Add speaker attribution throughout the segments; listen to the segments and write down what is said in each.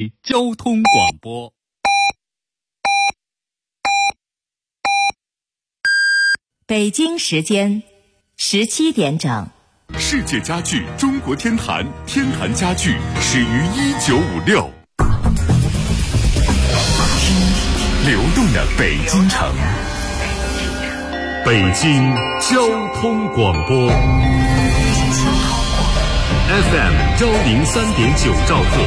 Speaker 1: 西交通广播。
Speaker 2: 北京时间17点整。
Speaker 3: 世界家具中国天坛，天坛家具始于1956。流动的北京城，北京交通广播 FM 103.9兆赫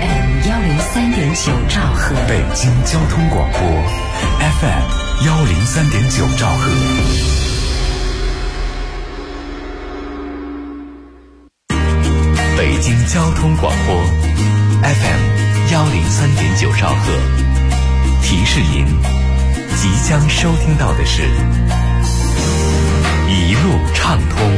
Speaker 2: 103.9兆赫，
Speaker 3: 北京交通广播 FM 103.9兆赫。北京交通广播 FM 103.9兆赫，提示您即将收听到的是一路畅通。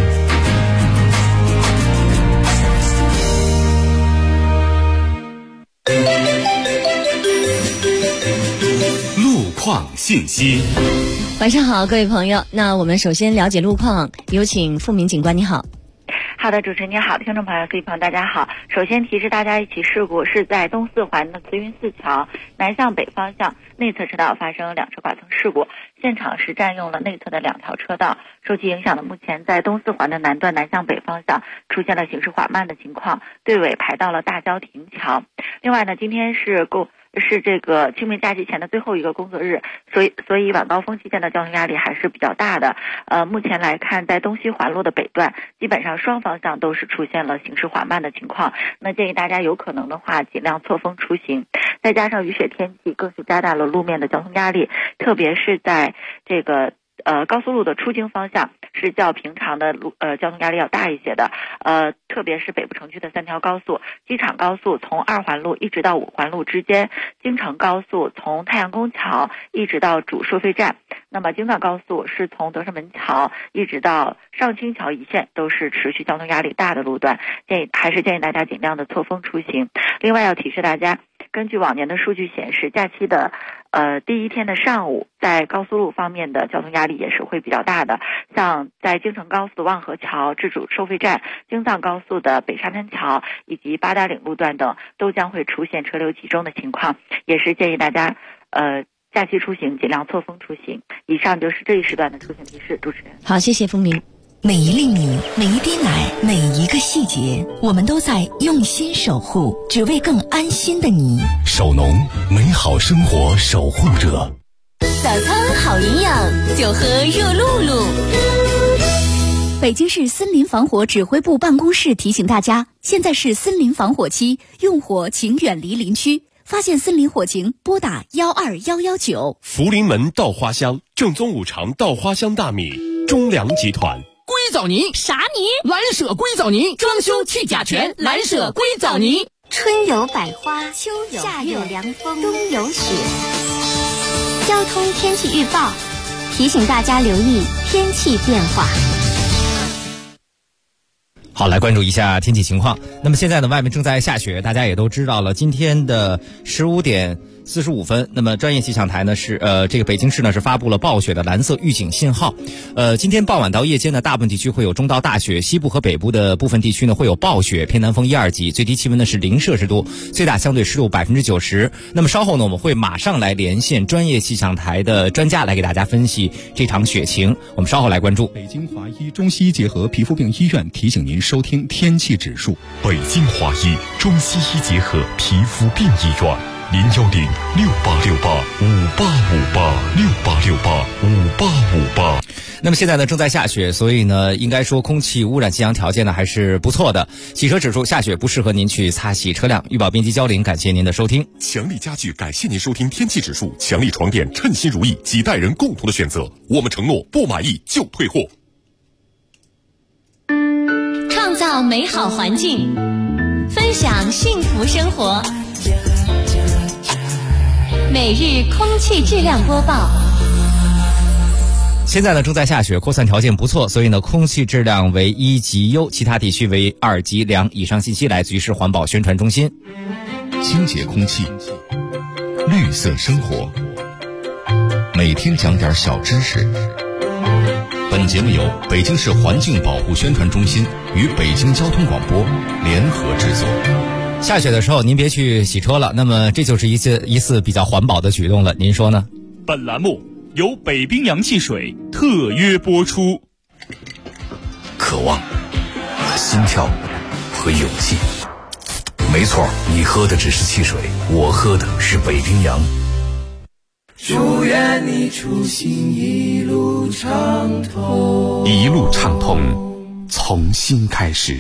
Speaker 3: 路况信息。
Speaker 2: 晚上好，各位朋友。那我们首先了解路况，有请付明警官，你好。
Speaker 4: 好的，主持人你好，听众朋友、各位朋友大家好。首先提示大家，一起事故是在东四环的慈云寺桥南向北方向内侧车道发生两车剐蹭事故，现场是占用了内侧的两条车道。受其影响的，目前在东四环的南段南向北方向出现了行驶缓慢的情况，队尾排到了大郊亭桥。另外呢，今天是这个清明假期前的最后一个工作日，所以晚高峰期间的交通压力还是比较大的。目前来看，在东西环路的北段，基本上双方向都是出现了行驶缓慢的情况。那建议大家有可能的话，尽量错峰出行。再加上雨雪天气，更是加大了路面的交通压力，特别是在这个高速路的出京方向是较平常的交通压力要大一些的。特别是北部城区的3条高速，机场高速从2环路一直到5环路之间，京承高速从太阳宫桥一直到主收费站，那么京藏高速是从德胜门桥一直到上清桥一线，都是持续交通压力大的路段，还是建议大家尽量的错峰出行。另外要提示大家，根据往年的数据显示，假期的第一天的上午，在高速路方面的交通压力也是会比较大的，像在京承高速的望河桥至主收费站、京藏高速的北沙滩桥以及八达岭路段等，都将会出现车流集中的情况，也是建议大家假期出行尽量错峰出行。以上就是这一时段的出行提示，主持人。
Speaker 2: 好，谢谢风明。每一粒米，每一滴奶，每一个细节，我们都在用心守护，只为更安心的你。
Speaker 3: 守农，美好生活守护者。
Speaker 5: 早餐好营养，就喝热露露。北京市森林防火指挥部办公室提醒大家，现在是森林防火期，用火请远离林区。发现森林火情，拨打12119。
Speaker 3: 福临门稻花香，正宗五常稻花香大米，中粮集团。
Speaker 6: 硅藻泥
Speaker 5: 啥泥？
Speaker 6: 蓝舍硅藻泥，装修去甲醛，蓝舍硅藻泥。
Speaker 5: 春有百花，秋有夏有凉风，冬有雪。交通天气预报提醒大家留意天气变化。
Speaker 6: 好，来关注一下天气情况。那么现在呢，外面正在下雪，大家也都知道了。今天的15点45分，那么专业气象台呢这个北京市呢是发布了暴雪的蓝色预警信号。今天傍晚到夜间呢，大部分地区会有中到大雪，西部和北部的部分地区呢会有暴雪，偏南风1、2级，最低气温呢是0摄氏度，最大相对湿度90%。那么稍后呢，我们会马上来连线专业气象台的专家来给大家分析这场雪情。我们稍后来关注。
Speaker 7: 北京华医中西医结合皮肤病医院提醒您收听天气指数。
Speaker 3: 北京华医中西医结合皮肤病医院，0106868585858
Speaker 6: 那么现在呢正在下雪，所以呢应该说空气污染气象条件呢还是不错的。洗车指数下雪不适合您去擦洗车辆。预报编辑焦玲，感谢您的收听。
Speaker 3: 强力家具感谢您收听天气指数。强力床垫，称心如意，几代人共同的选择。我们承诺不满意就退货。
Speaker 5: 创造美好环境，分享幸福生活。每日空气质量播报。
Speaker 6: 现在呢正在下雪，扩散条件不错，所以呢空气质量为1级优，其他地区为2级良。以上信息来自于市环保宣传中心。
Speaker 7: 清洁空气，绿色生活，每天讲点小知识。本节目由北京市环境保护宣传中心与北京交通广播联合制作。
Speaker 6: 下雪的时候您别去洗车了，那么这就是一次比较环保的举动了，您说呢？
Speaker 1: 本栏目由北冰洋汽水特约播出。
Speaker 3: 渴望、心跳和勇气。没错，你喝的只是汽水，我喝的是北冰洋。
Speaker 8: 祝愿你出行一路畅通，
Speaker 7: 一路畅通，从新开始。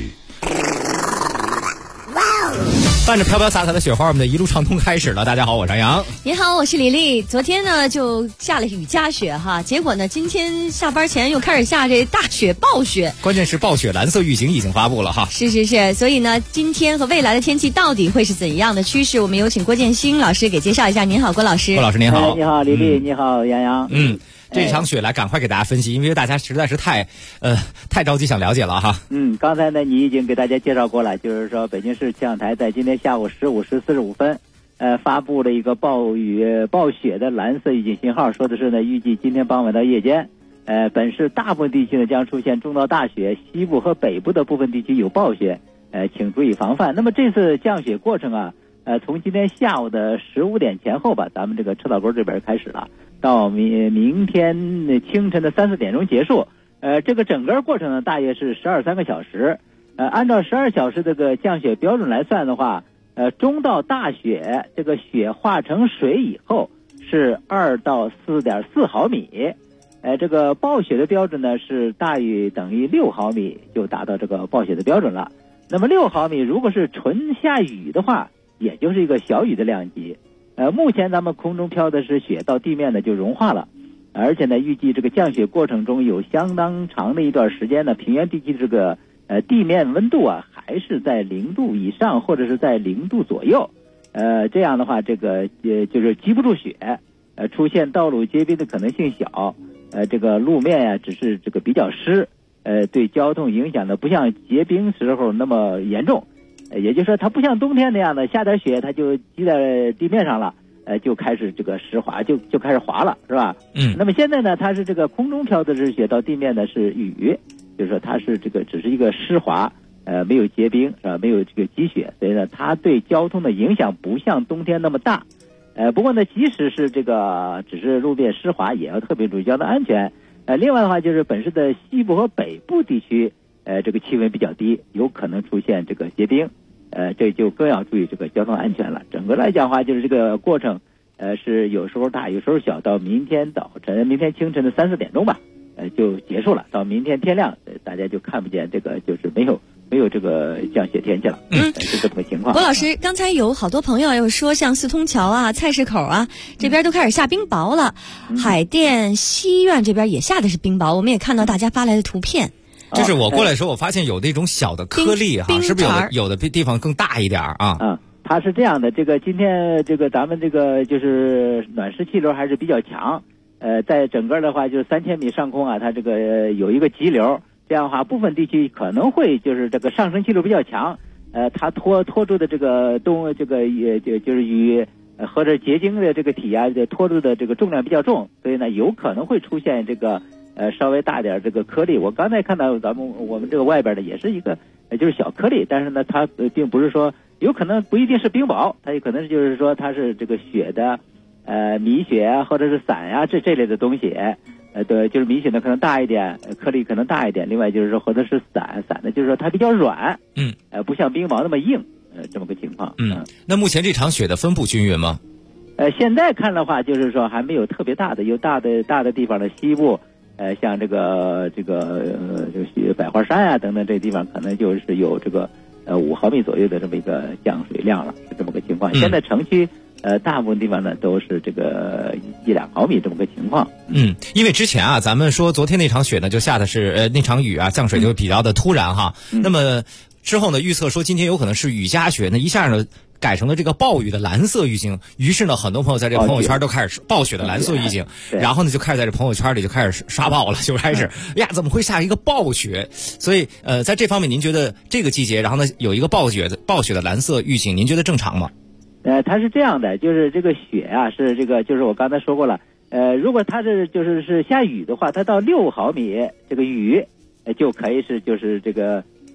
Speaker 6: 伴着飘飘洒洒的雪花，我们的一路畅通开始了。大家好，我是杨。
Speaker 5: 你好，我是李丽。昨天呢就下了雨夹雪哈，结果呢今天下班前又开始下这大雪暴雪。
Speaker 6: 关键是暴雪蓝色预警已经发布了哈。
Speaker 5: 是，所以呢今天和未来的天气到底会是怎样的趋势？我们有请郭建新老师给介绍一下。您好，郭老师。
Speaker 6: 郭老师您好。
Speaker 9: 你好，李丽。你好，杨洋。
Speaker 6: 这场雪来赶快给大家分析，因为大家实在是太着急想了解了哈。
Speaker 9: 刚才呢你已经给大家介绍过了，就是说北京市气象台在今天下午15时45分发布了一个暴雪的蓝色预警信号，说的是呢预计今天傍晚到夜间本市大部分地区呢将出现中到大雪，西部和北部的部分地区有暴雪，请注意防范。那么这次降雪过程啊从今天下午的15点前后吧，咱们这个车道沟这边开始了，到明天清晨的3、4点钟结束。这个整个过程呢大约是12-13个小时。按照12小时这个降雪标准来算的话，中到大雪这个雪化成水以后是2到4.4毫米。这个暴雪的标准呢是大于等于6毫米就达到这个暴雪的标准了。那么6毫米如果是纯下雨的话，也就是一个小雨的量级。目前咱们空中飘的是雪，到地面呢就融化了，而且呢预计这个降雪过程中有相当长的一段时间呢，平原地区这个地面温度啊还是在0度以上或者是在0度左右。这样的话这个就是积不住雪，出现道路结冰的可能性小。这个路面呀只是这个比较湿，对交通影响呢不像结冰时候那么严重。也就是说它不像冬天那样的下点雪它就积在地面上了，就开始这个湿滑，就开始滑了，是吧？那么现在呢它是这个空中飘的是雪，到地面呢是雨，就是说它是这个只是一个湿滑，没有结冰，是吧？没有这个积雪，所以呢它对交通的影响不像冬天那么大。不过呢即使是这个只是路面湿滑也要特别注意交通安全。另外的话就是本市的西部和北部地区这个气温比较低，有可能出现这个结冰，这就更要注意这个交通安全了。整个来讲的话，就是这个过程，是有时候大，有时候小，到明天清晨的3、4点钟吧，就结束了。到明天天亮，大家就看不见这个，就是没有这个降雪天气了。是这么个情况。
Speaker 5: 郭老师，刚才有好多朋友又说，像四通桥啊、菜市口啊这边都开始下冰雹了，海淀西苑这边也下的是冰雹，我们也看到大家发来的图片。
Speaker 6: 就是我过来的时候，我发现有那种小的颗粒哈，是不是有的地方更大一点啊？
Speaker 9: 它是这样的，这个今天这个咱们这个就是暖湿气流还是比较强，在整个的话就是3000米上空啊，它这个有一个急流，这样的话部分地区可能会就是这个上升气流比较强，它拖住的这个就是雨或者结晶的这个体啊，拖住的这个重量比较重，所以呢有可能会出现这个稍微大点这个颗粒。我刚才看到我们这个外边的也是一个就是小颗粒，但是呢它并不是说，有可能不一定是冰雹，它有可能就是说它是这个雪的米雪啊或者是伞呀这类的东西。对，就是米雪呢可能大一点，颗粒可能大一点，另外就是说或者是伞呢就是说它比较软，不像冰雹那么硬，这么个情况。
Speaker 6: 那目前这场雪的分布均匀吗？
Speaker 9: 现在看的话就是说还没有特别大的，有大的地方的西部，像这个百花山啊等等这地方可能就是有这个5毫米左右的这么一个降水量了，是这么个情况。现在城区大部分地方呢都是这个1-2毫米这么个情况。
Speaker 6: 因为之前啊咱们说昨天那场雪呢就下的是那场雨啊降水就比较的突然哈。那么之后呢预测说今天有可能是雨夹雪，那一下呢改成了这个暴雨的蓝色预警，于是呢很多朋友在这个朋友圈都开始暴雪的蓝色预警，然后呢就开始在这朋友圈里就开始刷爆了，就开始呀怎么会下一个暴雪？所以在这方面您觉得这个季节然后呢有一个暴雪的蓝色预警，您觉得正常吗？
Speaker 9: 它是这样的，就是这个雪啊是这个就是我刚才说过了，如果它是下雨的话，它到6毫米这个雨就可以是就是这个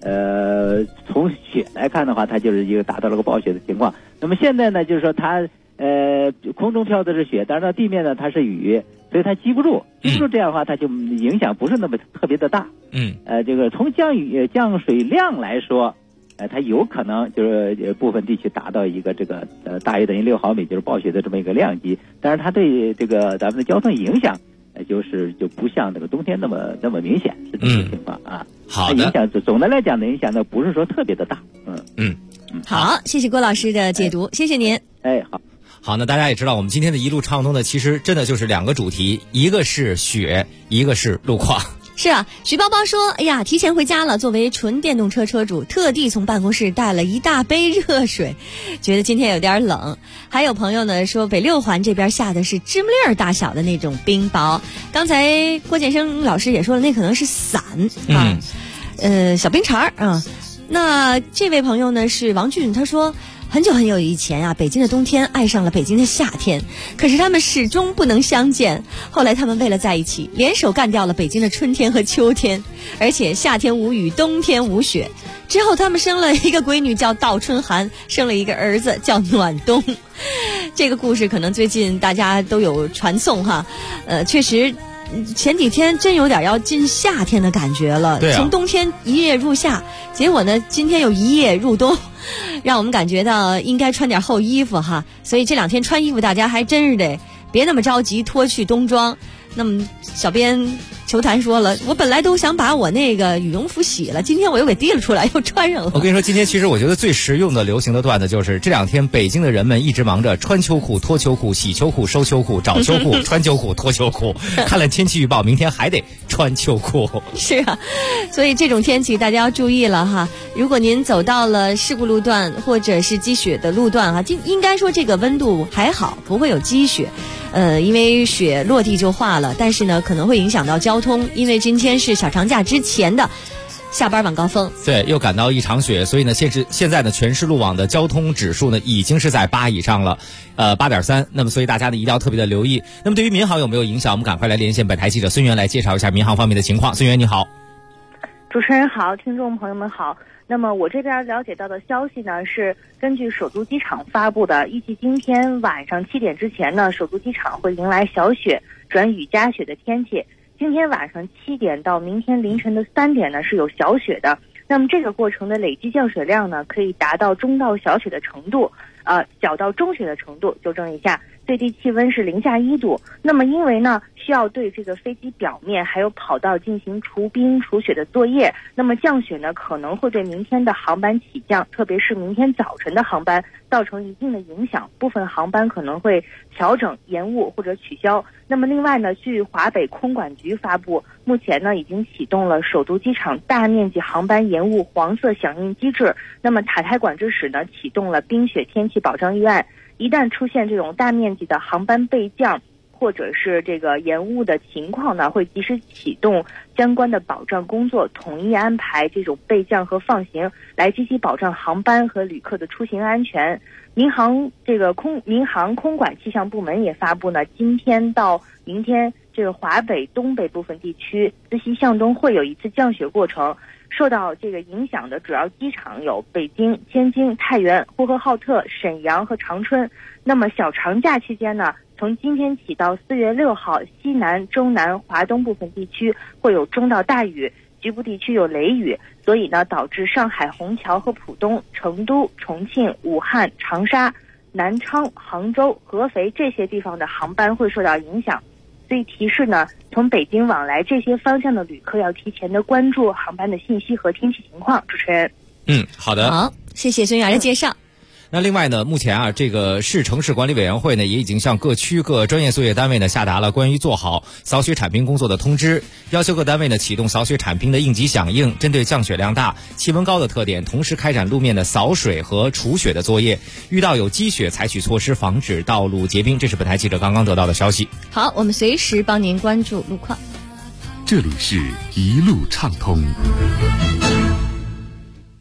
Speaker 9: 从雪来看的话，它就是一个达到了个暴雪的情况。那么现在呢，就是说它空中飘的是雪，但是到地面呢它是雨，所以它积不住，这样的话它就影响不是那么特别的大。这个从降水量来说，它有可能就是部分地区达到一个这个大约等于6毫米，就是暴雪的这么一个量级，但是它对这个咱们的交通影响，就不像这个冬天那么明显，是这个情况啊。
Speaker 6: 好的，
Speaker 9: 影响总的来讲的影响呢，不是说特别的大。
Speaker 10: 好，谢谢郭老师的解读，谢谢您。
Speaker 6: 好，那大家也知道，我们今天的一路畅通呢，其实真的就是2个主题，一个是雪，一个是路况。
Speaker 10: 是啊，徐包包说，哎呀，提前回家了，作为纯电动车车主，特地从办公室带了一大杯热水，觉得今天有点冷。还有朋友呢说，北6环这边下的是芝麻粒大小的那种冰雹。刚才郭建生老师也说了，那可能是伞啊，小冰碴啊。那这位朋友呢是王俊，他说，很久很久以前啊，北京的冬天爱上了北京的夏天，可是他们始终不能相见。后来他们为了在一起，联手干掉了北京的春天和秋天，而且夏天无雨，冬天无雪。之后他们生了一个闺女叫倒春寒，生了一个儿子叫暖冬。这个故事可能最近大家都有传颂哈，确实。前几天真有点要进夏天的感觉了，从冬天一夜入夏，结果呢今天又一夜入冬，让我们感觉到应该穿点厚衣服哈。所以这2天穿衣服大家还真是得别那么着急脱去冬装。那么小编球坛说了，我本来都想把我那个羽绒服洗了，今天我又给提了出来，又穿上了。
Speaker 6: 我跟你说，今天其实我觉得最实用的流行的段子就是这2天北京的人们一直忙着穿秋裤、脱秋裤、洗秋裤、收秋裤、找秋裤、穿秋裤、脱秋裤。看了天气预报，明天还得穿秋裤。
Speaker 10: 是啊，所以这种天气大家要注意了哈。如果您走到了事故路段或者是积雪的路段哈，应该说这个温度还好，不会有积雪。因为雪落地就化了，但是呢可能会影响到交通，因为今天是小长假之前的下班晚高峰。
Speaker 6: 对，又赶到一场雪，所以呢现在呢全市路网的交通指数呢已经是在8以上了，8.3。那么所以大家呢一定要特别的留意。那么对于民航有没有影响，我们赶快来连线本台记者孙源来介绍一下民航方面的情况。孙源你好。
Speaker 11: 主持人好，听众朋友们好。那么我这边了解到的消息呢，是根据首都机场发布的，预计今天晚上7点之前呢，首都机场会迎来小雪转雨夹雪的天气。今天晚上7点到明天凌晨的3点呢是有小雪的。那么这个过程的累计降雪量呢，可以达到中到小雪的程度，小到中雪的程度。纠正一下，最低气温是零下1度。那么因为呢需要对这个飞机表面还有跑道进行除冰除雪的作业，那么降雪呢可能会对明天的航班起降，特别是明天早晨的航班造成一定的影响，部分航班可能会调整延误或者取消。那么另外呢，据华北空管局发布，目前呢已经启动了首都机场大面积航班延误黄色响应机制。那么塔台管制室呢启动了冰雪天气保障预案，一旦出现这种大面积的航班备降或者是这个延误的情况呢，会及时启动相关的保障工作，统一安排这种备降和放行，来积极保障航班和旅客的出行安全。民航空管气象部门也发布呢，今天到明天这个华北东北部分地区自西向东会有一次降雪过程。受到这个影响的主要机场有北京、天津、太原、呼和浩特、沈阳和长春。那么小长假期间呢，从今天起到4月6号，西南、中南、华东部分地区会有中到大雨，局部地区有雷雨，所以呢导致上海虹桥和浦东、成都、重庆、武汉、长沙、南昌、杭州、合肥这些地方的航班会受到影响。所以提示呢，从北京往来这些方向的旅客要提前的关注航班的信息和天气情况。主持人，
Speaker 6: 好的，
Speaker 10: 好，谢谢孙源的介绍。
Speaker 6: 那另外呢，目前啊，这个市城市管理委员会呢，也已经向各区各专业作业单位呢下达了关于做好扫雪铲冰工作的通知，要求各单位呢启动扫雪铲冰的应急响应，针对降雪量大、气温高的特点，同时开展路面的扫水和除雪的作业。遇到有积雪，采取措施防止道路结冰。这是本台记者刚刚得到的消息。
Speaker 10: 好，我们随时帮您关注路况。
Speaker 7: 这里是一路畅通。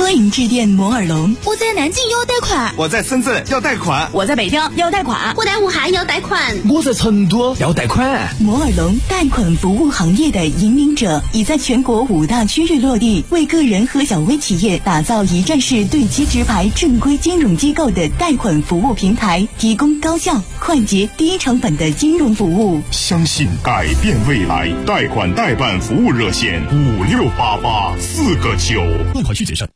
Speaker 2: 欢迎致电摩尔龙。
Speaker 12: 我在南京要贷款，
Speaker 13: 我在深圳要贷款，
Speaker 12: 我在北京要贷款，我在武汉要贷款，
Speaker 14: 我在成都要贷款。
Speaker 2: 摩尔龙贷款服务行业的引领者，已在全国5大区域落地，为个人和小微企业打造一站式对接直排正规金融机构的贷款服务平台，提供高效、快捷、低成本的金融服务。
Speaker 15: 相信改变未来，贷款代办服务热线5688-4个9。
Speaker 7: 贷款需谨慎。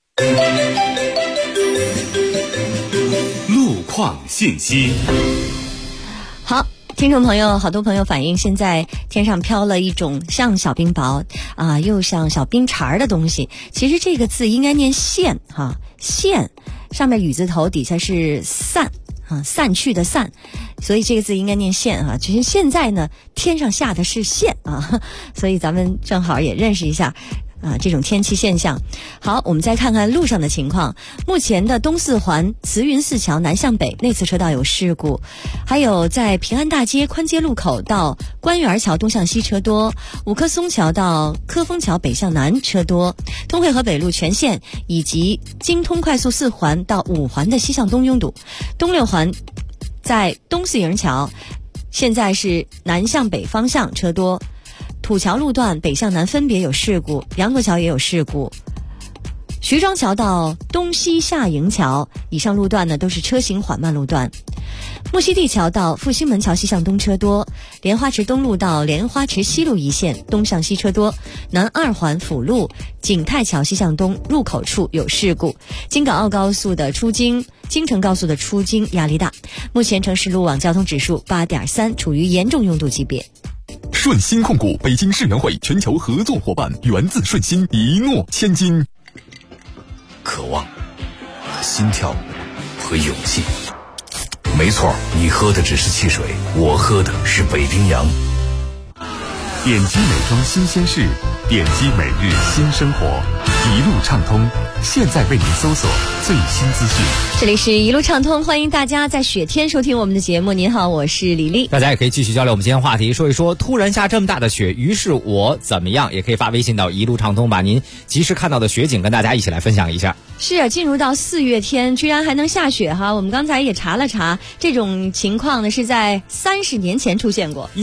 Speaker 3: 路况信息。
Speaker 10: 好，听众朋友，好多朋友反映，现在天上飘了一种像小冰雹又像小冰碴的东西。其实这个字应该念线线，上面雨字头，底下是散散去的散，所以这个字应该念线其实现在呢，天上下的是线所以咱们正好也认识一下这种天气现象。好，我们再看看路上的情况。目前的东四环慈云寺桥南向北内侧车道有事故，还有在平安大街宽街路口到官园桥东向西车多，五棵松桥到科丰桥北向南车多，通惠河北路全线以及京通快速4环到5环的西向东拥堵，东6环在东四营桥现在是南向北方向车多，土桥路段北向南分别有事故，杨柞桥也有事故，徐庄桥到东西下营桥以上路段呢都是车行缓慢路段，木樨地桥到复兴门桥西向东车多，莲花池东路到莲花池西路一线东向西车多，南2环辅路景泰桥西向东入口处有事故，京港澳高速的出京，京承高速的出京压力大，目前城市路网交通指数8.3，处于严重拥堵级别。
Speaker 7: 顺心控股北京世园会全球合作伙伴，源自顺心，一诺千金。
Speaker 3: 渴望、心跳和勇气。没错，你喝的只是汽水，我喝的是北冰洋。
Speaker 15: 点击美妆新鲜事，点击每日新生活，一路畅通，现在为您搜索最新资讯。
Speaker 10: 这里是一路畅通，欢迎大家在雪天收听我们的节目。您好，我是李丽。
Speaker 6: 大家也可以继续交流我们今天话题，说一说突然下这么大的雪，于是我怎么样？也可以发微信到一路畅通，把您及时看到的雪景跟大家一起来分享一下。
Speaker 10: 是啊，进入到4月天，居然还能下雪我们刚才也查了查，这种情况呢是在30年前出现过。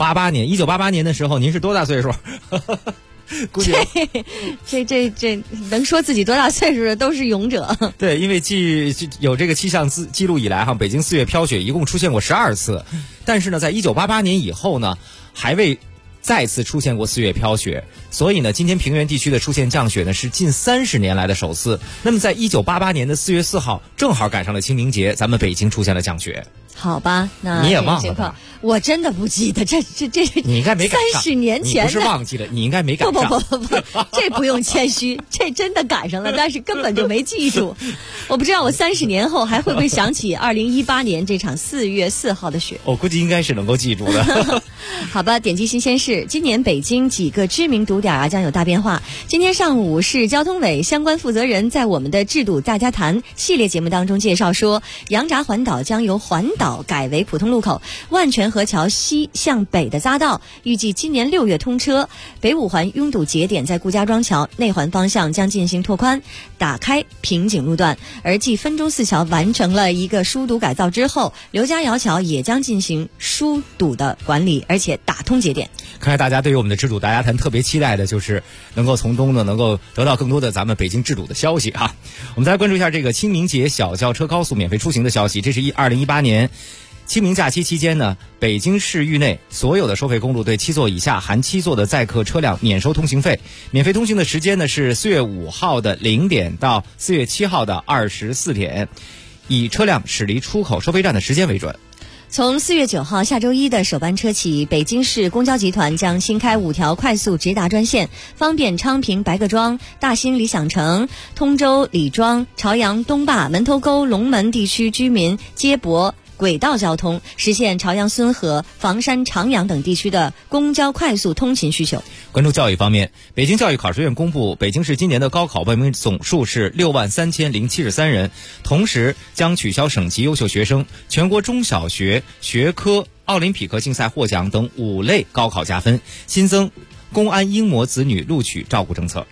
Speaker 6: 1988年的时候，您是多大岁数？估计
Speaker 10: 这能说自己多大岁数的都是勇者。
Speaker 6: 对，因为有这个气象记录以来北京4月飘雪一共出现过12次，但是呢，在1988年以后呢，还未再次出现过4月飘雪，所以呢，今天平原地区的出现降雪呢是近30年来的首次。那么在1988年的4月4号，正好赶上了清明节，咱们北京出现了降雪。
Speaker 10: 好吧，那
Speaker 6: 你也忘了吧？
Speaker 10: 我真的不记得，这
Speaker 6: 你应该没赶上。
Speaker 10: 30年前
Speaker 6: 你不是忘记了，你应该没赶上。
Speaker 10: 不，这不用谦虚，这真的赶上了，但是根本就没记住。我不知道我30年后还会不会想起2018年这场4月4号的雪。
Speaker 6: 我估计应该是能够记住的。
Speaker 10: 好吧，点击新鲜事，今年北京几个知名堵点将有大变化。今天上午，市交通委相关负责人在我们的治堵大家谈系列节目当中介绍说，羊闸环岛将由环岛改为普通路口，万泉河桥西向北的匝道预计今年6月通车，北5环拥堵节点在顾家庄桥，内环方向将进行拓宽，打开瓶颈路段。而继分钟寺桥完成了一个疏堵改造之后，刘家窑桥也将进行疏堵的管理，而且打通节点。
Speaker 6: 看来大家对于我们的治堵大家谈特别期待的就是能够从中呢能够得到更多的咱们北京治堵的消息我们再来关注一下这个清明节小轿车高速免费出行的消息。这是2018年清明假期期间呢，北京市域内所有的收费公路对7座以下含7座的载客车辆免收通行费。免费通行的时间呢是4月5号的0点到4月7号的24点，以车辆驶离出口收费站的时间为准。
Speaker 10: 从4月9号下周一的首班车起，北京市公交集团将新开5条快速直达专线，方便昌平、白各庄、大兴理想城、通州、李庄、朝阳、东坝、门头沟、龙门地区居民接驳轨道交通，实现朝阳、孙河、房山、长阳等地区的公交快速通勤需求。
Speaker 6: 关注教育方面，北京教育考试院公布，北京市今年的高考报名总数是63073人，同时将取消省级优秀学生、全国中小学学科奥林匹克竞赛获奖等5类高考加分，新增公安英模子女录取照顾政策。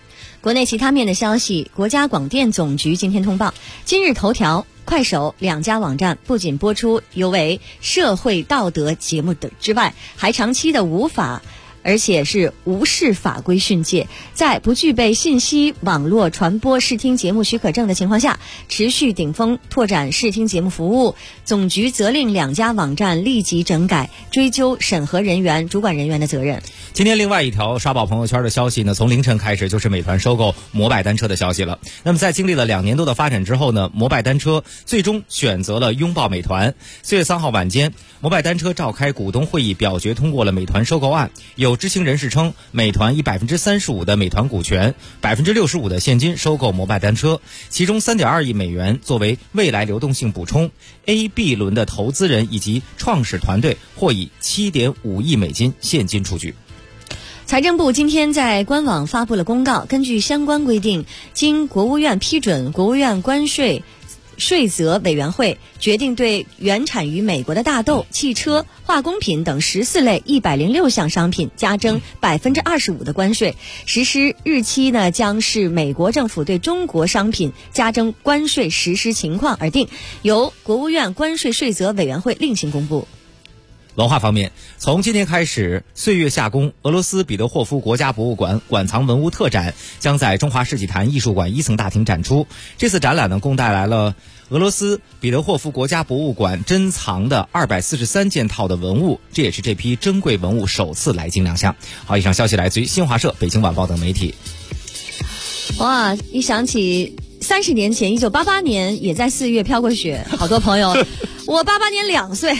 Speaker 10: 国内其他面的消息，国家广电总局今天通报，今日头条、快手两家网站不仅播出尤为社会道德节目的之外，还长期的无法而且是无视法规训诫，在不具备信息网络传播视听节目许可证的情况下，持续顶风拓展视听节目服务。总局责令两家网站立即整改，追究审核人员、主管人员的责任。
Speaker 6: 今天另外一条刷爆朋友圈的消息呢，从凌晨开始就是美团收购摩拜单车的消息了。那么在经历了2年多的发展之后呢，摩拜单车最终选择了拥抱美团。4月3号晚间，摩拜单车召开股东会议，表决通过了美团收购案。有知情人士称，美团以35%的美团股权、65%的现金收购摩拜单车，其中3.2亿美元作为未来流动性补充。A、B 轮的投资人以及创始团队或以7.5亿美金现金出局。
Speaker 10: 财政部今天在官网发布了公告，根据相关规定，经国务院批准，国务院关税税则委员会决定对原产于美国的大豆、汽车、化工品等14类106项商品加征25%的关税，实施日期呢将是美国政府对中国商品加征关税实施情况而定，由国务院关税税则委员会另行公布。
Speaker 6: 文化方面，从今天开始，岁月夏宫俄罗斯彼得霍夫国家博物馆馆藏文物特展将在中华世纪坛艺术馆1层大厅展出。这次展览呢，共带来了俄罗斯彼得霍夫国家博物馆珍藏的243件套的文物，这也是这批珍贵文物首次来京亮相。好，以上消息来自于新华社、北京晚报等媒体。
Speaker 10: 哇，一想起30年前1988年也在4月飘过雪，好多朋友我88年2岁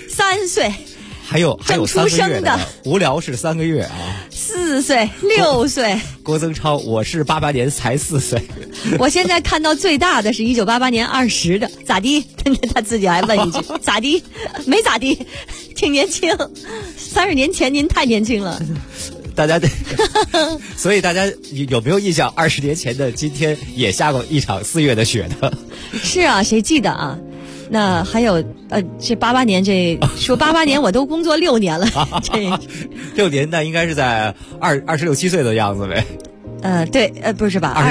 Speaker 10: 3岁，
Speaker 6: 还有3个月的无聊是3个月啊
Speaker 10: ，4岁6岁。
Speaker 6: 郭增超，我是88年才4岁。
Speaker 10: 我现在看到最大的是1988年20的，咋地？他自己还问一句咋地？没咋地，挺年轻。30年前您太年轻了。
Speaker 6: 大家所以大家有没有印象？20年前的今天也下过一场4月的雪的？
Speaker 10: 是啊，谁记得啊？那还有这88年，这说88年我都工作6年了，
Speaker 6: 这6年那应该是在26、27岁的样子呗。
Speaker 10: 对，不是吧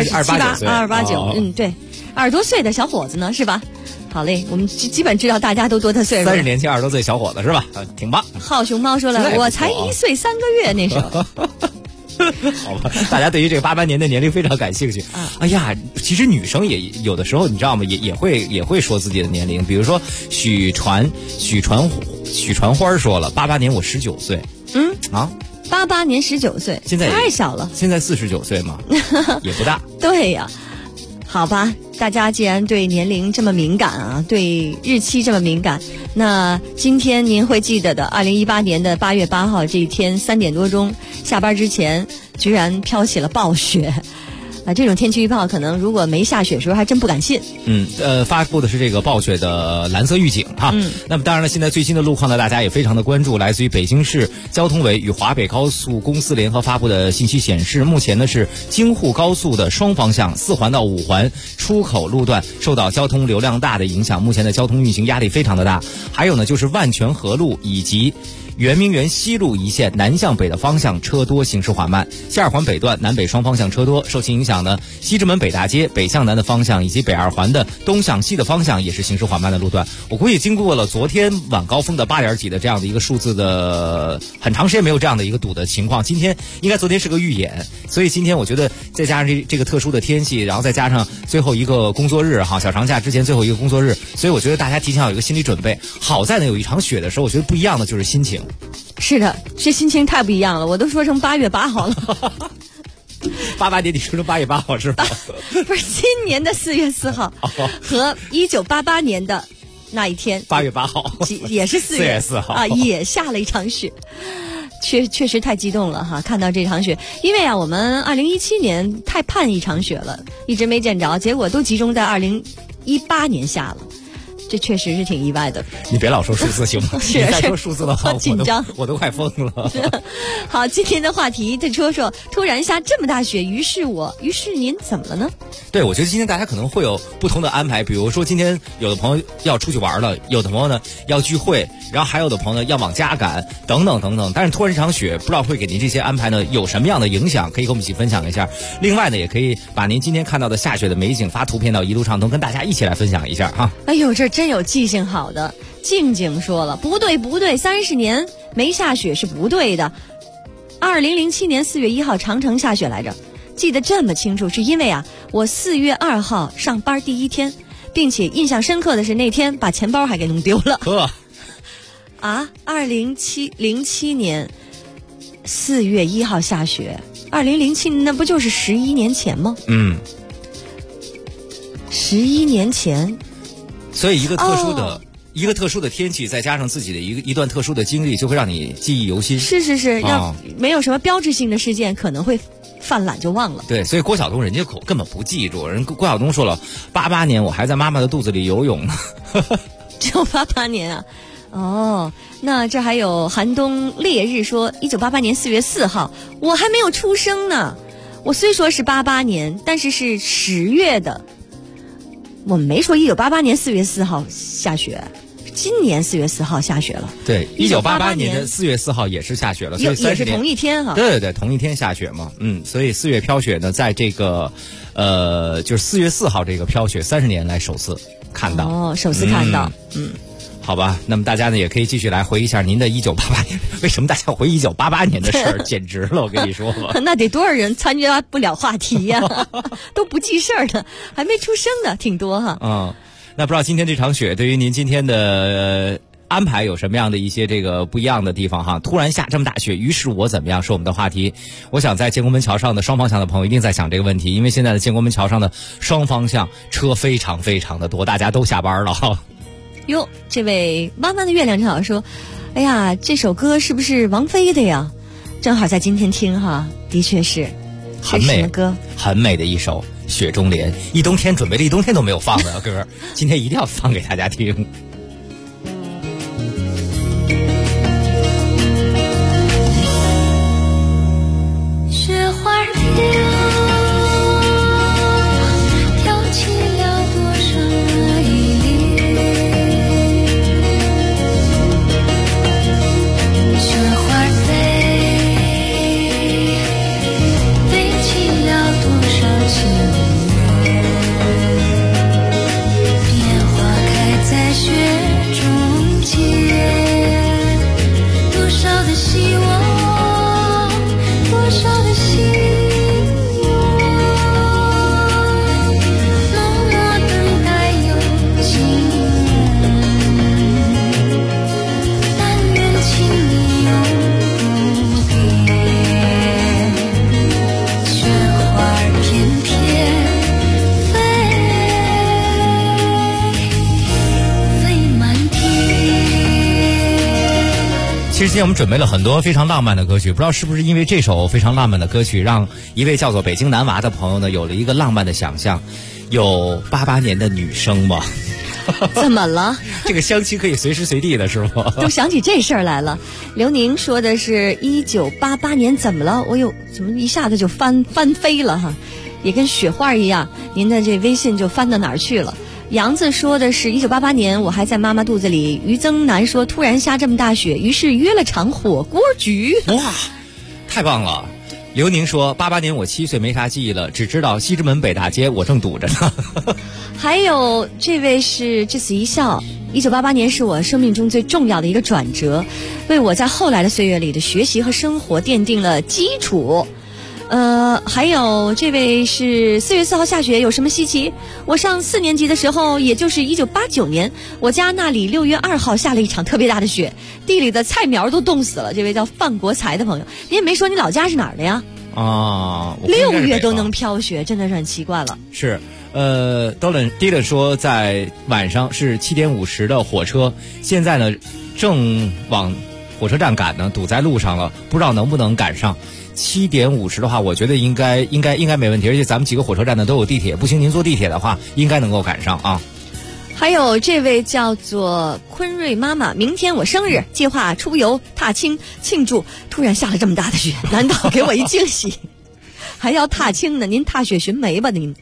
Speaker 10: ？27、28、29，对，20多岁的小伙子呢，是吧？好嘞，我们基本知道大家都多大岁数。
Speaker 6: 30年前20多岁小伙子是吧？挺棒。
Speaker 10: 浩熊猫说了，我才1岁3个月那时候。
Speaker 6: 好吧，大家对于这个88年的年龄非常感兴趣。哎呀，其实女生也有的时候你知道吗？也会说自己的年龄，比如说许传花说了，88年我19岁。
Speaker 10: 88年19岁，
Speaker 6: 现在
Speaker 10: 太小了。
Speaker 6: 现在49岁嘛，也不大。
Speaker 10: 对呀。好吧，大家既然对年龄这么敏感啊，对日期这么敏感，那今天您会记得的2018年的8月8号这一天3点多钟下班之前，居然飘起了暴雪。这种天气预报可能如果没下雪的时候还真不敢信。
Speaker 6: 发布的是这个暴雪的蓝色预警哈。那么当然了，现在最新的路况呢，大家也非常的关注。来自于北京市交通委与华北高速公司联合发布的信息显示，目前呢是京沪高速的双方向4环到5环出口路段受到交通流量大的影响，目前的交通运行压力非常的大。还有呢就是万泉河路以及圆明园西路一线南向北的方向车多，行驶缓慢。西2环北段南北双方向车多，受其影响呢，西直门北大街北向南的方向以及北2环的东向西的方向也是行驶缓慢的路段。我估计经过了昨天晚高峰的8点几的这样的一个数字的很长时间没有这样的一个堵的情况，今天应该昨天是个预演，所以今天我觉得再加上这个特殊的天气，然后再加上最后一个工作日哈，小长假之前最后一个工作日，所以我觉得大家提前要有一个心理准备。好在呢有一场雪的时候，我觉得不一样的就是心情。
Speaker 10: 是的，这心情太不一样了，我都说成8月8号了。
Speaker 6: 88年你说成8月8号是吧？
Speaker 10: 不是，今年的4月4号和1988年的那一天
Speaker 6: 8月8号
Speaker 10: 也是4月
Speaker 6: 4号
Speaker 10: 啊，也下了一场雪。确实太激动了哈！看到这场雪，因为我们2017年太盼一场雪了，一直没见着，结果都集中在2018年下了。这确实是挺意外的。
Speaker 6: 你别老说数字行吗？
Speaker 10: 是
Speaker 6: 你再说数字的话，
Speaker 10: 紧张，
Speaker 6: 我都快疯了。
Speaker 10: 好，今天的话题再说说，突然下这么大雪，于是您怎么了呢？
Speaker 6: 对，我觉得今天大家可能会有不同的安排，比如说今天有的朋友要出去玩了，有的朋友呢要聚会，然后还有的朋友呢要往家赶，等等等等。但是突然这场雪，不知道会给您这些安排呢有什么样的影响，可以跟我们一起分享一下。另外呢，也可以把您今天看到的下雪的美景发图片到一路畅通，跟大家一起来分享一下哈。
Speaker 10: 哎呦，这真有记性好的。静静说了，不对，30年没下雪是不对的。2007年4月1号长城下雪来着。记得这么清楚，是因为啊，我4月2号上班第一天，并且印象深刻的是那天把钱包还给弄丢了。啊，2007年4月1号下雪，2007年那不就是11年前吗？11年前，
Speaker 6: 所以一个特殊的天气，再加上自己的一段特殊的经历，就会让你记忆犹新。
Speaker 10: 是，要没有什么标志性的事件，可能会犯懒就忘了。
Speaker 6: 对，所以郭晓东人家根本不记住，人郭晓东说了，88年我还在妈妈的肚子里游泳呢。
Speaker 10: 只有88年啊。哦，那这还有寒冬烈日说1988年4月4号，我还没有出生呢。我虽说是88年，但是是10月的。我们没说1988年4月4号下雪，今年4月4号下雪了。对
Speaker 6: ，1988年的4月4号也是下雪了，所以
Speaker 10: 也是同一天哈。
Speaker 6: 对，同一天下雪嘛。所以4月飘雪呢，在这个就是4月4号这个飘雪30年来首次看到。
Speaker 10: 哦，首次看到。
Speaker 6: 好吧，那么大家呢也可以继续来回忆一下您的1988年。为什么大家回忆1988年的事儿？简直了，我跟你说吧。
Speaker 10: 那得多少人参加不了话题呀？都不记事儿的，还没出生的挺多哈。
Speaker 6: 那不知道今天这场雪对于您今天的安排有什么样的一些这个不一样的地方哈？突然下这么大雪，于是我怎么样是我们的话题。我想在建国门桥上的双方向的朋友一定在想这个问题，因为现在的建国门桥上的双方向车非常非常的多，大家都下班了哈。
Speaker 10: 哟，这位弯弯的月亮正好说，哎呀，这首歌是不是王菲的呀？正好在今天听哈，的确是。
Speaker 6: 很美，
Speaker 10: 什么歌？
Speaker 6: 很美的一首《雪中莲》，一冬天准备了一冬天都没有放的歌，今天一定要放给大家听。
Speaker 13: 雪花飘，飘起了多少美丽。雪花飞，飞起了多少情缘。莲花开在雪中间，多少的希望，多少的心愿，默默等待有情人，但愿情意永不变。雪花翩翩飞满天。
Speaker 6: 其实今天我们准备了很多非常浪漫的歌曲，不知道是不是因为这首非常浪漫的歌曲，让一位叫做北京男娃的朋友呢有了一个浪漫的想象。有88年的女生吗？
Speaker 10: 怎么了？
Speaker 6: 这个相亲可以随时随地的是吗？
Speaker 10: 都想起这事儿来了。刘宁说的是1988年怎么了？怎么一下子就翻飞了哈？也跟雪花一样，您的这微信就翻到哪儿去了？杨子说的是1988年我还在妈妈肚子里。于增南说突然下这么大雪，于是约了场火锅局。
Speaker 6: 哇，太棒了！刘宁说88年我7岁，没啥记忆了，只知道西直门北大街我正堵着呢。
Speaker 10: 还有这位是至此一笑，1988年是我生命中最重要的一个转折，为我在后来的岁月里的学习和生活奠定了基础。还有这位是4月4号下雪，有什么稀奇？我上4年级的时候，也就是1989年，我家那里6月2号下了一场特别大的雪，地里的菜苗都冻死了。这位叫范国才的朋友，你也没说你老家是哪儿的呀？6月都能飘雪，真的是很奇怪了。
Speaker 6: 是Dylan 说在晚上是7点50的火车，现在呢正往火车站赶呢，堵在路上了，不知道能不能赶上。7点50的话，我觉得应该没问题，而且咱们几个火车站呢都有地铁，不行您坐地铁的话，应该能够赶上啊。
Speaker 10: 还有这位叫做坤瑞妈妈，明天我生日，计划出游踏青庆祝，突然下了这么大的雪，难道给我一惊喜？还要踏青呢？您踏雪寻梅吧您。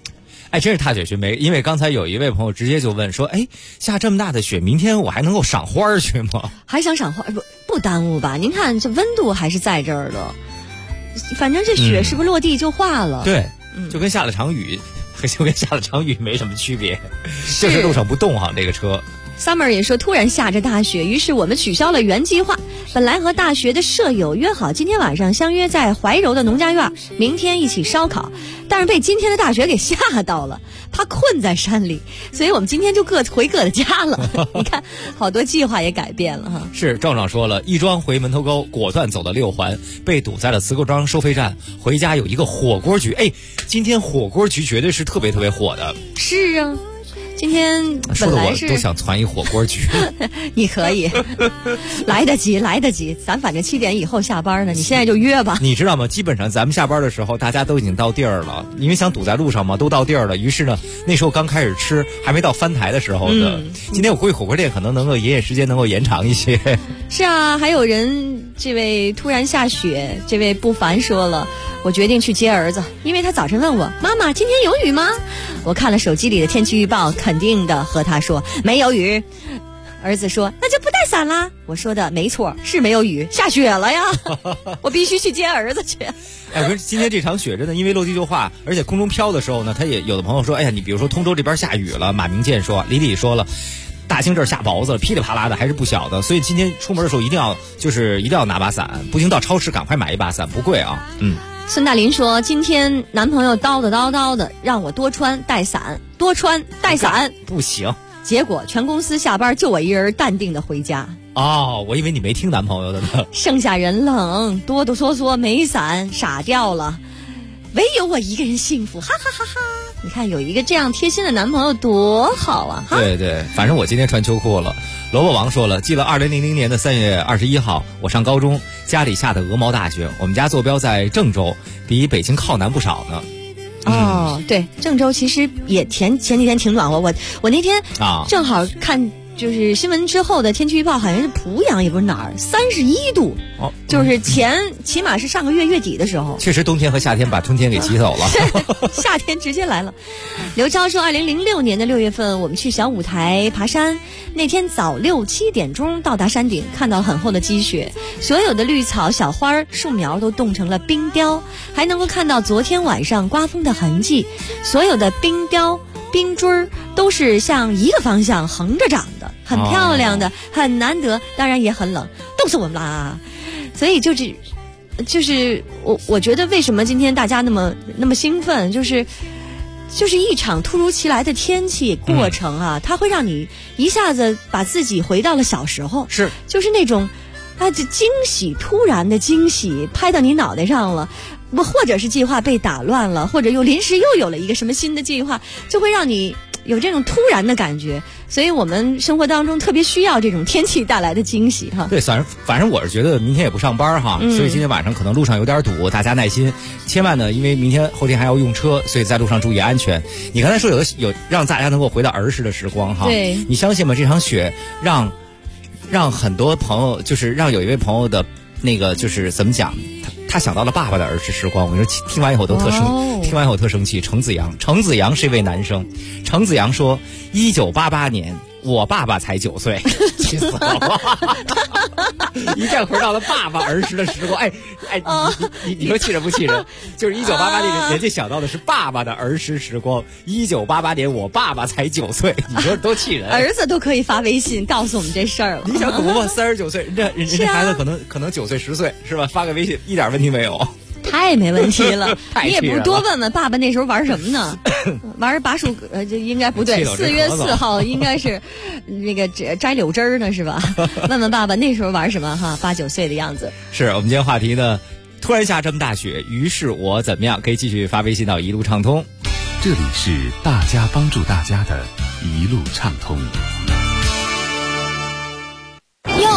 Speaker 6: 哎，真是踏雪寻梅。因为刚才有一位朋友直接就问说，哎，下这么大的雪，明天我还能够赏花去吗？
Speaker 10: 还想赏花？不耽误吧？您看这温度还是在这儿的，反正这雪是不是落地就化了？
Speaker 6: 对，就跟下了场雨，就跟下了场雨没什么区别，就是路上不动哈，这个车。
Speaker 10: Summer 也说突然下着大雪，于是我们取消了原计划。本来和大学的舍友约好今天晚上相约在怀柔的农家院，明天一起烧烤，但是被今天的大雪给吓到了，怕困在山里，所以我们今天就各回各的家了。你看，好多计划也改变了哈。
Speaker 6: 是壮壮说了，亦庄回门头沟，果断走了6环，被堵在了磁沟庄收费站。回家有一个火锅局，哎，今天火锅局绝对是特别特别火的。
Speaker 10: 是啊。今天本来是
Speaker 6: 说的我都想攒一火锅局。
Speaker 10: 你可以来得及，咱反正7点以后下班呢，你现在就约吧。
Speaker 6: 你知道吗？基本上咱们下班的时候，大家都已经到地儿了，因为想堵在路上嘛，都到地儿了。于是呢，那时候刚开始吃，还没到翻台的时候的。今天我估计火锅店可能能够营业时间能够延长一些。
Speaker 10: 是啊，还有人，这位突然下雪，这位不凡说了，我决定去接儿子，因为他早晨问我，妈妈今天有雨吗？我看了手机里的天气预报，肯定的和他说没有雨。儿子说那就不带伞啦。我说的没错，是没有雨，下雪了呀。我必须去接儿子去。
Speaker 6: 哎，我说今天这场雪真的因为落地就化，而且空中飘的时候呢，他也有的朋友说，哎呀，你比如说通州这边下雨了，马明建说，李李说了，大兴这儿下雹子了，噼里啪啦的还是不小的，所以今天出门的时候一定要拿把伞，不行到超市赶快买一把伞，不贵啊。
Speaker 10: 孙大林说，今天男朋友叨叨的让我多穿带伞，
Speaker 6: 不行。
Speaker 10: 结果全公司下班就我一人淡定的回家。
Speaker 6: 哦，我以为你没听男朋友的呢。
Speaker 10: 剩下人冷，哆哆嗦嗦没伞，傻掉了，唯有我一个人幸福，哈哈哈哈。你看有一个这样贴心的男朋友多好啊！
Speaker 6: 对对，反正我今天穿秋裤了。萝卜王说了，记了2000年的3月21号，我上高中，家里下的鹅毛大雪，我们家坐标在郑州，比北京靠南不少呢。
Speaker 10: 哦，对，郑州其实也前几天挺暖和，我那天正好看就是新闻之后的天气预报，好像是濮阳也不是哪儿31度，就是起码是上个月底的时候。
Speaker 6: 确实冬天和夏天把春天给挤走了。
Speaker 10: 夏天直接来了。刘钊说2006年的6月份我们去小五台爬山，那天早6、7点钟到达山顶，看到很厚的积雪，所有的绿草小花树苗都冻成了冰雕，还能够看到昨天晚上刮风的痕迹，所有的冰雕冰锥儿都是向一个方向横着长的，很漂亮的，很难得，当然也很冷，冻死我们啦。所以就是我觉得为什么今天大家那么兴奋，就是一场突如其来的天气过程啊，它会让你一下子把自己回到了小时候，
Speaker 6: 是
Speaker 10: 就是那种这惊喜，突然的惊喜拍到你脑袋上了，或者是计划被打乱了，或者又临时又有了一个什么新的计划，就会让你有这种突然的感觉。所以我们生活当中特别需要这种天气带来的惊喜哈。
Speaker 6: 对，反正我是觉得明天也不上班哈，所以今天晚上可能路上有点堵，大家耐心，千万呢，因为明天后天还要用车，所以在路上注意安全。你刚才说有让大家能够回到儿时的时光哈，
Speaker 10: 对，
Speaker 6: 你相信吗？这场雪让很多朋友，就是让有一位朋友的那个就是怎么讲，他想到了爸爸的儿时时光。我跟你说，听完以后特生气。程子阳是一位男生。程子阳说，1988年我爸爸才9岁，气死了！一下回到了爸爸儿时的时光。你说气人不气人？就是1988年，人家想到的是爸爸的儿时时光。1988年我爸爸才9岁，你说多气人！
Speaker 10: 儿子都可以发微信告诉我们这事儿了。
Speaker 6: 你想可不，39岁，人家孩子可能9岁10岁是吧？发个微信一点问题没有。
Speaker 10: 太没问题了，你也不多问问爸爸那时候玩什么呢？玩拔树这应该不对，4月4号应该是那个摘柳枝呢是吧？问问爸爸那时候玩什么哈？8、9岁的样子。
Speaker 6: 是我们今天话题呢，突然下这么大雪，于是我怎么样？可以继续发微信到一路畅通。
Speaker 15: 这里是大家帮助大家的一路畅通。
Speaker 12: 哟，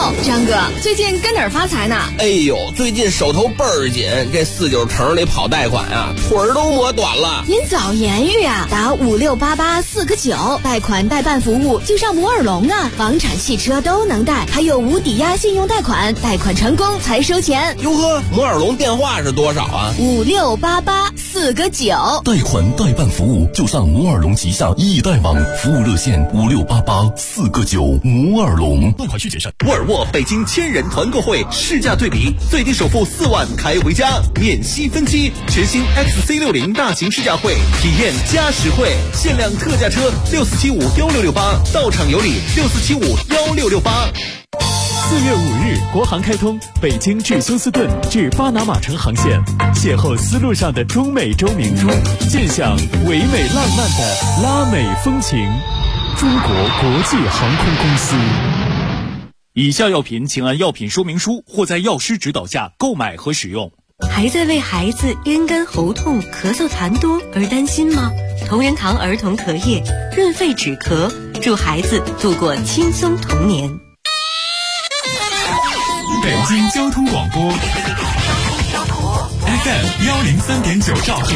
Speaker 16: 哟，张哥，最近跟哪儿发财呢？
Speaker 17: 哎呦，最近手头倍儿紧，这49城里跑贷款啊，腿儿都磨短了。
Speaker 16: 您早言语啊，打56884个9，贷款代办服务就上摩尔龙啊，房产、汽车都能贷，还有无抵押信用贷款，贷款成功才收钱。
Speaker 17: 哟呵，摩尔龙电话是多少啊
Speaker 16: ？56884个9。
Speaker 18: 贷款代办服务就上摩尔龙旗下易贷网，服务热线56884个9。摩尔龙。
Speaker 19: 贷款需谨慎。沃尔沃北京千人团购会市价对比，最低首付4万开回家，免息分期。全新 XC60大型试驾会，体验加实惠，限量特价车64751668，到场有礼64751668。
Speaker 20: 4月5日，国航开通北京至休斯顿至巴拿马城航线，邂逅丝路上的中美洲明珠，见享唯美浪漫的拉美风情。中国国际航空公司。
Speaker 1: 以下药品请按药品说明书或在药师指导下购买和使用。
Speaker 21: 还在为孩子咽干喉痛、咳嗽痰多而担心吗？同仁堂儿童咳液润肺止咳，助孩子度过轻松童年。
Speaker 15: 北京交通广播 FM 103.9兆赫，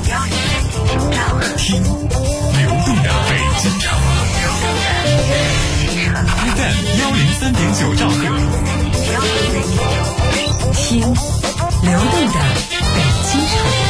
Speaker 15: 听流动的北京城。FM 103.9兆赫，
Speaker 21: 听流动的北京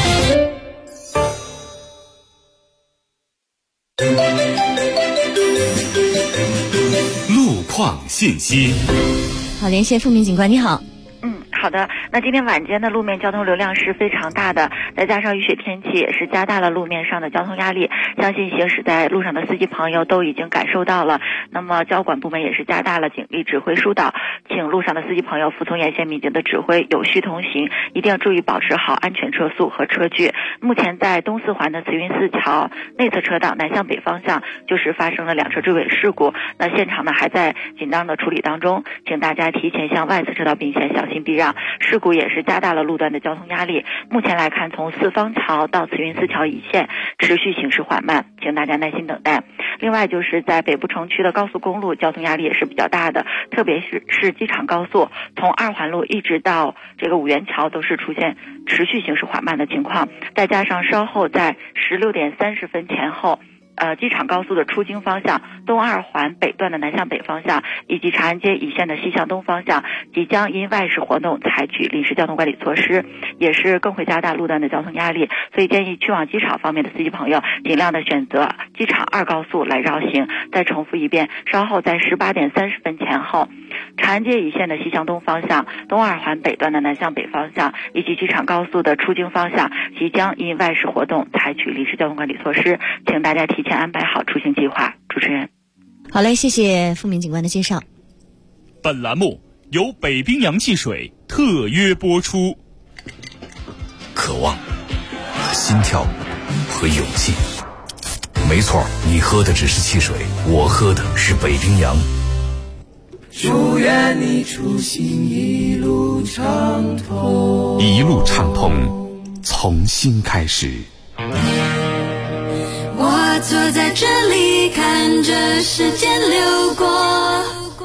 Speaker 15: 城。路况信息。
Speaker 10: 好，连线付明警官，你好。
Speaker 4: 好的，那今天晚间的路面交通流量是非常大的，再加上雨雪天气也是加大了路面上的交通压力，相信行驶在路上的司机朋友都已经感受到了。那么交管部门也是加大了警力指挥疏导，请路上的司机朋友服从沿线民警的指挥，有序同行，一定要注意保持好安全车速和车距。目前在东四环的慈云寺桥内侧车道南向北方向就是发生了2车追尾事故，那现场呢还在紧张的处理当中，请大家提前向外侧车道并线，小心避让。事故也是加大了路段的交通压力，目前来看，从四方桥到慈云寺桥一线持续行驶缓慢，请大家耐心等待。另外就是在北部城区的高速公路交通压力也是比较大的，特别是机场高速，从2环路一直到这个五元桥都是出现持续行驶缓慢的情况，再加上稍后在16点30分前后机场高速的出京方向、东2环北段的南向北方向，以及长安街一线的西向东方向，即将因外事活动采取临时交通管理措施，也是更会加大路段的交通压力。所以建议去往机场方面的司机朋友，尽量的选择机场2高速来绕行。再重复一遍，稍后在18点30分前后，长安街一线的西向东方向、东2环北段的南向北方向，以及机场高速的出京方向，即将因外事活动采取临时交通管理措施，请大家提前安排好出行计划。主持人，
Speaker 10: 好嘞，谢谢付明警官的介绍。
Speaker 1: 本栏目由北冰洋汽水特约播出。
Speaker 18: 渴望、心跳和勇气，没错，你喝的只是汽水，我喝的是北冰洋。
Speaker 8: 祝愿你出行一路畅通，
Speaker 15: 一路畅通，从新开始。
Speaker 13: 我坐在这里看着时间流过。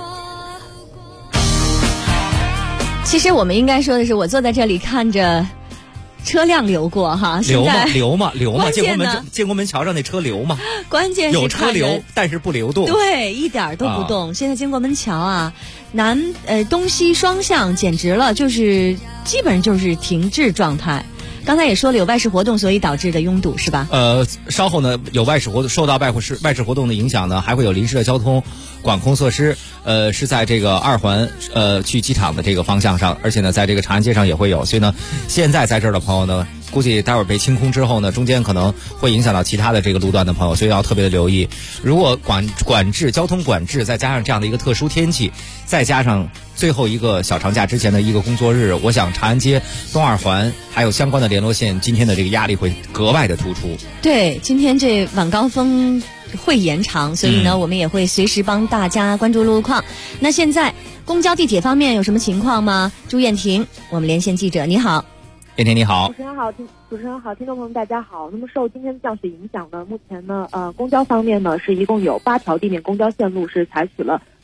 Speaker 10: 其实我们应该说的是，我坐在这里看着车辆流过哈。
Speaker 6: 流嘛，建国门桥上那车流嘛。
Speaker 10: 关键是
Speaker 6: 有车流，但是不流动。
Speaker 10: 对，一点都不动。现在建国门桥啊，东西双向简直了，就是基本上就是停滞状态。刚才也说了有外事活动，所以导致的拥堵是吧？
Speaker 6: 稍后呢有外事活动，受到外事活动的影响呢，还会有临时的交通管控措施。是在这个2环去机场的这个方向上，而且呢在这个长安街上也会有。所以呢，现在在这儿的朋友呢，估计待会儿被清空之后呢，中间可能会影响到其他的这个路段的朋友，所以要特别的留意。如果交通管制，再加上这样的一个特殊天气，再加上最后一个小长假之前的一个工作日，我想长安街、东2环还有相关的联络线，今天的这个压力会格外的突出。
Speaker 10: 对，今天这晚高峰会延长，所以呢，我们也会随时帮大家关注路况。那现在公交、地铁方面有什么情况吗？朱燕婷，我们连线记者，你好。
Speaker 6: 燕婷你好。
Speaker 22: 主持人好，听众朋友们大家好。那么受今天降雪影响呢，目前呢，公交方面呢是一共有8条地面公交线路是采取了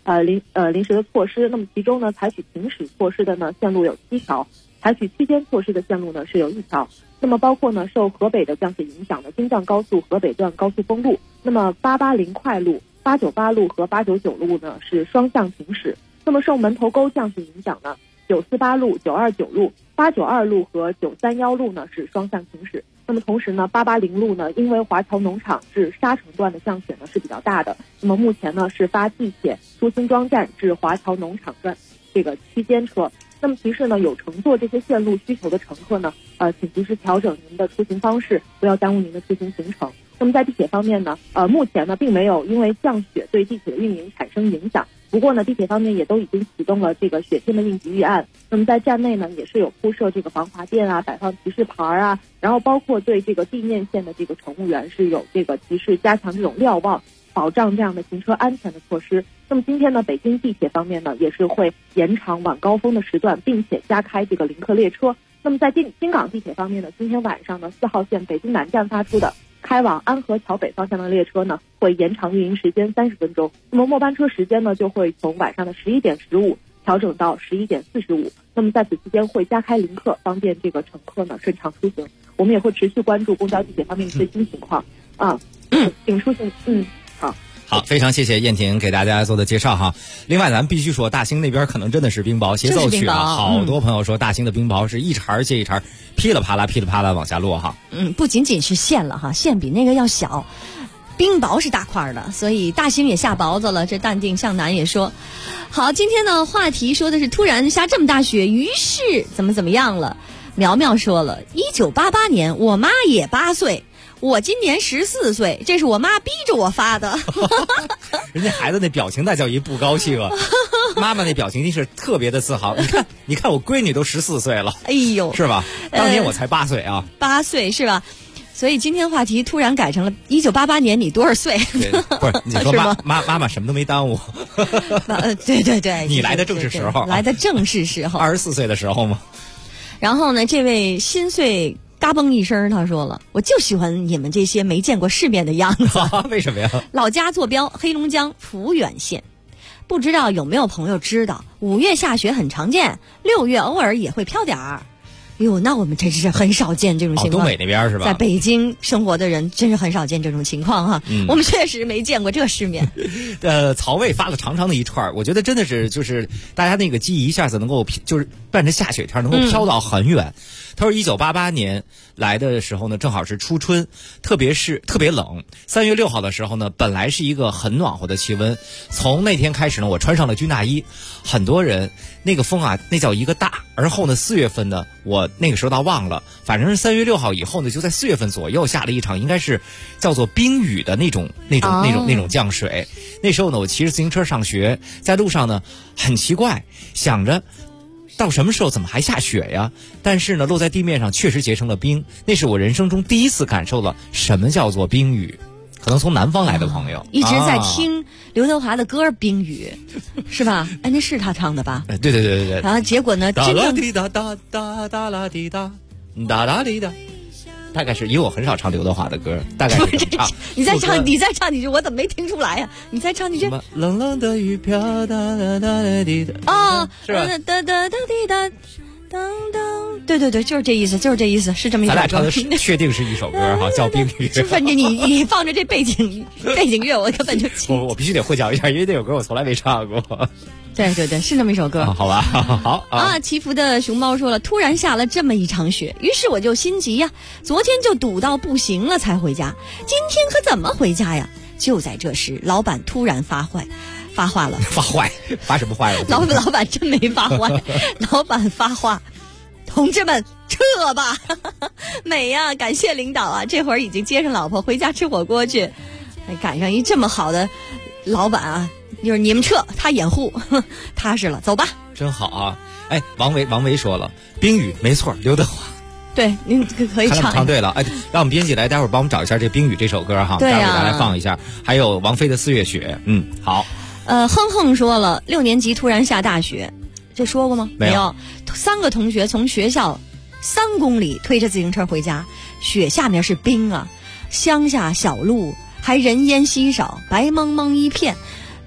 Speaker 11: 临时的措施。那么其中呢，采取停驶措施的呢线路有7条，采取期间措施的线路呢是有1条。那么包括呢受河北的降雪影响的京藏高速河北段高速封路，那么880快路、898路和899路呢是双向停驶。那么受门头沟降雪影响呢，948路、929路、892路和931路呢是双向停驶。那么同时呢，880路呢，因为华侨农场至沙城段的降雪呢是比较大的，那么目前呢是发地铁苏辛庄站至华侨农场段这个区间车。那么提示呢，有乘坐这些线路需求的乘客呢，请及时调整您的出行方式，不要耽误您的出行行程。那么在地铁方面呢，目前呢并没有因为降雪对地铁的运营产生影响。不过呢，地铁方面也都已经启动了这个雪天的应急预案。那么在站内呢，也是有铺设这个防滑垫啊，摆放提示牌啊，然后包括对这个地面线的这个乘务员是有这个提示，加强这种瞭望，保障这样的行车安全的措施。那么今天呢，北京地铁方面呢，也是会延长晚高峰的时段，并且加开这个临客列车。那么在京港地铁方面呢，今天晚上呢，4号线北京南站发出的开往安河桥北方向的列车呢，会延长运营时间30分钟。那么末班车时间呢，就会从晚上的11点15调整到11点45。那么在此期间会加开临客，方便这个乘客呢顺畅出行。我们也会持续关注公交地铁方面的最新情况啊，请出行。
Speaker 6: 好，非常谢谢燕婷给大家做的介绍哈。另外，咱必须说，大兴那边可能真的是冰雹协奏曲了，好多朋友说大兴的冰雹是一茬接一茬，噼里啪啦噼里啪啦往下落哈。
Speaker 10: 不仅仅是线了哈，线比那个要小，冰雹是大块的，所以大兴也下雹子了。这淡定向南也说，好，今天呢话题说的是突然下这么大雪，于是怎么样了？苗苗说了，1988年我妈也8岁。我今年14岁，这是我妈逼着我发的。
Speaker 6: 人家孩子那表情那叫一不高兴啊！妈妈那表情是特别的自豪。你看我闺女都14岁了，
Speaker 10: 哎呦，
Speaker 6: 是吧？当年我才8岁啊
Speaker 10: ，8岁是吧？所以今天话题突然改成了1988年你多少岁？
Speaker 6: 不是，你说妈妈什么都没耽误。
Speaker 10: 对，
Speaker 6: 你来的正是时候，
Speaker 10: 来的正是时候
Speaker 6: ，24岁的时候嘛。
Speaker 10: 然后呢，这位心碎嘎嘣一声，他说了，我就喜欢你们这些没见过世面的样子。
Speaker 6: 为什么呀？
Speaker 10: 老家坐标黑龙江抚远县，不知道有没有朋友知道，5月下雪很常见，6月偶尔也会飘点儿。哟，那我们真是很少见这种情况。
Speaker 6: 东北那边是吧？
Speaker 10: 在北京生活的人真是很少见这种情况哈。我们确实没见过这世面。
Speaker 6: 曹魏发了长长的一串，我觉得真的是就是大家那个记忆一下子能够就是伴着下雪天能够飘到很远。他说1988年来的时候呢，正好是初春，特别冷。3月6号的时候呢，本来是一个很暖和的气温，从那天开始呢，我穿上了军大衣。很多人那个风啊，那叫一个大。而后呢，4月份呢，我那个时候倒忘了，反正是3月6号以后呢，就在4月份左右下了一场应该是叫做冰雨的那种降水。那时候呢，我骑着自行车上学，在路上呢很奇怪，想着到什么时候怎么还下雪呀？但是呢，落在地面上确实结成了冰，那是我人生中第一次感受了什么叫做冰雨。可能从南方来的朋友
Speaker 10: 一直在听刘德华的歌《冰雨》，是吧？哎，那是他唱的吧？
Speaker 6: 对。
Speaker 10: 然后结果呢？
Speaker 6: 哒啦滴哒哒哒哒啦滴哒哒啦滴哒。大概是因为我很少唱刘德华的歌，大概是唱。
Speaker 10: 你再唱几句，我怎么没听出来呀？你再唱几句。
Speaker 6: 冷冷的雨飘哒哒哒滴哒。
Speaker 10: 哦，
Speaker 6: 是吧？
Speaker 10: 哒哒哒滴哒。当当，对，就是这意思，是这么一首歌。
Speaker 6: 咱俩唱的确定是一首歌哈，叫《冰雨》。
Speaker 10: 就反正你放着这背景乐，我根本就
Speaker 6: 我必须得会讲一下，因为那首歌我从来没唱过。
Speaker 10: 对，是这么一首歌。
Speaker 6: 好吧，好
Speaker 10: 啊。祈福的熊猫说了，突然下了这么一场雪，于是我就心急呀，昨天就堵到不行了才回家，今天可怎么回家呀？就在这时，老板突然发话了。
Speaker 6: 发什么话呀？
Speaker 10: 老板真没发坏，老板发话，同志们撤吧。美呀，感谢领导啊，这会儿已经接上老婆回家吃火锅去。赶上一这么好的老板啊，就是你们撤，他掩护，踏实了，走吧。
Speaker 6: 真好啊！哎，王维说了，冰雨没错，刘德华。
Speaker 10: 对，您可以唱
Speaker 6: 对了。哎，让我们编辑来待会儿帮我们找一下这《冰雨》这首歌哈，
Speaker 10: 对啊，
Speaker 6: 待会儿给大家放一下。还有王菲的《4月雪》。好。
Speaker 10: 哼说了，6年级突然下大雪，这说过吗？
Speaker 6: 没有。
Speaker 10: 3个同学从学校3公里推着自行车回家，雪下面是冰啊，乡下小路还人烟稀少，白蒙蒙一片。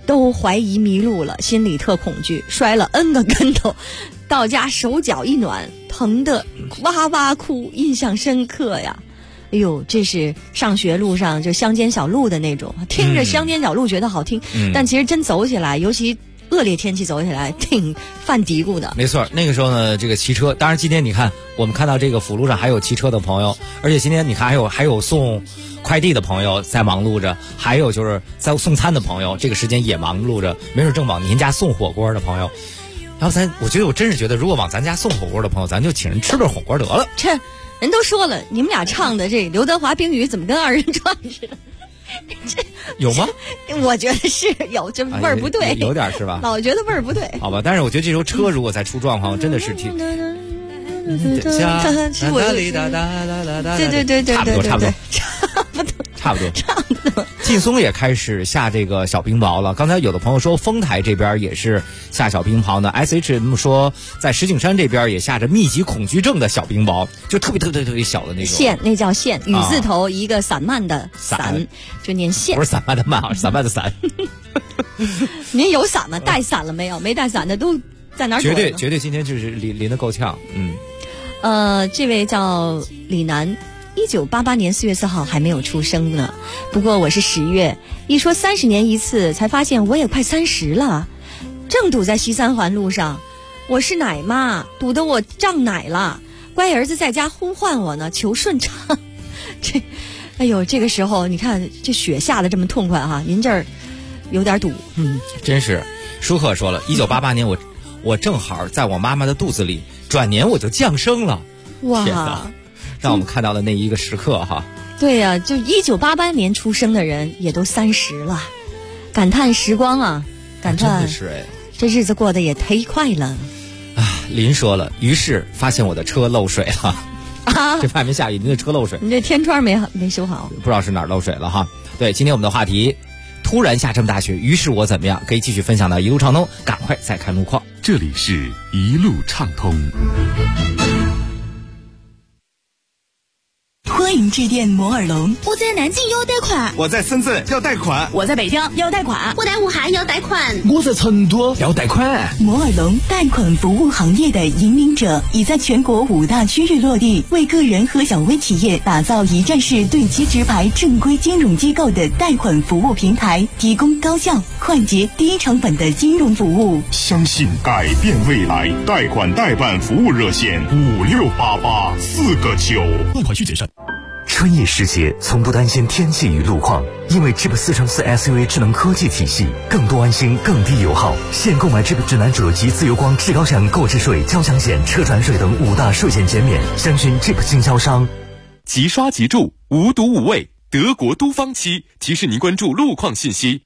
Speaker 10: 都怀疑迷路了，心里特恐惧，摔了 N 个跟头，到家手脚一暖，疼得哇哇哭，印象深刻呀。哎呦，这是上学路上就乡间小路的那种，听着乡间小路觉得好听，但其实真走起来，尤其恶劣天气走起来挺犯嘀咕的。
Speaker 6: 没错，那个时候呢，这个骑车，当然今天你看我们看到这个辅路上还有骑车的朋友，而且今天你看还有送快递的朋友在忙碌着，还有就是在送餐的朋友，这个时间也忙碌着，没准正往您家送火锅的朋友。然后我真是觉得，如果往咱家送火锅的朋友，咱就请人吃顿火锅得了。
Speaker 10: 这人都说了，你们俩唱的这刘德华、冰雨怎么跟二人转似的？
Speaker 6: 有吗？
Speaker 10: 我觉得是有，这味儿不对，
Speaker 6: 有点是吧？
Speaker 10: 老觉得味儿不对。
Speaker 6: 好吧，但是我觉得这时候车如果再出状况，真的是挺。对，差不多。劲松也开始下这个小冰雹了。刚才有的朋友说丰台这边也是下小冰雹呢。SHM 说在石景山这边也下着密集恐惧症的小冰雹，就特别小的那种。
Speaker 10: 线，那叫线，雨字头一个散漫的散，就念线。
Speaker 6: 不是散漫的漫啊，散漫的散。
Speaker 10: 您有伞吗？带伞了没有？没带伞的都在哪儿？
Speaker 6: 绝对，今天就是淋得够呛。
Speaker 10: 这位叫李楠。1988年4月4号还没有出生呢，不过我是10月。一说30年一次，才发现我也快30了。正堵在西三环路上，我是奶妈，堵得我胀奶了。乖儿子在家呼唤我呢，求顺畅。哎呦，这个时候你看这雪下得这么痛快哈，您这儿有点堵。
Speaker 6: 真是。舒克说了，1988年我正好在我妈妈的肚子里，转年我就降生了。
Speaker 10: 哇！
Speaker 6: 让我们看到了那一个时刻哈。
Speaker 10: 对呀，就1988年出生的人也都30了，感叹时光啊，感叹
Speaker 6: 真的是哎，
Speaker 10: 这日子过得也忒快了。
Speaker 6: 林说了，于是发现我的车漏水了啊！这还没下雨，您的车漏水，
Speaker 10: 你这天窗没修好，
Speaker 6: 不知道是哪儿漏水了哈。对，今天我们的话题，突然下这么大雪，于是我怎么样？可以继续分享到一路畅通，赶快再看路况。
Speaker 15: 这里是一路畅通。
Speaker 2: 欢迎致电摩尔龙。
Speaker 12: 我在南京要贷款，
Speaker 19: 我在深圳要贷款，
Speaker 22: 我在北京要贷款，
Speaker 12: 我在武汉要贷款，
Speaker 14: 我在成都要贷款。
Speaker 2: 摩尔龙贷款服务行业的引领者，已在全国5大区域落地，为个人和小微企业打造一站式对接直排正规金融机构的贷款服务平台，提供高效、快捷、低成本的金融服务。
Speaker 5: 相信改变未来，贷款代办服务热线5688 4个9，
Speaker 15: 贷款需谨慎。
Speaker 3: 春意时节，从不担心天气与路况，因为 Jeep 4×4 SUV 智能科技体系，更多安心，更低油耗。现购买 Jeep 指南者及自由光至高享购置税、交强险、车船税等5大税险减免，详询 Jeep 经销商。
Speaker 15: 即刷即住，无毒无味，德国都方漆提示您关注路况信息。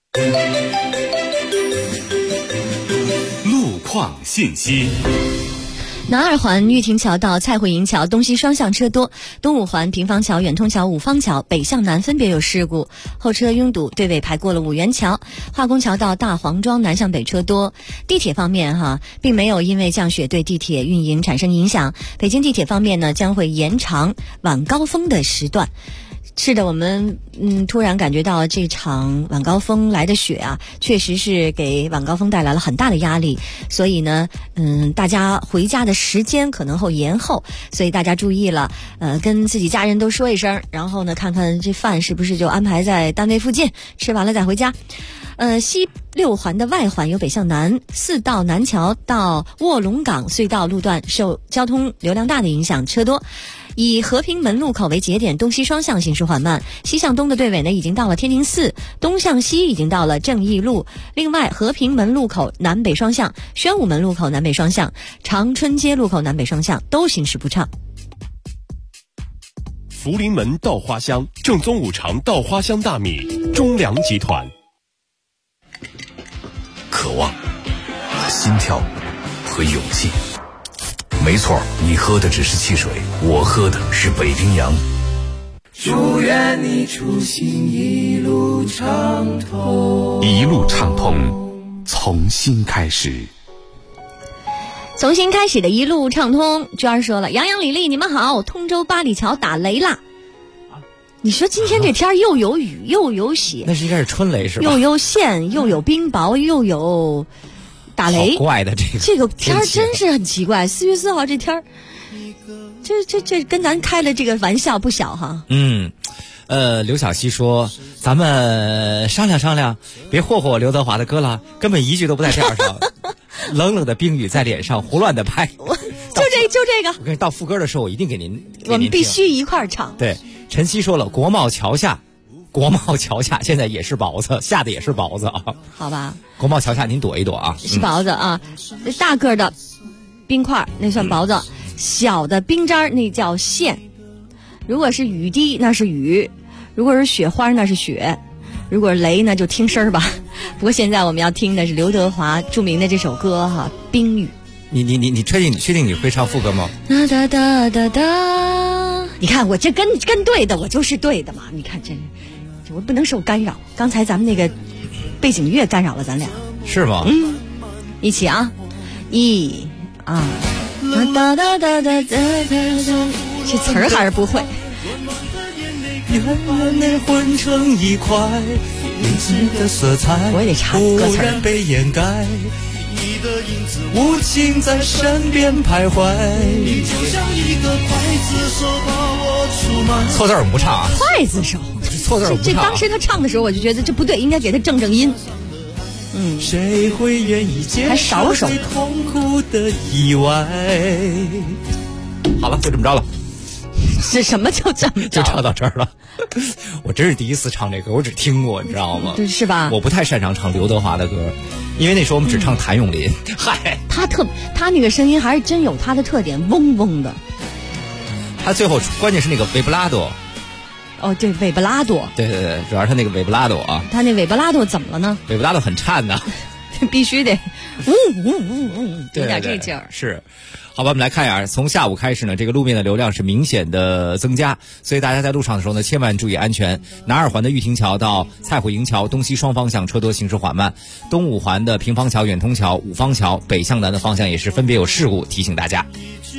Speaker 15: 路况信息。
Speaker 10: 南二环玉亭桥到蔡慧营桥东西双向车多，东五环平房桥、远通桥、五方桥北向南分别有事故，后车拥堵，队尾排过了五元桥。化工桥到大黄庄南向北车多。地铁方面并没有因为降雪对地铁运营产生影响。北京地铁方面呢，将会延长晚高峰的时段。是的，我们突然感觉到这场晚高峰来的雪啊，确实是给晚高峰带来了很大的压力，所以呢大家回家的时间可能会延后，所以大家注意了，跟自己家人都说一声，然后呢看看这饭是不是就安排在单位附近，吃完了再回家。西6环的外环由北向南，4道南桥到卧龙岗隧道路段受交通流量大的影响，车多。以和平门路口为节点，东西双向行驶缓慢。西向东的队尾呢已经到了天宁寺，东向西已经到了正义路。另外，和平门路口南北双向、宣武门路口南北双向、长春街路口南北双向都行驶不畅。
Speaker 15: 福临门稻花香，正宗五常稻花香大米，中粮集团。
Speaker 18: 渴望、心跳和勇气。没错，你喝的只是汽水，我喝的是北冰洋。
Speaker 8: 祝愿你出行一路畅通，
Speaker 15: 一路畅通，从新开始。
Speaker 10: 从新开始的一路畅通，娟儿说了，杨洋、李丽，你们好，通州八里桥打雷啦。 你说今天这天又有雨又有雪，
Speaker 6: 那是应该是春雷是吧？
Speaker 10: 又有线，又有冰雹，又有打雷，
Speaker 6: 好怪的这个
Speaker 10: 天真是很奇怪。4月4号这天，这跟咱开了这个玩笑不小哈。
Speaker 6: 刘晓溪说：“咱们商量商量，别霍霍刘德华的歌了，根本一句都不在调上。冷冷的冰雨在脸上胡乱的拍。就
Speaker 10: 这个。
Speaker 6: 我跟你到副歌的时候，我一定给您。
Speaker 10: 我们必须一块儿唱。
Speaker 6: 对，陈曦说了，国贸桥下现在也是雹子，下的也是雹子啊。
Speaker 10: 好吧。
Speaker 6: 国贸桥下您躲一躲啊。
Speaker 10: 是雹子啊，大个的冰块那算雹子，小的冰渣那叫线。如果是雨滴那是雨，如果是雪花那是雪，如果是雷呢就听声吧。不过现在我们要听的是刘德华著名的这首歌哈，《冰雨》。
Speaker 6: 你确定你会唱副歌吗？
Speaker 10: 哒哒哒哒哒！你看我这跟对的，我就是对的嘛。你看这我不能受干扰。刚才咱们那个背景乐干扰了咱俩，
Speaker 6: 是吗？
Speaker 10: 一起啊，1、2，哒哒哒哒哒哒，这词儿还是不会。
Speaker 8: 圆圆的混成一块，影子的色彩
Speaker 10: 我也得唱歌词，
Speaker 8: 忽然被掩盖。你的影子无情在身边徘徊，你就像一个刽子手把我出卖。
Speaker 6: 错字我们不唱啊，
Speaker 10: 刽子手，
Speaker 6: 错字我们不唱。
Speaker 10: 这当时他唱的时候，我就觉得这不对，应该给他正音。
Speaker 8: 谁会愿意接受最痛苦的意外？
Speaker 6: 好了，就这么着了。
Speaker 10: 是什么就这么着？
Speaker 6: 就唱到这儿了。我真是第一次唱这歌，我只听过，你知道吗？
Speaker 10: 是吧？
Speaker 6: 我不太擅长唱刘德华的歌，因为那时候我们只唱谭咏麟。嗨，
Speaker 10: 他那个声音还是真有他的特点，嗡嗡的。
Speaker 6: 他最后关键是那个维布拉多。
Speaker 10: 哦，对，韦布拉多。
Speaker 6: 对，主要是他那个韦布拉多啊。
Speaker 10: 他那韦布拉多怎么了呢？
Speaker 6: 韦布拉多很颤呐，
Speaker 10: 必须得有点这劲儿。
Speaker 6: 是。好吧，我们来看一下，从下午开始呢，这个路面的流量是明显的增加，所以大家在路上的时候呢，千万注意安全。南二环的玉亭桥到蔡虎营桥东西双方向车多，行驶缓慢；东五环的平方桥、远通桥、五方桥北向南的方向也是分别有事故，提醒大家。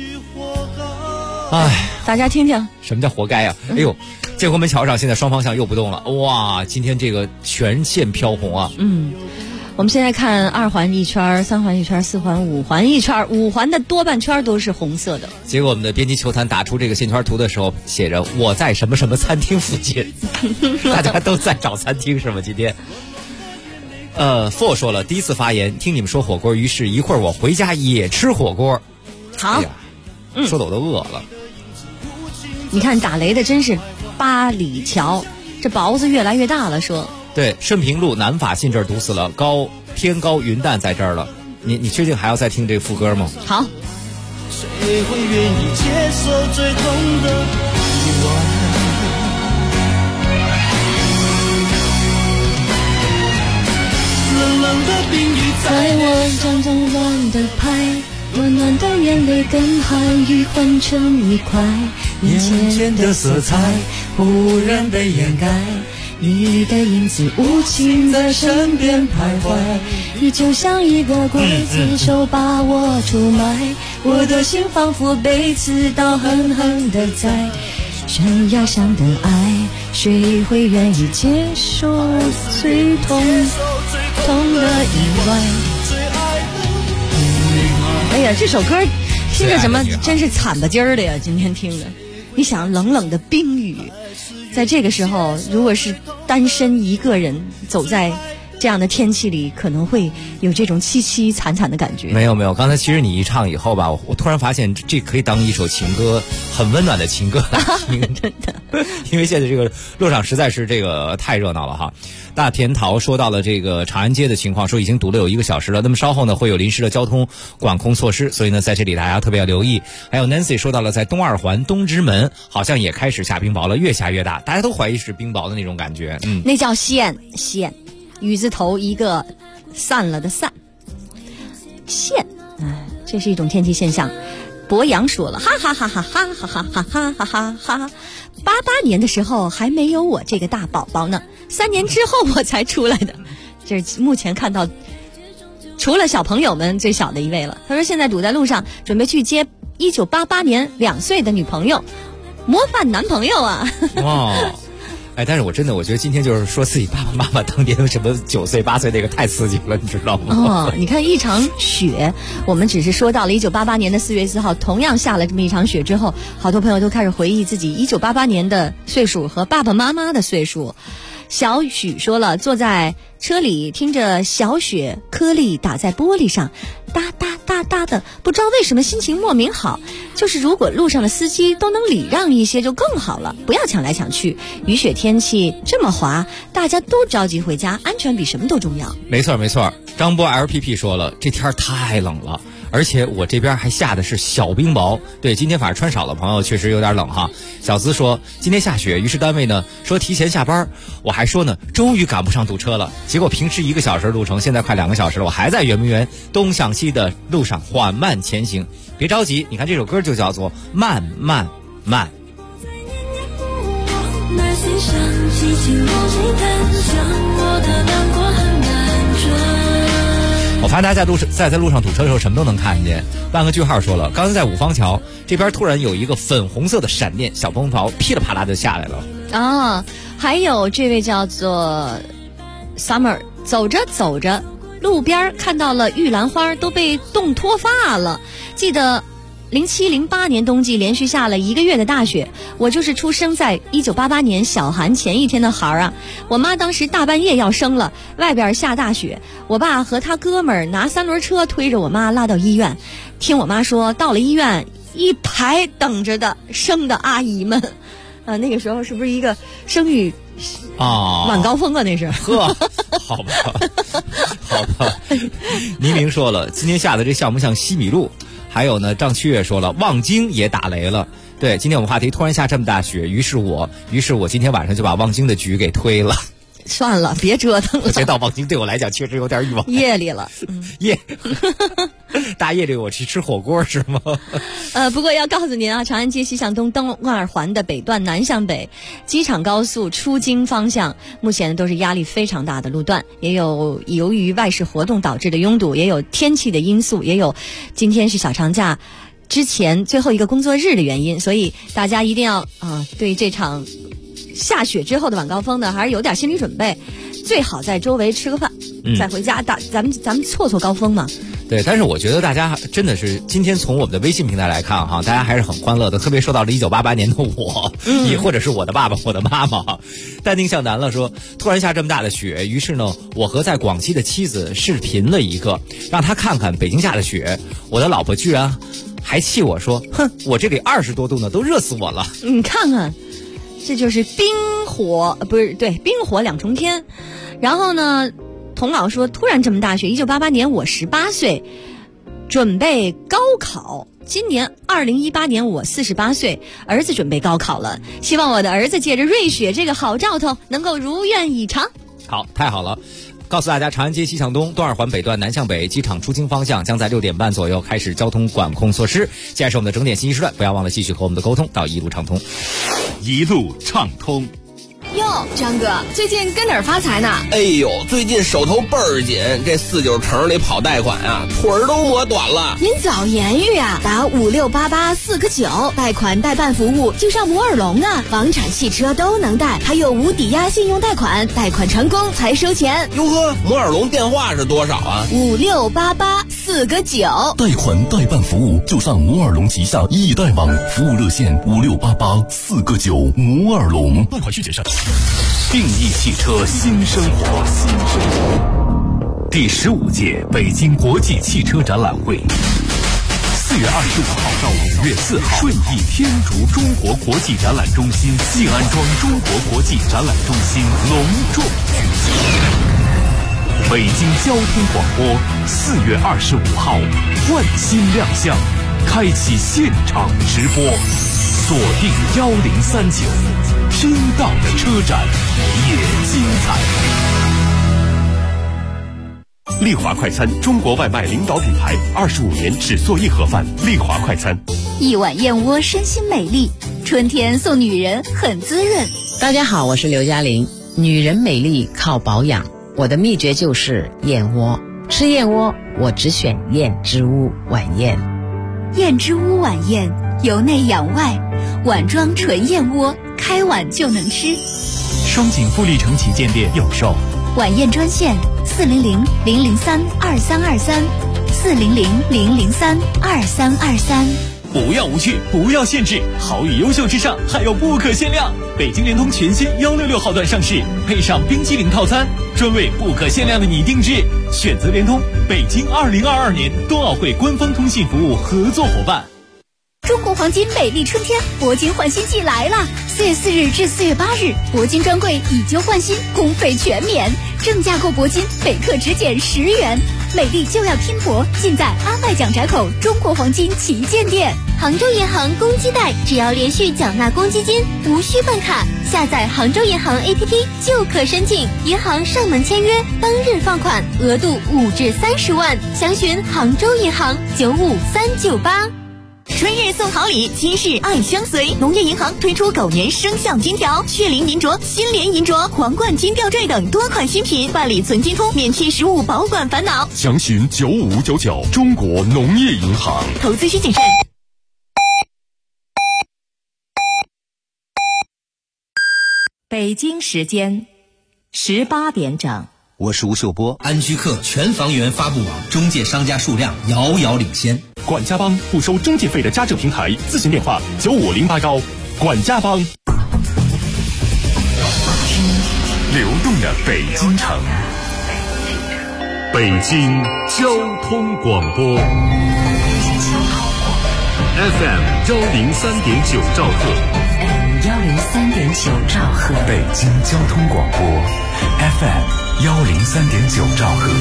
Speaker 10: 大家听听，
Speaker 6: 什么叫活该啊？哎呦，建国门桥上现在双方向又不动了，哇，今天这个全线飘红啊！
Speaker 10: 我们现在看2环一圈、3环一圈、4环、5环一圈，5环的多半圈都是红色的。
Speaker 6: 结果我们的编辑球坛打出这个线圈图的时候，写着我在什么什么餐厅附近，大家都在找餐厅是吗？今天，For 说了，第一次发言，听你们说火锅，于是一会儿我回家也吃火锅。
Speaker 10: 好，
Speaker 6: 说的我都饿了。
Speaker 10: 你看打雷的真是八里桥，这雹子越来越大了，说。
Speaker 6: 对，顺平路南法信这儿堵死了，天高云淡在这儿了。你确定还要再听这副歌吗？
Speaker 10: 好。
Speaker 8: 谁会愿意接受最痛的意外？冷冷的冰雨在我
Speaker 13: 张张乱的拍，暖暖的眼泪跟寒雨混成一块，
Speaker 8: 眼前的色彩忽然被掩盖。
Speaker 13: 你的影子无情在身边徘徊，你就像一个刽子手把我出卖，我的心仿佛被刺刀狠狠地宰。悬崖上的爱，谁会愿意接受最痛的意外？
Speaker 10: 哎呀，这首歌听着什么真是惨吧唧儿的呀！今天听的，你想冷冷的冰雨。在这个时候，如果是单身一个人走在这样的天气里，可能会有这种凄凄惨惨的感觉。
Speaker 6: 没有，刚才其实你一唱以后吧，我突然发现这可以当一首情歌，很温暖的情歌来听。
Speaker 10: 真的，
Speaker 6: 因为现在这个路上实在是这个太热闹了哈。大田桃说到了这个长安街的情况，说已经堵了有1个小时了。那么稍后呢会有临时的交通管控措施，所以呢在这里大家特别要留意。还有 Nancy 说到了在东二环东直门好像也开始下冰雹了，越下越大，大家都怀疑是冰雹的那种感觉。
Speaker 10: 那叫线，雨字头一个散了的散，线，这是一种天气现象。博洋说了，哈哈哈哈哈哈哈哈哈哈哈哈！88年的时候还没有我这个大宝宝呢，3年之后我才出来的。这是目前看到除了小朋友们最小的一位了。他说现在堵在路上，准备去接1988年2岁的女朋友，模范男朋友啊！
Speaker 6: 哇， 哎，但是我觉得今天就是说自己爸爸妈妈当年什么9岁8岁那个太刺激了，你知道吗？
Speaker 10: 哦，你看一场雪，我们只是说到了1988年的4月4号，同样下了这么一场雪之后，好多朋友都开始回忆自己1988年的岁数和爸爸妈妈的岁数。小许说了，坐在车里听着小雪颗粒打在玻璃上，哒哒哒哒的，不知道为什么心情莫名好。就是如果路上的司机都能礼让一些就更好了，不要抢来抢去。雨雪天气这么滑，大家都着急回家，安全比什么都重要。
Speaker 6: 没错没错，张波 LPP 说了，这天太冷了，而且我这边还下的是小冰雹。对，今天反正穿少了朋友确实有点冷哈。小资说今天下雪，于是单位呢说提前下班，我还说呢终于赶不上堵车了，结果平时1个小时路程现在快2个小时了，我还在圆明园东向西的路上缓慢前行。别着急，你看这首歌就叫做慢慢慢。我发现大家在路上堵车的时候什么都能看见。半个句号说了，刚才在五方桥这边突然有一个粉红色的闪电小风雹噼里啪啦就下来了
Speaker 10: 啊。还有这位叫做 Summer， 走着走着路边看到了玉兰花都被冻脱发了。记得07、08年冬季连续下了1个月的大雪，我就是出生在1988年小寒前一天的孩儿啊。我妈当时大半夜要生了，外边下大雪，我爸和他哥们儿拿3轮车推着我妈拉到医院。听我妈说，到了医院一排等着的生的阿姨们，那个时候是不是一个生育晚高峰啊？那是
Speaker 6: 呵，好吧，好吧。倪明说了，今天下的这像不像西米露？还有呢，张七月说了，望京也打雷了。对，今天我们话题突然下这么大雪，于是我今天晚上就把望京的局给推了。
Speaker 10: 算了，别折腾了。
Speaker 6: 我觉得到望京对我来讲确实有点欲望。
Speaker 10: 夜里了，
Speaker 6: 大夜里我去吃火锅是吗？
Speaker 10: 不过要告诉您啊，长安街西向东东二环的北段南向北，机场高速出京方向，目前都是压力非常大的路段，也有由于外事活动导致的拥堵，也有天气的因素，也有今天是小长假之前最后一个工作日的原因，所以大家一定要对这场下雪之后的晚高峰呢，还是有点心理准备，最好在周围吃个饭，再回家咱们错高峰嘛。
Speaker 6: 对，但是我觉得大家真的是今天从我们的微信平台来看哈，大家还是很欢乐的，特别说到了1988年的我，也或者是我的爸爸我的妈妈。淡定向南了说，突然下这么大的雪，于是呢我和在广西的妻子视频了一个，让他看看北京下的雪，我的老婆居然还气我说，哼，我这里20多度呢，都热死我了。
Speaker 10: 你看看，这就是冰火两重天。然后呢，童老说，突然这么大雪，1988年我18岁，准备高考。今年2018年我48岁，儿子准备高考了，希望我的儿子借着瑞雪这个好兆头，能够如愿以偿。
Speaker 6: 好，太好了。告诉大家，长安街西向东东二环北段南向北机场出京方向将在6点半左右开始交通管控措施。现在是我们的整点信息时段，不要忘了继续和我们的沟通到一路畅通。
Speaker 5: 一路畅通。
Speaker 16: 哟，张哥，最近跟哪儿发财呢？
Speaker 17: 哎呦，最近手头倍儿紧，这49城里跑贷款啊，腿儿都磨短了。
Speaker 16: 您早言语啊，打56884个9，贷款代办服务就上摩尔龙啊，房产汽车都能贷，还有无抵押信用贷款，贷款成功才收钱。
Speaker 17: 哟呵，摩尔龙电话是多少啊
Speaker 16: ？56884个9，
Speaker 15: 贷款代办服务就上摩尔龙旗下易贷网，服务热线56884个9，摩尔龙。贷款需谨慎。
Speaker 3: 定义汽车新生活，第15届北京国际汽车展览会，4月25号到5月4号，顺义天竺中国国际展览中心静安庄中国国际展览中心隆重举行。北京交通广播4月25号换新亮相，开启现场直播，锁定1039，听到的车展也精彩。
Speaker 5: 丽华快餐，中国外卖领导品牌，25年只做一盒饭。丽华快餐，
Speaker 12: 一碗燕窝身心美丽，春天送女人很滋润。
Speaker 7: 大家好，我是刘嘉玲。女人美丽靠保养，我的秘诀就是燕窝。吃燕窝，我只选燕之屋晚宴。
Speaker 12: 燕之屋晚宴，由内养外，碗装纯燕窝，开碗就能吃。
Speaker 1: 双井富力城旗舰店有售。
Speaker 12: 晚宴专线400-003-2323，400-003-2323。
Speaker 1: 不要无趣，不要限制，好与优秀之上还有不可限量。北京联通全新166号段上市，配上冰激凌套餐，专为不可限量的你定制。选择联通，北京2022年冬奥会官方通信服务合作伙伴。
Speaker 12: 中国黄金美丽春天铂金换新季来了！4月4日至4月8日，铂金专柜以旧换新，工费全免，正价购铂金每克只减10元。美丽就要拼搏，尽在安外蒋宅口中国黄金旗舰店。杭州银行公积贷，只要连续缴纳公积金，无需办卡，下载杭州银行 APP 就可申请，银行上门签约，当日放款，额度5至30万。详询杭州银行95398。
Speaker 2: 春日送好礼，今日爱相随。农业银行推出狗年生肖金条、血灵银镯、新联银镯、皇冠金吊坠等多款新品，办理存金通，免去实物保管烦恼。
Speaker 5: 详询9599中国农业银行。
Speaker 2: 投资需谨慎。
Speaker 9: 北京时间18点整。
Speaker 20: 我是吴秀波。安居客全房源发布网中介商家数量遥遥领先。
Speaker 5: 管家帮不收中介费的家政平台，咨询电话95081。管家帮。
Speaker 15: 流动的北京城，北京交通广播 FM 103.9兆赫
Speaker 9: 103.9兆赫，
Speaker 3: 北京交通广播 FM 103.9兆赫。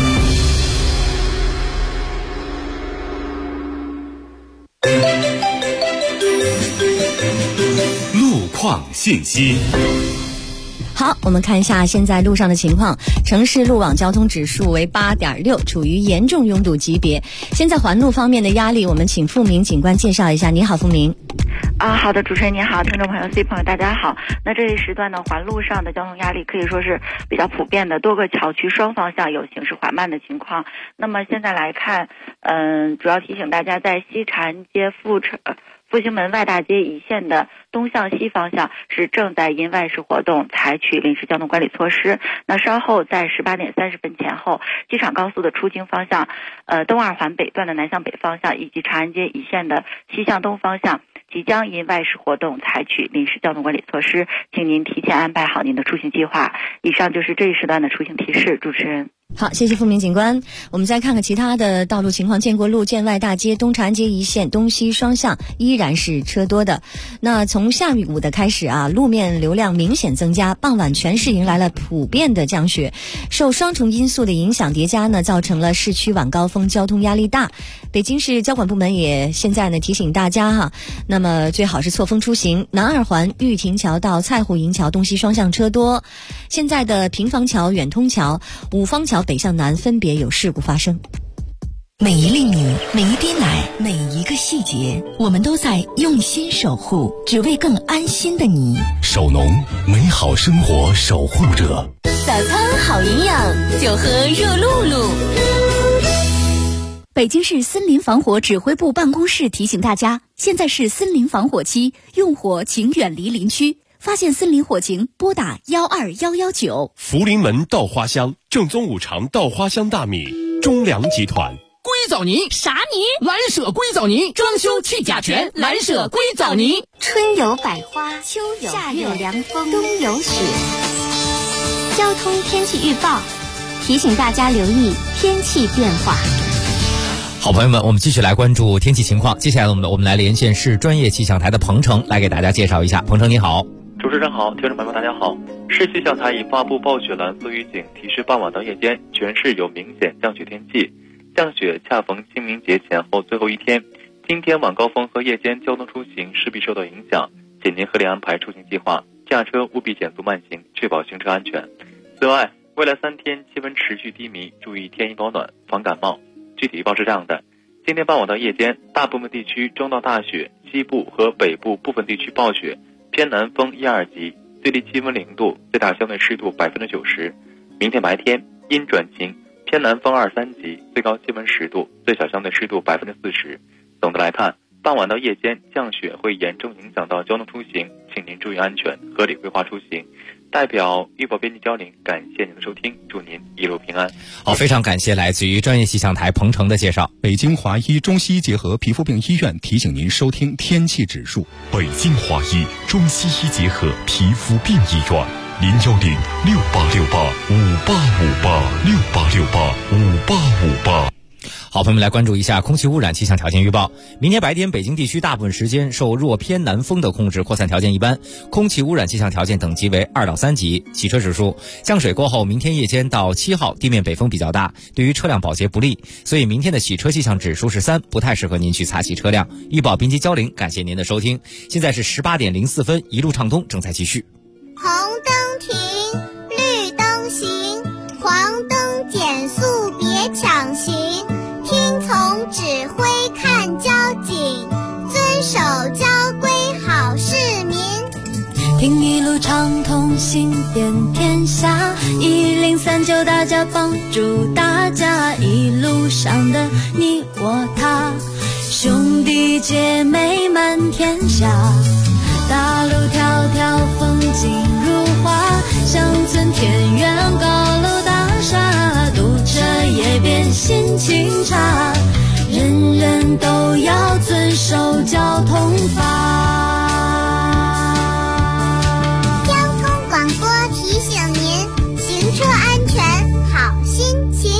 Speaker 15: 路况信息。
Speaker 10: 好，我们看一下现在路上的情况。城市路网交通指数为8.6，处于严重拥堵级别。现在环路方面的压力，我们请付明警官介绍一下。你好，付明。
Speaker 4: 好的，主持人你好，听众朋友 C 朋友大家好。那这一时段呢，环路上的交通压力可以说是比较普遍的，多个桥区双方向有行驶缓慢的情况。那么现在来看，主要提醒大家在西长安街复兴门外大街一线的东向西方向是正在因外事活动采取临时交通管理措施。那稍后在18点30分前后，机场高速的出京方向，东二环北段的南向北方向以及长安街一线的西向东方向即将因外事活动采取临时交通管理措施，请您提前安排好您的出行计划。以上就是这一时段的出行提示，主持人。
Speaker 10: 好，谢谢付明警官。我们再看看其他的道路情况。建国路建外大街东长安街一线东西双向依然是车多的。那从下午的开始路面流量明显增加，傍晚全市迎来了普遍的降雪，受双重因素的影响叠加呢，造成了市区晚高峰交通压力大。北京市交管部门也现在呢提醒大家那么最好是错峰出行。南二环玉亭桥到蔡湖营桥东西双向车多。现在的平房桥、远通桥、五方桥北向南分别有事故发生。
Speaker 2: 每一粒米，每一滴奶，每一个细节，我们都在用心守护，只为更安心的你。
Speaker 15: 守农，美好生活守护者。
Speaker 12: 早餐好营养，就喝热露露。北京市森林防火指挥部办公室提醒大家，现在是森林防火期，用火请远离林区。发现森林火情，拨打12119。
Speaker 5: 福临门稻花香，正宗五常稻花香大米，中粮集团。
Speaker 14: 硅藻泥
Speaker 12: 啥泥？
Speaker 14: 蓝舍硅藻泥，装修去甲醛，蓝舍硅藻泥。
Speaker 12: 春有百花，秋有夏有凉风，冬有雪。交通天气预报提醒大家留意天气变化。
Speaker 6: 好朋友们，我们继续来关注天气情况。接下来我们来连线市专业气象台的彭程，来给大家介绍一下。彭程你好。
Speaker 23: 主持人好，听众朋友们大家好。市气象台已发布暴雪蓝色预警，提示傍晚到夜间全市有明显降雪天气。降雪恰逢清明节前后最后一天，今天晚高峰和夜间交通出行势必受到影响，请您合理安排出行计划，驾车务必减速慢行，确保行车安全。此外，未来3天气温持续低迷，注意添衣保暖，防感冒。具体预报是这样的：今天傍晚到夜间，大部分地区中到大雪，西部和北部部分地区暴雪，偏南风1、2级，最低气温0度，最大相对湿度90%。明天白天阴转晴，偏南风2、3级，最高气温10度，最小相对湿度40%。总的来看，傍晚到夜间降雪会严重影响到交通出行，请您注意安全，合理规划出行。 代表预报编辑焦玲，感谢您的收听，祝您一路平安。
Speaker 6: 好，非常感谢来自于专业气象台彭程的介绍。
Speaker 11: 北京华医中西医结合皮肤病医院提醒您收听天气指数。
Speaker 5: 北京华医中西医结合皮肤病医院，010-6868-5858，6868-5858。
Speaker 6: 好，朋友们来关注一下空气污染气象条件预报。明天白天北京地区大部分时间受弱偏南风的控制，扩散条件一般，空气污染气象条件等级为2到3级。洗车指数，降水过后，明天夜间到7号地面北风比较大，对于车辆保洁不利，所以明天的洗车气象指数是3，不太适合您去擦洗车辆。预报编辑焦玲，感谢您的收听。现在是18点04分，一路畅通正在继续。
Speaker 19: 红灯停，绿灯行，黄灯减速别抢行，听从指挥看交警，遵守交规好市民。
Speaker 13: 听一路畅通行遍天下，1039大家帮助大家，一路上的你我他，兄弟姐妹满天下，大路迢迢风景如画，乡村田园高楼大厦，堵车也变心情差，人人都要遵守交通法。
Speaker 19: 交通广播提醒您，行车安全好心情。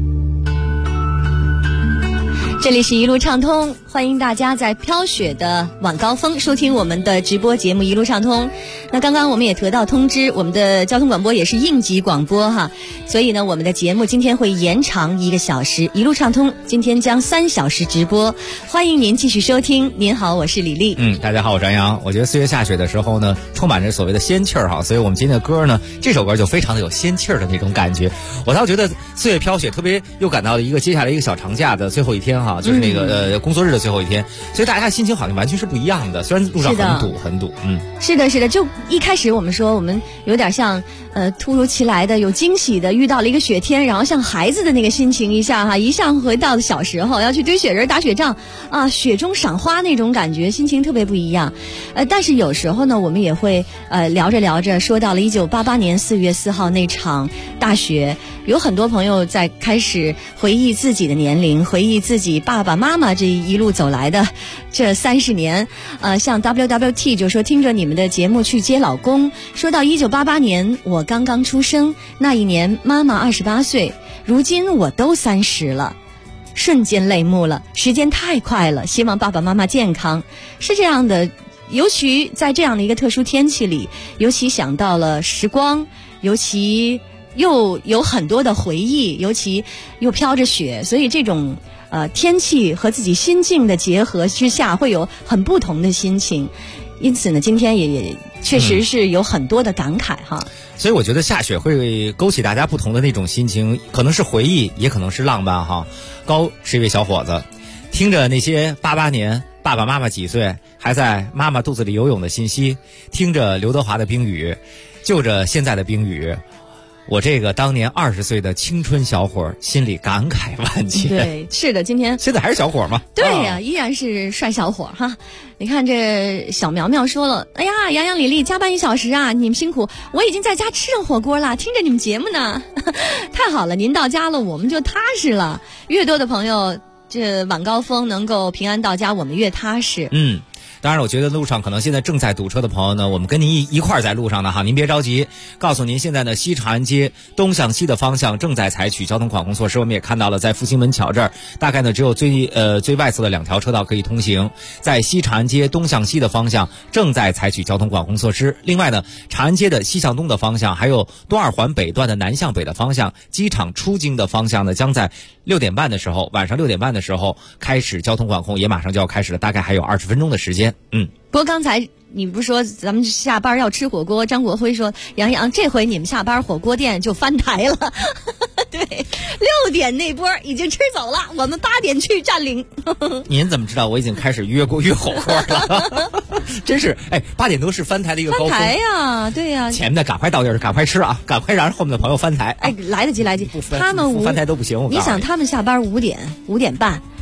Speaker 10: 这里是一路畅通，欢迎大家在飘雪的晚高峰收听我们的直播节目一路畅通。那刚刚我们也得到通知，我们的交通广播也是应急广播哈，所以呢我们的节目今天会延长1个小时，一路畅通今天将3小时直播，欢迎您继续收听。您好，我是李丽。
Speaker 6: 大家好，我张扬。我觉得4月下雪的时候呢，充满着所谓的仙气儿哈，所以我们今天的歌呢，这首歌就非常的有仙气儿的那种感觉。我倒觉得4月飘雪特别又赶到了接下来一个小长假的最后一天哈，就是那个工作日的最后一天，所以大家心情好像完全是不一样的。虽然路上很堵，
Speaker 10: 是的，就一开始我们说我们有点像突如其来的有惊喜的遇到了一个雪天，然后像孩子的那个心情一下回到了小时候，要去堆雪人打雪仗啊，雪中赏花那种感觉，心情特别不一样。但是有时候呢，我们也会聊着说到了1988年4月4号那场大雪，有很多朋友在开始回忆自己的年龄，回忆自己爸爸妈妈这一路走来的这30年。像 WWT 就说听着你们的节目去接老公，说到1988年我刚刚出生，那一年妈妈28岁，如今我都30了，瞬间泪目了，时间太快了，希望爸爸妈妈健康。是这样的，尤其在这样的一个特殊天气里，尤其想到了时光，尤其又有很多的回忆，尤其又飘着雪，所以这种天气和自己心境的结合之下，会有很不同的心情。因此呢，今天也确实是有很多的感慨哈。
Speaker 6: 所以我觉得下雪会勾起大家不同的那种心情，可能是回忆，也可能是浪漫哈。高是一位小伙子，听着那些88年爸爸妈妈几岁还在妈妈肚子里游泳的信息，听着刘德华的冰雨，就着现在的冰雨，我这个当年20岁的青春小伙心里感慨万千。
Speaker 10: 对，是的，今天
Speaker 6: 现在还是小伙吗？
Speaker 10: 对呀，依然是帅小伙哈。你看这小苗苗说了，哎呀，杨洋李丽加班1小时啊，你们辛苦，我已经在家吃上火锅了，听着你们节目呢。太好了，您到家了，我们就踏实了。越多的朋友这晚高峰能够平安到家，我们越踏实。
Speaker 6: 当然我觉得路上可能现在正在堵车的朋友呢，我们跟您一块儿在路上呢哈，您别着急，告诉您现在呢西长安街东向西的方向正在采取交通管控措施。我们也看到了，在复兴门桥这儿大概呢只有最外侧的2条车道可以通行，在西长安街东向西的方向正在采取交通管控措施。另外呢，长安街的西向东的方向，还有东二环北段的南向北的方向，机场出京的方向呢，将在6点半的时候，晚上6点半的时候开始交通管控，也马上就要开始了，大概还有20分钟的时间。
Speaker 10: 不过刚才你不是说咱们下班要吃火锅，张国辉说杨洋这回你们下班火锅店就翻台了。对，6点那波已经吃走了，我们8点去占领。
Speaker 6: 您怎么知道我已经开始约火锅了？真是8点多是翻台的一个高峰。
Speaker 10: 翻台呀，对呀。
Speaker 6: 前面的赶快到地儿，赶快吃啊，赶快让后面的朋友翻台。
Speaker 10: 来得及，他们
Speaker 6: 不翻台都不行。
Speaker 10: 你想他们下班5点半，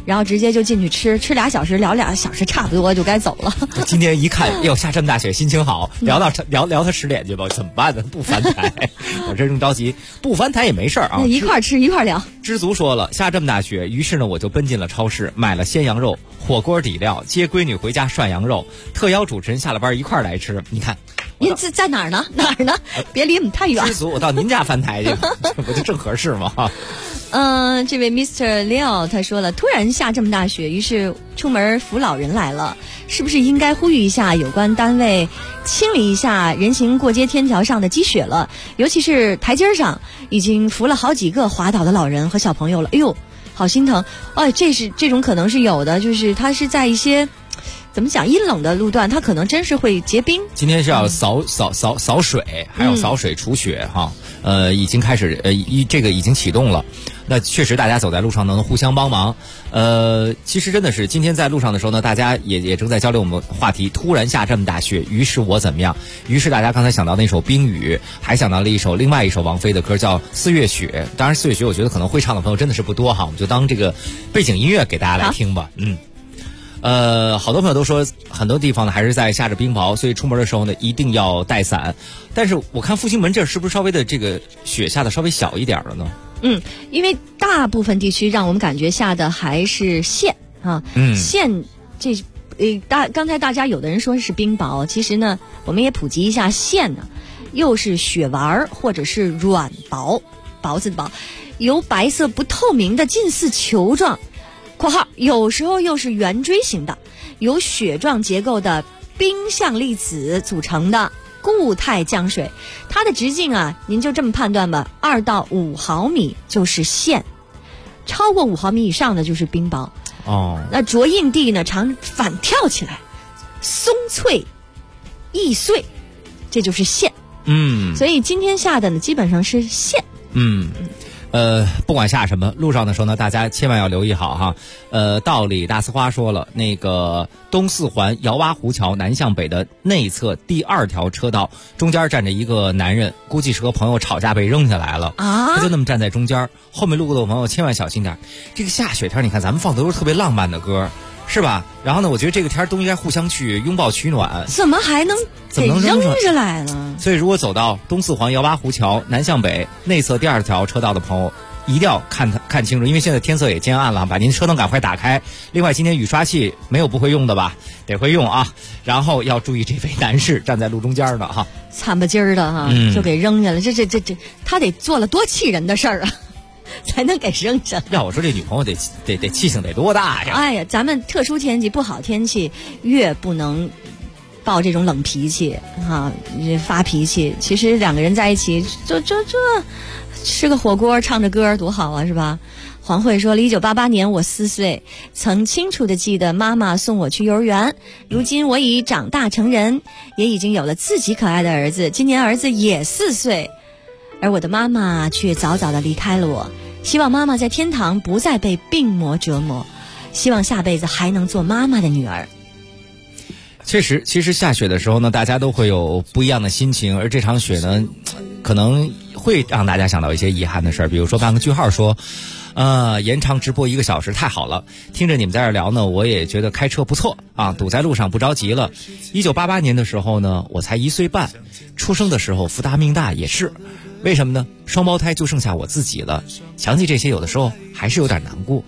Speaker 10: 然后直接就进去吃2小时，聊2小时差不多就该走了。
Speaker 6: 今天一看，哟，下这么大雪，心情好，聊他10点去吧，怎么办呢？不翻台，我这正着急，不翻台也没事啊，
Speaker 10: 一块吃一块聊。
Speaker 6: 知足说了，下这么大雪，于是呢，我就奔进了超市，买了鲜羊肉、火锅底料，接闺女回家涮羊肉，特邀主持人下了班一块来吃。你看。
Speaker 10: 您在哪儿呢？哪儿呢？别离我们太远。
Speaker 6: 知足，我到您家翻台去，这不就正合适吗？
Speaker 10: 这位 Mr. Leo 他说了，突然下这么大雪，于是出门扶老人来了，是不是应该呼吁一下有关单位清理一下人行过街天桥上的积雪了？尤其是台阶上，已经扶了好几个滑倒的老人和小朋友了。哎呦，好心疼！哎，这种可能是有的，就是他是在一些。怎么讲？阴冷的路段，它可能真是会结冰。
Speaker 6: 今天是要扫水，还有扫水除雪哈。已经开始这个已经启动了。那确实，大家走在路上能互相帮忙。其实真的是今天在路上的时候呢，大家也正在交流我们话题。突然下这么大雪，于是我怎么样？于是大家刚才想到那首《冰雨》，还想到了另外一首王菲的歌叫《四月雪》。当然，《四月雪》我觉得可能会唱的朋友真的是不多哈，我们就当这个背景音乐给大家来听吧。好多朋友都说很多地方呢还是在下着冰雹，所以出门的时候呢一定要带伞。但是我看复兴门这儿是不是稍微的这个雪下的稍微小一点了呢？
Speaker 10: 因为大部分地区让我们感觉下的还是线啊，线刚才大家有的人说是冰雹，其实呢我们也普及一下，线呢又是雪丸或者是软雹，雹子的雹，由白色不透明的近似球状括号有时候又是圆锥形的由雪状结构的冰象粒子组成的固态降水，它的直径啊您就这么判断吧，2到5毫米就是线，超过5毫米以上的就是冰雹。那着印地呢常反跳起来，松脆易碎，这就是线。所以今天下的呢基本上是线。
Speaker 6: 不管下什么，路上的时候呢，大家千万要留意好哈。道理大呲花说了，那个东四环姚洼湖桥南向北的内侧第2条车道中间站着一个男人，估计是和朋友吵架被扔下来了他就那么站在中间，后面路过的朋友千万小心点。这个下雪天，你看咱们放的都是特别浪漫的歌，是吧？然后呢，我觉得这个天都应该互相去拥抱取暖，
Speaker 10: 怎么还能给扔着来呢？
Speaker 6: 所以如果走到东四环姚洼湖桥南向北内侧第2条车道的朋友，一定要看清楚，因为现在天色也渐暗了，把您车灯赶快打开。另外，今天雨刷器没有不会用的吧？得会用啊。然后要注意这位男士站在路中间呢哈，
Speaker 10: 惨不劲儿的哈，就给扔下了。这他得做了多气人的事儿啊！才能给扔上。
Speaker 6: 要我说，这女朋友得气性得多大呀！
Speaker 10: 哎呀，咱们特殊天气不好天气越不能抱这种冷脾气哈，发脾气。其实2个人在一起，这吃个火锅唱着歌多好啊，是吧？黄慧说了，1988年我4岁，曾清楚地记得妈妈送我去幼儿园。如今我已长大成人，也已经有了自己可爱的儿子，今年儿子也4岁，而我的妈妈却早早地离开了我。希望妈妈在天堂不再被病魔折磨，希望下辈子还能做妈妈的女儿。
Speaker 6: 确实，其实下雪的时候呢，大家都会有不一样的心情，而这场雪呢，可能会让大家想到一些遗憾的事儿，比如说办个句号说，延长直播1个小时太好了，听着你们在这聊呢，我也觉得开车不错啊，堵在路上不着急了。1988年的时候呢，我才1岁半，出生的时候福大命大也是，为什么呢？双胞胎就剩下我自己了，想起这些有的时候还是有点难过。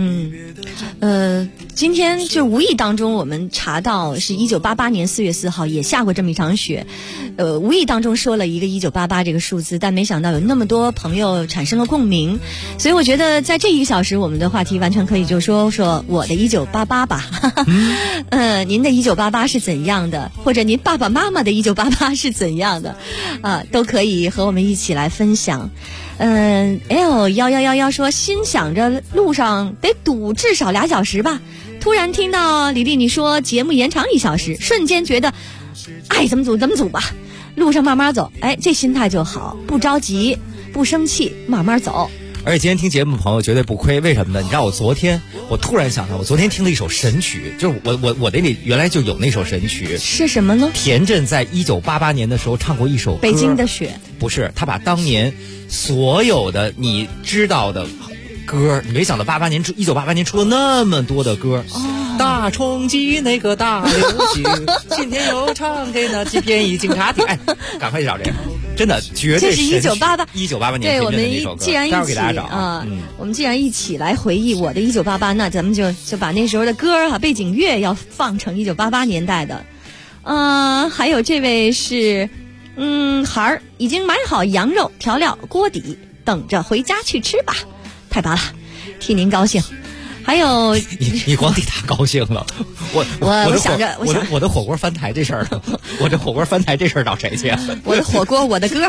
Speaker 10: 今天就无意当中我们查到是1988年4月4号也下过这么一场雪，无意当中说了一个1988这个数字，但没想到有那么多朋友产生了共鸣，所以我觉得在这1个小时我们的话题完全可以就说我的1988吧。您的1988是怎样的，或者您爸爸妈妈的1988是怎样的都可以和我们一起来分享。L1111说心想着路上得堵至少2小时吧，突然听到李丽你说节目延长1小时，瞬间觉得爱怎么走怎么走吧，路上慢慢走，这心态就好，不着急不生气，慢慢走。
Speaker 6: 而且今天听节目的朋友绝对不亏，为什么呢？你知道我突然想到，我昨天听了一首神曲，就是我那里原来就有那首神曲，
Speaker 10: 是什么呢？
Speaker 6: 田震在1988年的时候唱过一首歌，
Speaker 10: 北京的雪。
Speaker 6: 不是，他把当年所有的你知道的歌，你没想到1988年出了那么多的歌。大冲击那个大流星，今天又唱给那几便衣警察听。哎，赶快去找这个，真的绝对
Speaker 10: 这是
Speaker 6: 1988年。
Speaker 10: 对，我们既然一起我们既然一起来回忆我的1988，那咱们就把那时候的歌背景乐要放成1988年代的。还有这位是孩儿已经买好羊肉调料锅底，等着回家去吃吧，太棒了，替您高兴。还有
Speaker 6: 你光替他高兴了，我想着我的火锅翻台这事儿呢，我这火锅翻台这事儿找谁去啊？
Speaker 10: 我的火锅我的歌，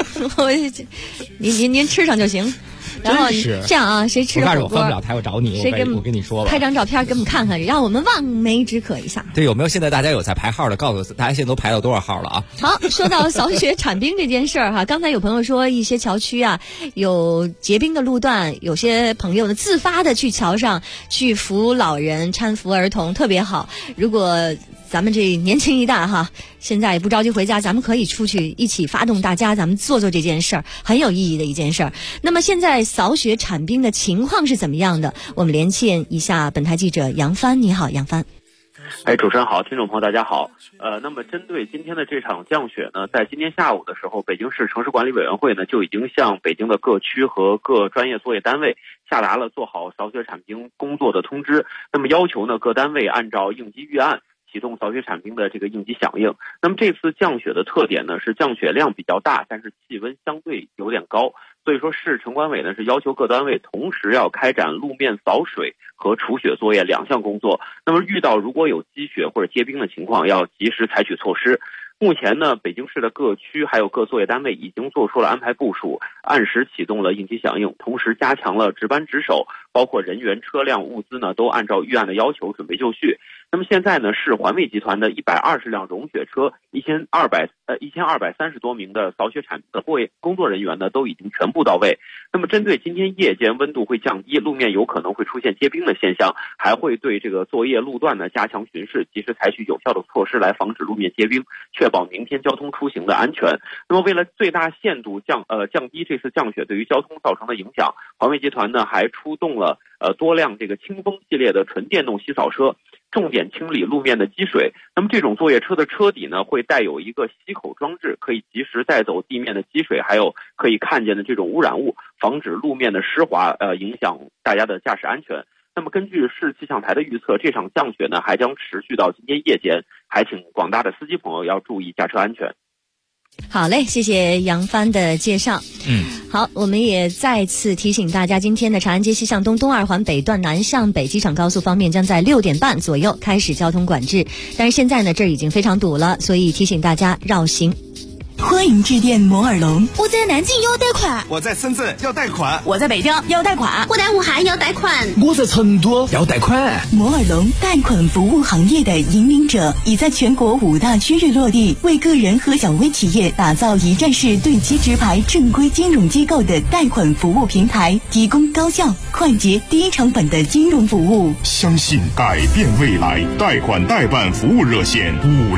Speaker 10: 您吃上就行。然后这样啊，谁吃了火锅，
Speaker 6: 我翻不了台，我找你，我跟你说吧，
Speaker 10: 拍张照片给我们看看，让我们望梅止渴一下。
Speaker 6: 对，有没有现在大家有在排号的？告诉大家现在都排到多少号了啊？
Speaker 10: 好，说到扫雪铲冰这件事儿哈，刚才有朋友说一些桥区啊有结冰的路段，有些朋友呢自发的去桥上去扶老人、搀扶儿童，特别好。如果咱们这年轻一代哈，现在也不着急回家，咱们可以出去一起发动大家，咱们做这件事儿，很有意义的一件事儿。那么现在扫雪铲冰的情况是怎么样的？我们连线一下本台记者杨帆。你好，杨帆。
Speaker 18: 主持人好，听众朋友大家好。那么针对今天的这场降雪呢，在今天下午的时候，北京市城市管理委员会呢就已经向北京的各区和各专业作业单位下达了做好扫雪铲冰工作的通知。那么要求呢各单位按照应急预案启动扫雪铲冰的这个应急响应。那么这次降雪的特点呢是降雪量比较大，但是气温相对有点高，所以说市城管委呢是要求各单位同时要开展路面扫水和除雪作业2项工作。那么遇到如果有积雪或者结冰的情况，要及时采取措施。目前呢，北京市的各区还有各作业单位已经做出了安排部署，按时启动了应急响应，同时加强了值班值守，包括人员、车辆、物资呢都按照预案的要求准备就绪。那么现在呢，市环卫集团的120辆融雪车、1230多名的扫雪铲的工作人员呢都已经全部到位。那么针对今天夜间温度会降低，路面有可能会出现结冰的现象，还会对这个作业路段呢加强巡视，及时采取有效的措施来防止路面结冰，确保明天交通出行的安全。那么为了最大限度降低这次降雪对于交通造成的影响，环卫集团呢还出动了多辆这个清风系列的纯电动洗扫车，重点清理路面的积水。那么这种作业车的车底呢会带有一个吸口装置，可以及时带走地面的积水，还有可以看见的这种污染物，防止路面的湿滑影响大家的驾驶安全。那么根据市气象台的预测，这场降雪呢还将持续到今天夜间，还请广大的司机朋友要注意驾车安全。
Speaker 10: 好嘞，谢谢杨帆的介绍。好，我们也再次提醒大家，今天的长安街西向东东2环北段南向北机场高速方面将在6点半左右开始交通管制，但是现在呢这儿已经非常堵了，所以提醒大家绕行。
Speaker 2: 欢迎致电摩尔龙。
Speaker 12: 我在南京要贷款，
Speaker 21: 我在深圳要贷款，
Speaker 2: 我在北京要贷款，
Speaker 12: 我在武汉要贷款，
Speaker 21: 我在成都要贷款。
Speaker 2: 摩尔龙贷款服务行业的引领者，已在全国5大区域落地，为个人和小微企业打造一站式对接直排正规金融机构的贷款服务平台，提供高效、快捷、低成本的金融服务。
Speaker 5: 相信改变未来，贷款代办服务热线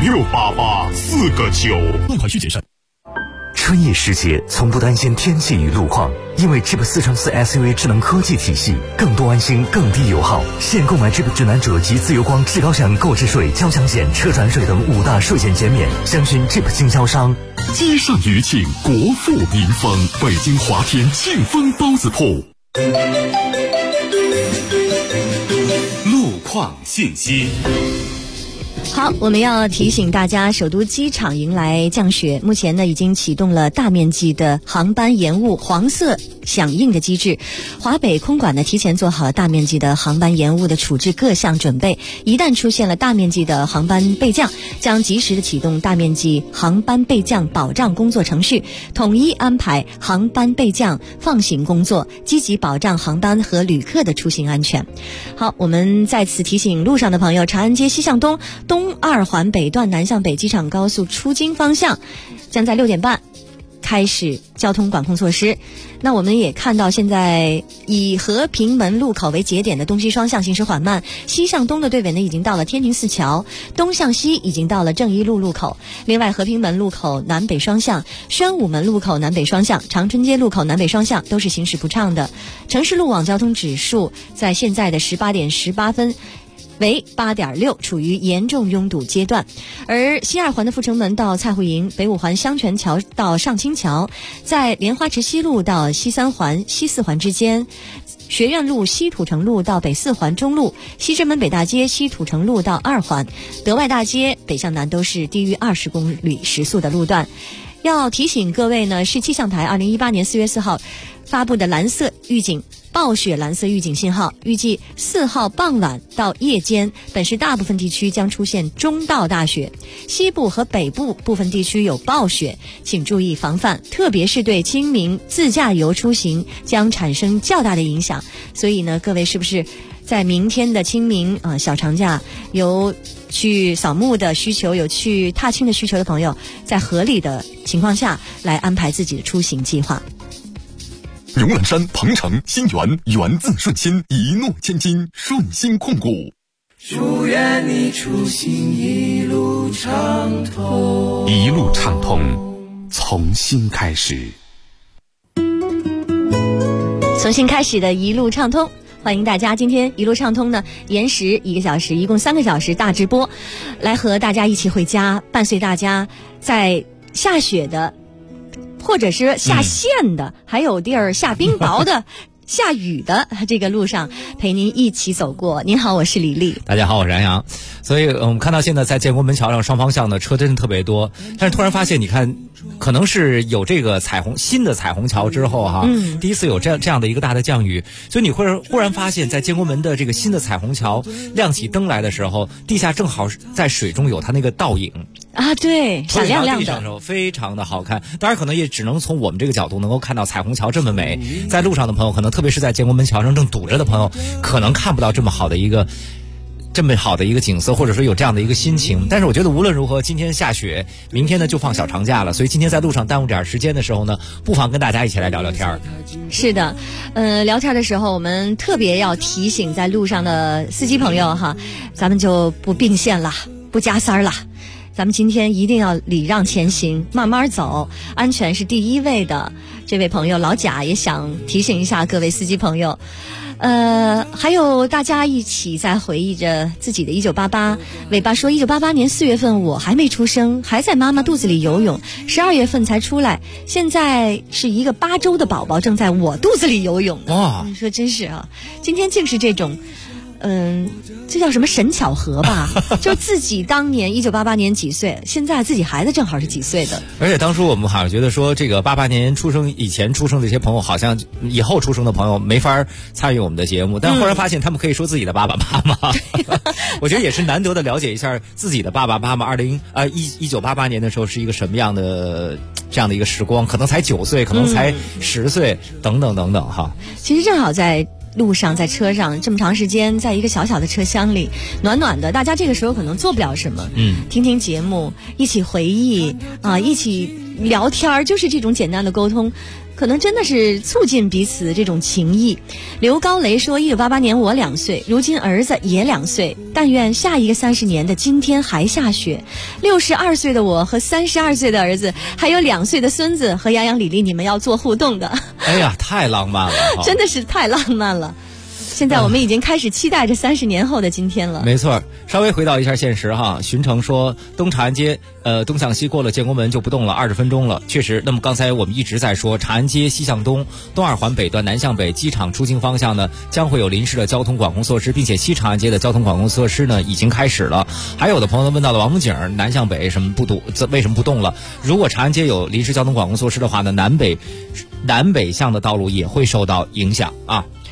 Speaker 5: 5688 4个9，
Speaker 15: 贷款需谨慎。
Speaker 3: 春意时节从不担心天气与路况，因为 Jeep 4×4 SUV 智能科技体系，更多安心，更低油耗。现购买 Jeep 指南者及自由光至高享购置税、交强险、车船税等5大税险减免，详询 Jeep 经销商。
Speaker 15: 街上余庆，国富民丰，北京华天庆丰包子铺。路况信息。
Speaker 10: 好，我们要提醒大家，首都机场迎来降雪，目前呢已经启动了大面积的航班延误黄色响应的机制。华北空管呢提前做好了大面积的航班延误的处置各项准备，一旦出现了大面积的航班备降，将及时的启动大面积航班备降保障工作程序，统一安排航班备降放行工作，积极保障航班和旅客的出行安全。好，我们再次提醒路上的朋友，长安街西向东东2环北段南向北机场高速出京方向将在6点半开始交通管控措施。那我们也看到，现在以和平门路口为节点的东西双向行驶缓慢，西向东的队尾呢已经到了天庭寺桥，东向西已经到了正一路路口。另外，和平门路口南北双向、宣武门路口南北双向、长春街路口南北双向都是行驶不畅的。城市路网交通指数在现在的18点18分为8.6，处于严重拥堵阶段。而西二环的阜成门到蔡户营，北五环香泉桥到上清桥，在莲花池西路到西三环、西四环之间，学院路西土城路到北四环中路，西直门北大街西土城路到2环，德外大街北向南都是低于20公里时速的路段。要提醒各位呢，是气象台2018年4月4号发布的蓝色预警，暴雪蓝色预警信号，预计4号傍晚到夜间，本市大部分地区将出现中到大雪，西部和北部部分地区有暴雪，请注意防范，特别是对清明自驾游出行将产生较大的影响。所以呢，各位是不是在明天的清明小长假有去扫墓的需求，有去踏青的需求的朋友，在合理的情况下来安排自己的出行计划。
Speaker 15: 荣览山、鹏程、新源，源自顺心，一诺千金，顺心控股。
Speaker 8: 祝愿你出行一路畅通，
Speaker 15: 一路畅通，从新开始。
Speaker 10: 从新开始的一路畅通，欢迎大家。今天一路畅通呢，延时1个小时，一共3个小时大直播，来和大家一起回家，伴随大家在下雪的，或者是下线的，还有地儿下冰雹的下雨的这个路上陪您一起走过。您好，我是李丽。
Speaker 6: 大家好，我是安阳。所以我们看到现在在建国门桥上双方向的车真的特别多，但是突然发现，你看可能是有这个新的彩虹桥之后哈，第一次有这样的一个大的降雨，所以你会忽然发现，在建国门的这个新的彩虹桥亮起灯来的时候，地下正好在水中有它那个倒影
Speaker 10: 啊，对，闪亮亮的，
Speaker 6: 非常的好看。当然可能也只能从我们这个角度能够看到彩虹桥这么美，在路上的朋友可能特别是在建国门桥上正堵着的朋友，可能看不到这么好的一个景色，或者说有这样的一个心情。但是我觉得无论如何，今天下雪，明天呢就放小长假了，所以今天在路上耽误点时间的时候呢，不妨跟大家一起来聊聊天。
Speaker 10: 是的，聊天的时候我们特别要提醒在路上的司机朋友哈，咱们就不并线了，不加塞了。咱们今天一定要礼让前行，慢慢走，安全是第一位的。这位朋友老贾也想提醒一下各位司机朋友，还有大家一起在回忆着自己的1988。尾巴说，1988年4月份我还没出生，还在妈妈肚子里游泳，12月份才出来，现在是一个8周的宝宝正在我肚子里游泳呢。哇，你说真是啊，今天竟是这种这叫什么神巧合吧？就自己当年1988年几岁，现在自己孩子正好是几岁的。
Speaker 6: 而且当初我们好像觉得说，这个88年以前出生的这些朋友，好像以后出生的朋友没法参与我们的节目，但忽然发现他们可以说自己的爸爸妈妈。我觉得也是难得的了解一下自己的爸爸妈妈1988年的时候是一个什么样的这样的一个时光，可能才9岁，可能才10岁，等等等等哈。
Speaker 10: 其实正好在路上，在车上这么长时间，在一个小小的车厢里，暖暖的，大家这个时候可能做不了什么，听听节目，一起回忆啊，一起聊天，就是这种简单的沟通，可能真的是促进彼此这种情谊。刘高雷说，1988年我2岁，如今儿子也2岁，但愿下一个30年的今天还下雪。62岁的我和32岁的儿子，还有2岁的孙子和杨洋、李丽，你们要做互动的。
Speaker 6: 哎呀，太浪漫了，
Speaker 10: 真的是太浪漫了。现在我们已经开始期待着30年后的今天了。
Speaker 6: 没错，稍微回到一下现实哈。寻成说，东长安街东向西过了建国门就不动了，20分钟了。确实，那么刚才我们一直在说，长安街西向东、东二环北段南向北机场出境方向呢，将会有临时的交通管控措施，并且西长安街的交通管控措施呢已经开始了。还有的朋友问到了王府井南向北为什么不动了？如果长安街有临时交通管控措施的话呢，南北向的道路也会受到影响啊。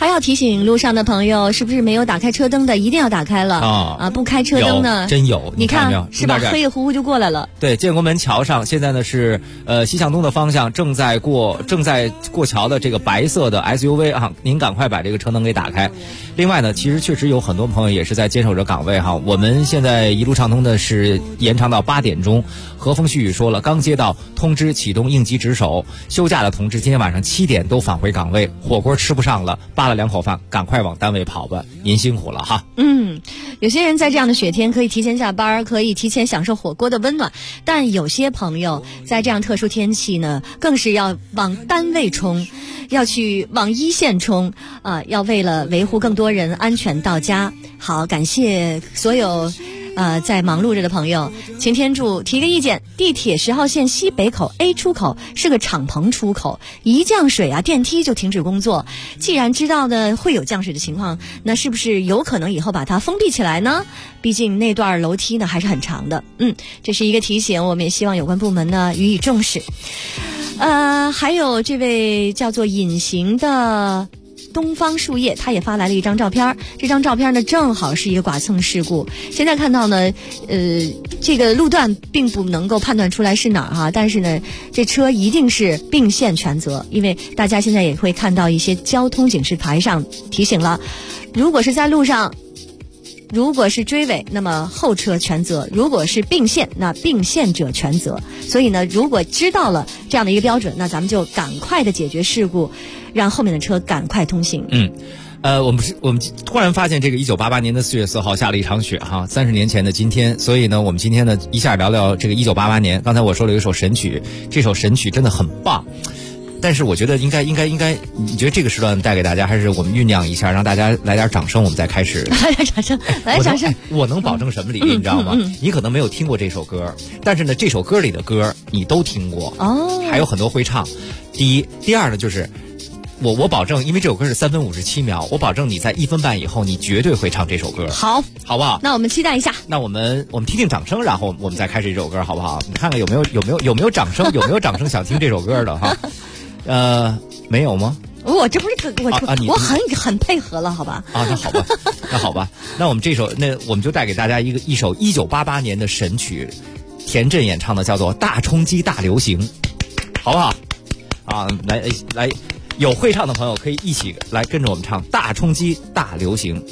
Speaker 10: 还要提醒路上的朋友，是不是没有打开车灯的，一定要打开了不开车灯呢，
Speaker 6: 真有，
Speaker 10: 你
Speaker 6: 看没有？
Speaker 10: 是吧？黑乎乎就过来了。
Speaker 6: 对，建国门桥上现在呢是西向东的方向正在过桥的这个白色的 SUV 啊，您赶快把这个车灯给打开。另外呢，其实确实有很多朋友也是在坚守着岗位哈。我们现在一路畅通的是延长到8点钟。和风细雨说了，刚接到通知启动应急值守，休假的同志今天晚上7点都返回岗位，火锅吃不上了，扒了2口饭，赶快往单位跑吧，您辛苦了哈。
Speaker 10: 有些人在这样的雪天可以提前下班，可以提前享受火锅的温暖，但有些朋友在这样特殊天气呢，更是要往单位冲，要去往一线冲要为了维护更多人安全到家。好，感谢所有在忙碌着的朋友。擎天柱提个意见，地铁10号线西北口 A 出口是个敞篷出口，一降水电梯就停止工作。既然知道呢会有降水的情况，那是不是有可能以后把它封闭起来呢？毕竟那段楼梯呢还是很长的。这是一个提醒，我们也希望有关部门呢予以重视。还有这位叫做隐形的东方树叶，他也发来了一张照片，这张照片呢正好是一个剐蹭事故。现在看到呢这个路段并不能够判断出来是哪儿哈，但是呢这车一定是并线全责，因为大家现在也会看到一些交通警示牌上提醒了，如果是在路上，如果是追尾，那么后车全责；如果是并线，那并线者全责。所以呢，如果知道了这样的一个标准，那咱们就赶快的解决事故，让后面的车赶快通行。
Speaker 6: 我们突然发现这个1988年的4月4号下了一场雪哈，30年前的今天，所以呢，我们今天呢一下聊聊这个1988年。刚才我说了有一首神曲，这首神曲真的很棒。但是我觉得应该，你觉得这个时段带给大家，还是我们酝酿一下，让大家来点掌声，我们再开始。
Speaker 10: 来点掌声，来掌声。
Speaker 6: 我能保证什么礼，你知道吗？你可能没有听过这首歌，但是呢，这首歌里的歌你都听过还有很多会唱。第一，第二呢，就是我保证，因为这首歌是3分57秒，我保证你在1分半以后，你绝对会唱这首歌。好不好？
Speaker 10: 那我们期待一下。
Speaker 6: 那我们听听掌声，然后我们再开始这首歌，好不好？你看看有没有掌声？有没有掌声想听这首歌的哈？没有吗？
Speaker 10: 我这不是我很配合了，好吧？
Speaker 6: 那好吧，那我们我们就带给大家一首1988年的神曲，田震演唱的，叫做《大冲击大流行》，好不好？来，有会唱的朋友可以一起来跟着我们唱《大冲击大流行》。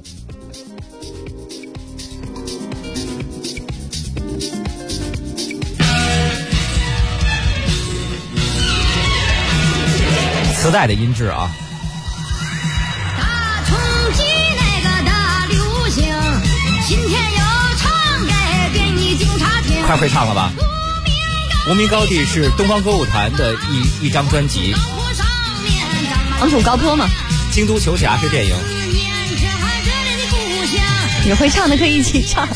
Speaker 6: 磁带的音质啊！
Speaker 16: 大冲击那个大流行，今天又唱给便衣警察听。
Speaker 6: 快会唱了吧？无名高地是东方歌舞团的一张专辑。
Speaker 10: 昂首高坡嘛。
Speaker 6: 京都球侠是电影。
Speaker 10: 有会唱的可以一起唱。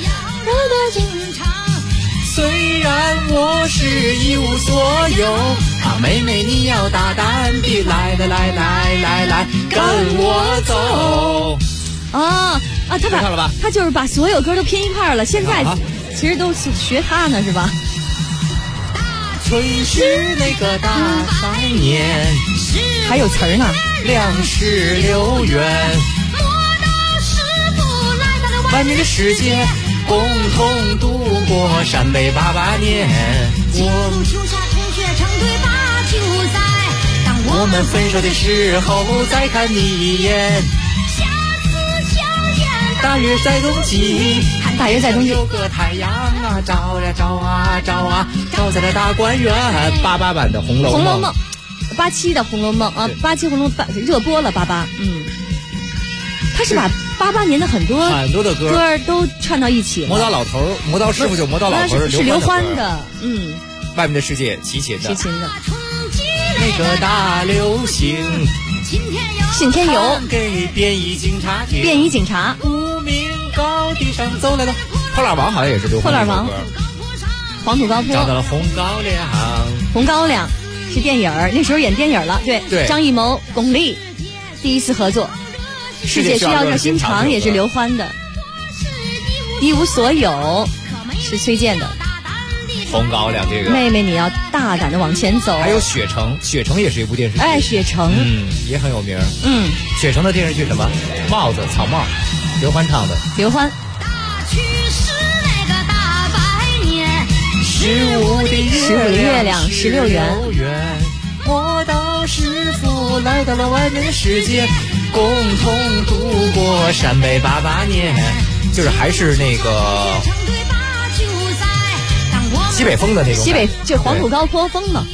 Speaker 8: 虽然我是一无所有，妹妹你要大胆地来，跟我走。
Speaker 10: 他
Speaker 6: 唱了吧？
Speaker 10: 他就是把所有歌都拼一块了。现在其实都学他呢，是吧？
Speaker 8: 春是那个大白年，
Speaker 10: 还有词儿呢。
Speaker 8: 粮食流源，磨刀师傅来到了外面的世界，共同度过陕北88年。我们球下同学成队打球赛，当我们分手的时候再看你一眼。下次相见，大约在冬季，
Speaker 10: 大约在冬季。
Speaker 8: 有个太阳照呀照啊照啊，照在了大观园。
Speaker 6: 88版的《红楼梦》
Speaker 10: ，87的《红楼梦》87《红楼梦》热播了88。他是把88年的很多
Speaker 6: 的歌
Speaker 10: 都串到一起了。
Speaker 6: 磨刀师傅就磨刀老头
Speaker 10: 是刘欢的。
Speaker 6: 外面的世界齐秦的。
Speaker 8: 那个大流行，
Speaker 10: 信天游
Speaker 8: 给便衣警察听。
Speaker 10: 便衣警察。
Speaker 8: 无名高地上走来了。
Speaker 6: 破烂王好像也是刘欢的歌。
Speaker 10: 破烂王。黄土高坡。
Speaker 8: 找到了红高粱。
Speaker 10: 红高粱是电影，那时候演电影了。对。张艺谋、巩俐第一次合作。世界需要热心肠也是刘欢的。一无所有是崔健的。
Speaker 6: 红高粱这个。
Speaker 10: 妹妹，你要大胆的往前走。
Speaker 6: 还有雪城，雪城也是一部电视剧。
Speaker 10: 哎，雪城，
Speaker 6: 也很有名。
Speaker 10: 雪
Speaker 6: 城的电视剧什么？帽子，草帽，刘欢唱的。
Speaker 10: 刘欢。15个月亮16元，
Speaker 8: 磨刀师傅来到了外面的世界，共同度过陕北88年。
Speaker 6: 就是还是那个西北风的那种，
Speaker 10: 西北就黄土高坡风嘛。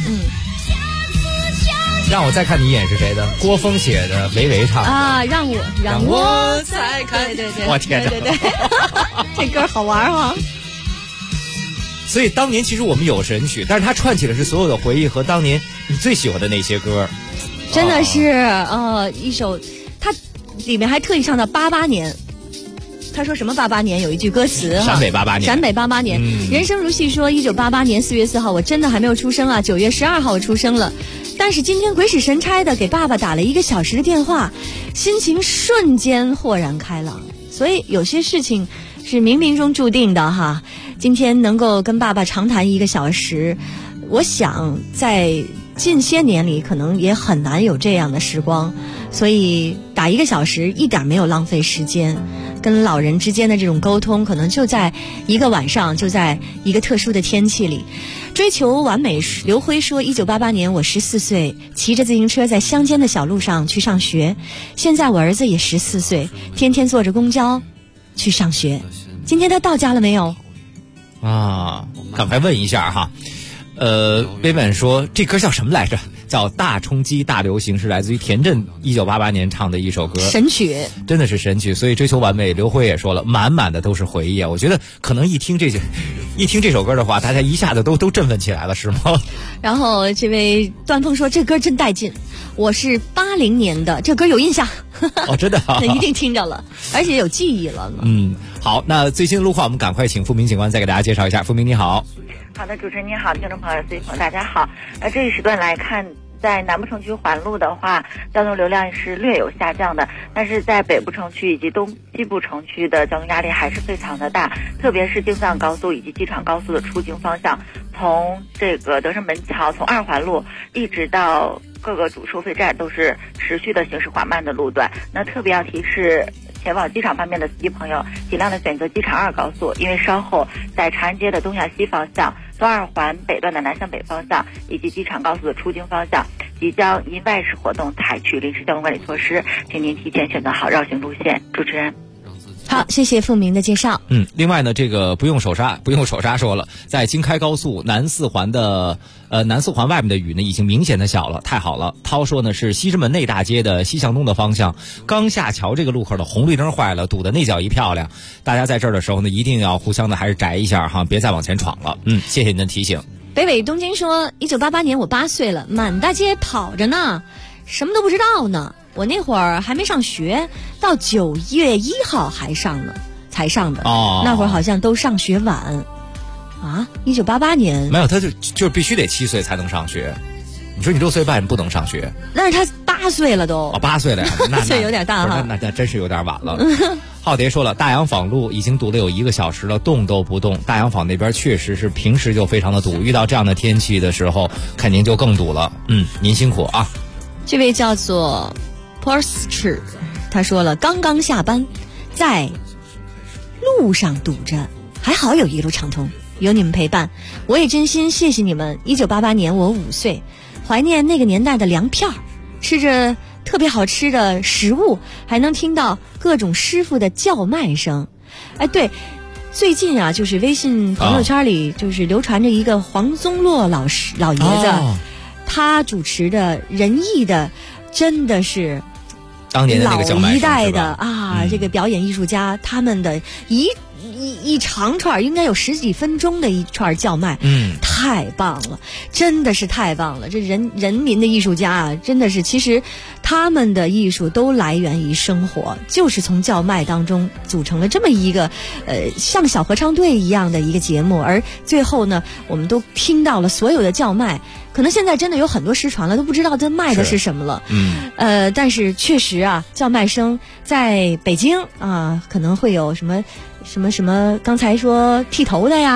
Speaker 6: 让我再看你一眼是谁的？郭峰写的，维维唱的
Speaker 10: 啊，让我再看，对，
Speaker 6: 我天哪，
Speaker 10: 对，这歌好玩啊。
Speaker 6: 所以当年其实我们有神曲，但是它串起的是所有的回忆和当年你最喜欢的那些歌。
Speaker 10: 真的是一首，它里面还特意唱到88年。他说什么88年有一句歌词
Speaker 6: 陕北88年，
Speaker 10: 陕北88年，人生如戏说1988年4月4号我真的还没有出生啊，9月12号我出生了，但是今天鬼使神差的给爸爸打了1个小时的电话，心情瞬间豁然开朗。所以有些事情是冥冥中注定的哈。今天能够跟爸爸长谈1个小时，我想在近些年里可能也很难有这样的时光，所以打1个小时一点没有浪费时间。跟老人之间的这种沟通，可能就在1个晚上，就在一个特殊的天气里。追求完美，刘辉说1988年我14岁，骑着自行车在乡间的小路上去上学，现在我儿子也14岁，天天坐着公交去上学。今天他到家了没有
Speaker 6: 啊？赶快问一下哈。微本说这歌叫什么来着？叫大冲击大流行，是来自于田震1988年唱的一首歌，
Speaker 10: 神曲，
Speaker 6: 真的是神曲。所以追求完美，刘辉也说了，满满的都是回忆啊。我觉得可能一听这首歌的话，大家一下子都振奋起来了，是吗？
Speaker 10: 然后这位段峰说这歌真带劲，我是80年的，这歌有印象。
Speaker 6: 哦，真的啊，
Speaker 10: 那一定听着了，而且有记忆了呢。
Speaker 6: 好，那最新的路况我们赶快请付明警官再给大家介绍一下。付明你好。
Speaker 4: 好的，主持人你好，听众朋友、司机朋友大家好。这一时段来看，在南部城区环路的话，交通流量是略有下降的，但是在北部城区以及东西部城区的交通压力还是非常的大，特别是京藏高速以及机场高速的出京方向，从这个德胜门桥，从2环路一直到各个主收费站都是持续的行驶缓慢的路段。那特别要提示前往机场方面的司机朋友，尽量的选择机场2高速，因为稍后在长安街的东向西方向、东2环北段的南向北方向以及机场高速的出京方向，即将因外事活动采取临时交通管理措施，请您提前选择好绕行路线。主持人。
Speaker 10: 好，谢谢付明的介绍。
Speaker 6: 另外呢，这个不用手刹说了，在京开高速南4环外面的雨呢，已经明显的小了，太好了。涛说呢，是西直门内大街的西向东的方向，刚下桥这个路口的红绿灯坏了，堵得那叫一漂亮。大家在这儿的时候呢，一定要互相的还是宅一下哈，别再往前闯了。谢谢您的提醒。
Speaker 10: 北纬东京说，1988年我8岁了，满大街跑着呢，什么都不知道呢。我那会儿还没上学，到9月1号才上的。那会儿好像都上学晚啊。1988年
Speaker 6: 没有，他就是必须得7岁才能上学。你说你6岁半不能上学？
Speaker 10: 但是他8岁了都。
Speaker 6: 8岁了呀，
Speaker 10: 那有点大哈。
Speaker 6: 那真是有点晚了。浩蝶说了，大洋坊路已经堵了有1个小时了，动都不动。大洋坊那边确实是平时就非常的堵，遇到这样的天气的时候，肯定就更堵了。您辛苦啊。
Speaker 10: 这位叫做Porsche， 他说了，刚刚下班，在路上堵着，还好有一路畅通，有你们陪伴，我也真心谢谢你们。1988年我5岁，怀念那个年代的粮票，吃着特别好吃的食物，还能听到各种师傅的叫卖声。对，最近啊，就是微信朋友圈里就是流传着一个黄宗洛老爷子，他主持的仁义的，真的是
Speaker 6: 当年的那个叫卖声
Speaker 10: 老一代的这个表演艺术家，他们的一长串应该有10几分钟的一串叫卖，太棒了，真的是太棒了。这人民的艺术家啊，真的是，其实他们的艺术都来源于生活，就是从叫卖当中组成了这么一个像小合唱队一样的一个节目，而最后呢，我们都听到了所有的叫卖。可能现在真的有很多失传了，都不知道这卖的是什么了。但是确实啊，叫卖声在北京啊，可能会有什么，刚才说剃头的呀，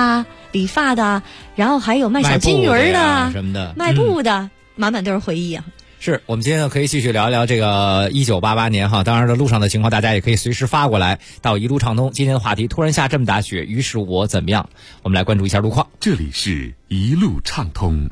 Speaker 10: 理发的，然后还有卖小金鱼的
Speaker 6: 什么的，
Speaker 10: 卖布的，满满都是回忆啊。
Speaker 6: 是我们今天呢可以继续聊一聊这个1988年哈，当然了路上的情况大家也可以随时发过来到一路畅通。今天的话题突然下这么大雪，于是我怎么样？我们来关注一下路况。
Speaker 15: 这里是一路畅通。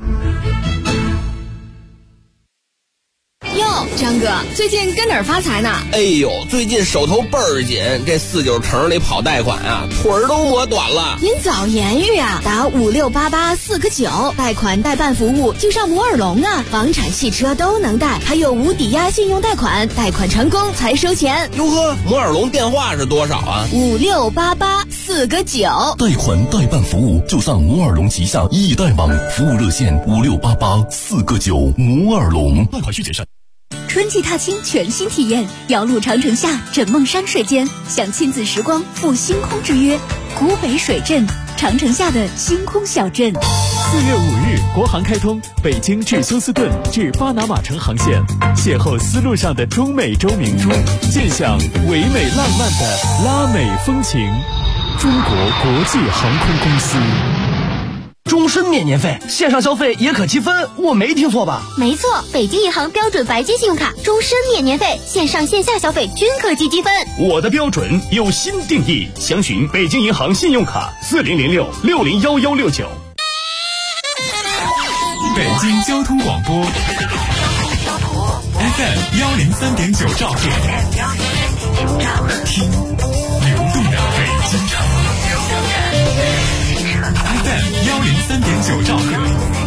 Speaker 7: 哟，张哥，最近跟哪儿发财呢？
Speaker 17: 哎呦，最近手头倍儿紧，这49城里跑贷款啊，腿儿都磨短了。
Speaker 7: 您早言语啊，打5688 4个9，贷款代办服务就上摩尔龙啊，房产汽车都能贷，还有无抵押信用贷款，贷款成功才收钱。
Speaker 17: 哟呵，摩尔龙电话是多少啊
Speaker 7: ？5688 4个9，
Speaker 22: 贷款代办服务就上摩尔龙旗下易贷网，服务热线5688 4个9，摩尔龙。贷款需谨慎。
Speaker 12: 春季踏青全新体验，遥路长城下，枕梦山水间，享亲子时光，赴星空之约。古北水镇，长城下的星空小镇。
Speaker 1: 4月5日，国航开通北京至休斯顿至巴拿马城航线，邂逅丝路上的中美洲明珠，见享唯美浪漫的拉美风情。中国国际航空公司。
Speaker 21: 终身免年费，线上消费也可积分，我没听错吧？
Speaker 24: 没错，北京银行标准白金信用卡终身免年费，线上线下消费均可积积分。
Speaker 5: 我的标准有新定义，详询北京银行信用卡4006 601169。
Speaker 1: 北京交通广播 FM 103.9兆赫，听流动的北京城。FM 103.9兆赫，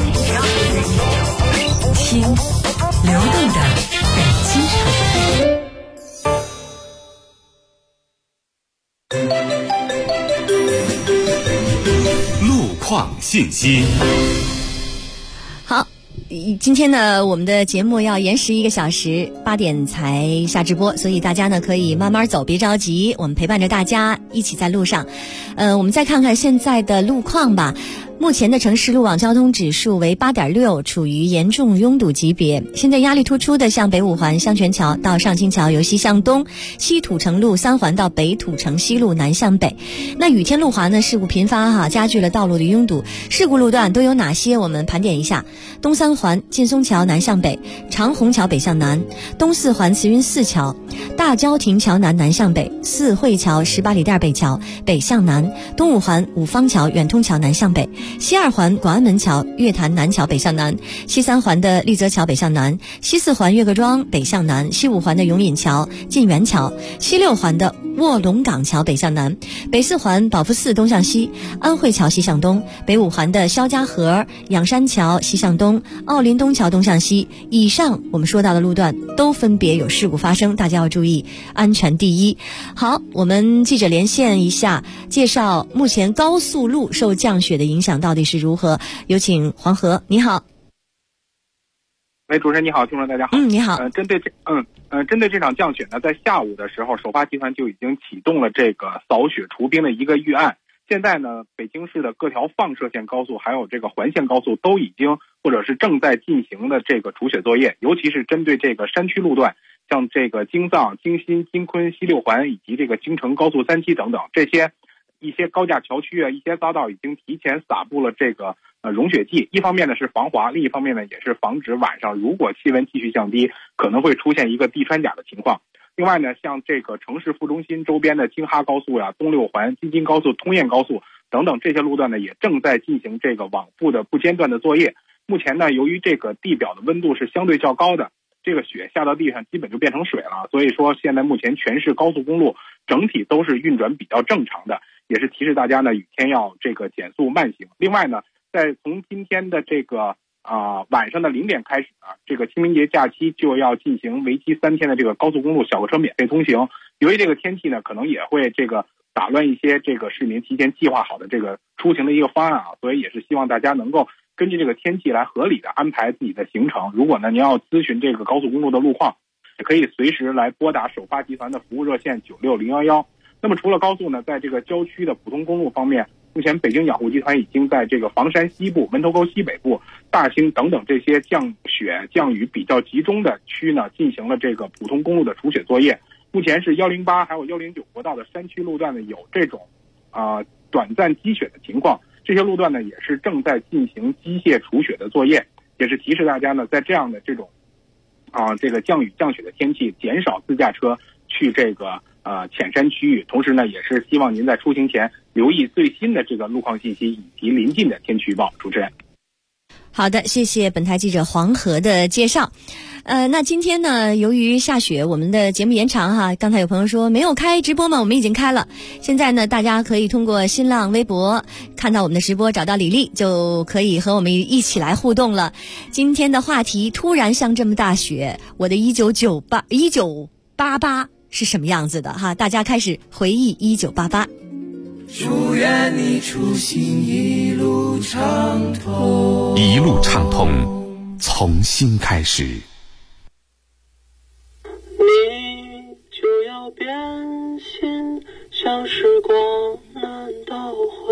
Speaker 2: 听流动的北京
Speaker 15: 城。路况信息。
Speaker 10: 好，今天呢，我们的节目要延时1个小时，8点才下直播，所以大家呢可以慢慢走，别着急，我们陪伴着大家一起在路上。我们再看看现在的路况吧。目前的城市路网交通指数为8.6，处于严重拥堵级别。现在压力突出的像北五环香泉桥到上清桥由西向东，西土城路3环到北土城西路南向北。那雨天路滑呢，事故频发哈，加剧了道路的拥堵。事故路段都有哪些？我们盘点一下：东3环劲松桥南向北，长虹桥北向南；东4环慈云寺桥，大郊亭桥南南向北，四惠桥18里店北桥北向南；东5环五方桥远通桥南向北，西2环广安门桥月坛南桥北向南，西3环的丽泽桥北向南，西4环岳各庄北向南，西5环的永岭桥晋源桥，西6环的卧龙岗桥北向南，北4环宝福寺东向西，安慧桥西向东，北5环的肖家河仰山桥西向东，奥林东桥东向西。以上我们说到的路段都分别有事故发生，大家要注意安全第一。好，我们记者连线一下，介绍目前高速路受降雪的影响到底是如何。有请黄河，你好。
Speaker 25: 喂，主持人你好，听众大家好。
Speaker 10: 你好。
Speaker 25: 针对这场降雪呢，在下午的时候，首发集团就已经启动了这个扫雪除冰的一个预案。现在呢，北京市的各条放射线高速还有这个环线高速都已经或者是正在进行的这个除雪作业，尤其是针对这个山区路段，像这个京藏、京新、京昆西6环以及这个京承高速3期等等，这些一些高架桥区啊，一些匝道已经提前撒布了这个融雪剂，一方面呢是防滑，另一方面呢也是防止晚上如果气温继续降低，可能会出现一个地穿甲的情况。另外呢，像这个城市副中心周边的京哈高速呀、东6环、京津高速、通燕高速等等这些路段呢，也正在进行这个往复的不间断的作业。目前呢，由于这个地表的温度是相对较高的，这个雪下到地上基本就变成水了，所以说现在目前全市高速公路整体都是运转比较正常的，也是提示大家呢雨天要这个减速慢行。另外呢，在从今天的这个晚上的0点开始啊，这个清明节假期就要进行为期3天的这个高速公路小客车免费通行。由于这个天气呢，可能也会这个打乱一些这个市民提前计划好的这个出行的一个方案啊，所以也是希望大家能够根据这个天气来合理的安排自己的行程。如果呢您要咨询这个高速公路的路况，也可以随时来拨打首发集团的服务热线96011。那么除了高速呢，在这个郊区的普通公路方面，目前北京养护集团已经在这个房山西部、门头沟西北部、大兴等等这些降雪降雨比较集中的区呢，进行了这个普通公路的除雪作业。目前是108还有109国道的山区路段呢，有这种短暂积雪的情况， 这些路段呢也是正在进行机械除雪的作业，也是提示大家呢，在这样的这种这个降雨降雪的天气，减少自驾车去这个浅山区域。同时呢，也是希望您在出行前留意最新的这个路况信息以及临近的天气预报。主持人，
Speaker 10: 好的，谢谢本台记者黄河的介绍。那今天呢，由于下雪，我们的节目延长哈。刚才有朋友说没有开直播吗？我们已经开了。现在呢，大家可以通过新浪微博看到我们的直播，找到李丽，就可以和我们一起来互动了。今天的话题：突然下这么大雪，我的1988是什么样子的哈？大家开始回忆1988。
Speaker 8: 祝愿你出行一路畅通，
Speaker 15: 一路畅通，从新开始。
Speaker 8: 你就要变心，像时光难倒回，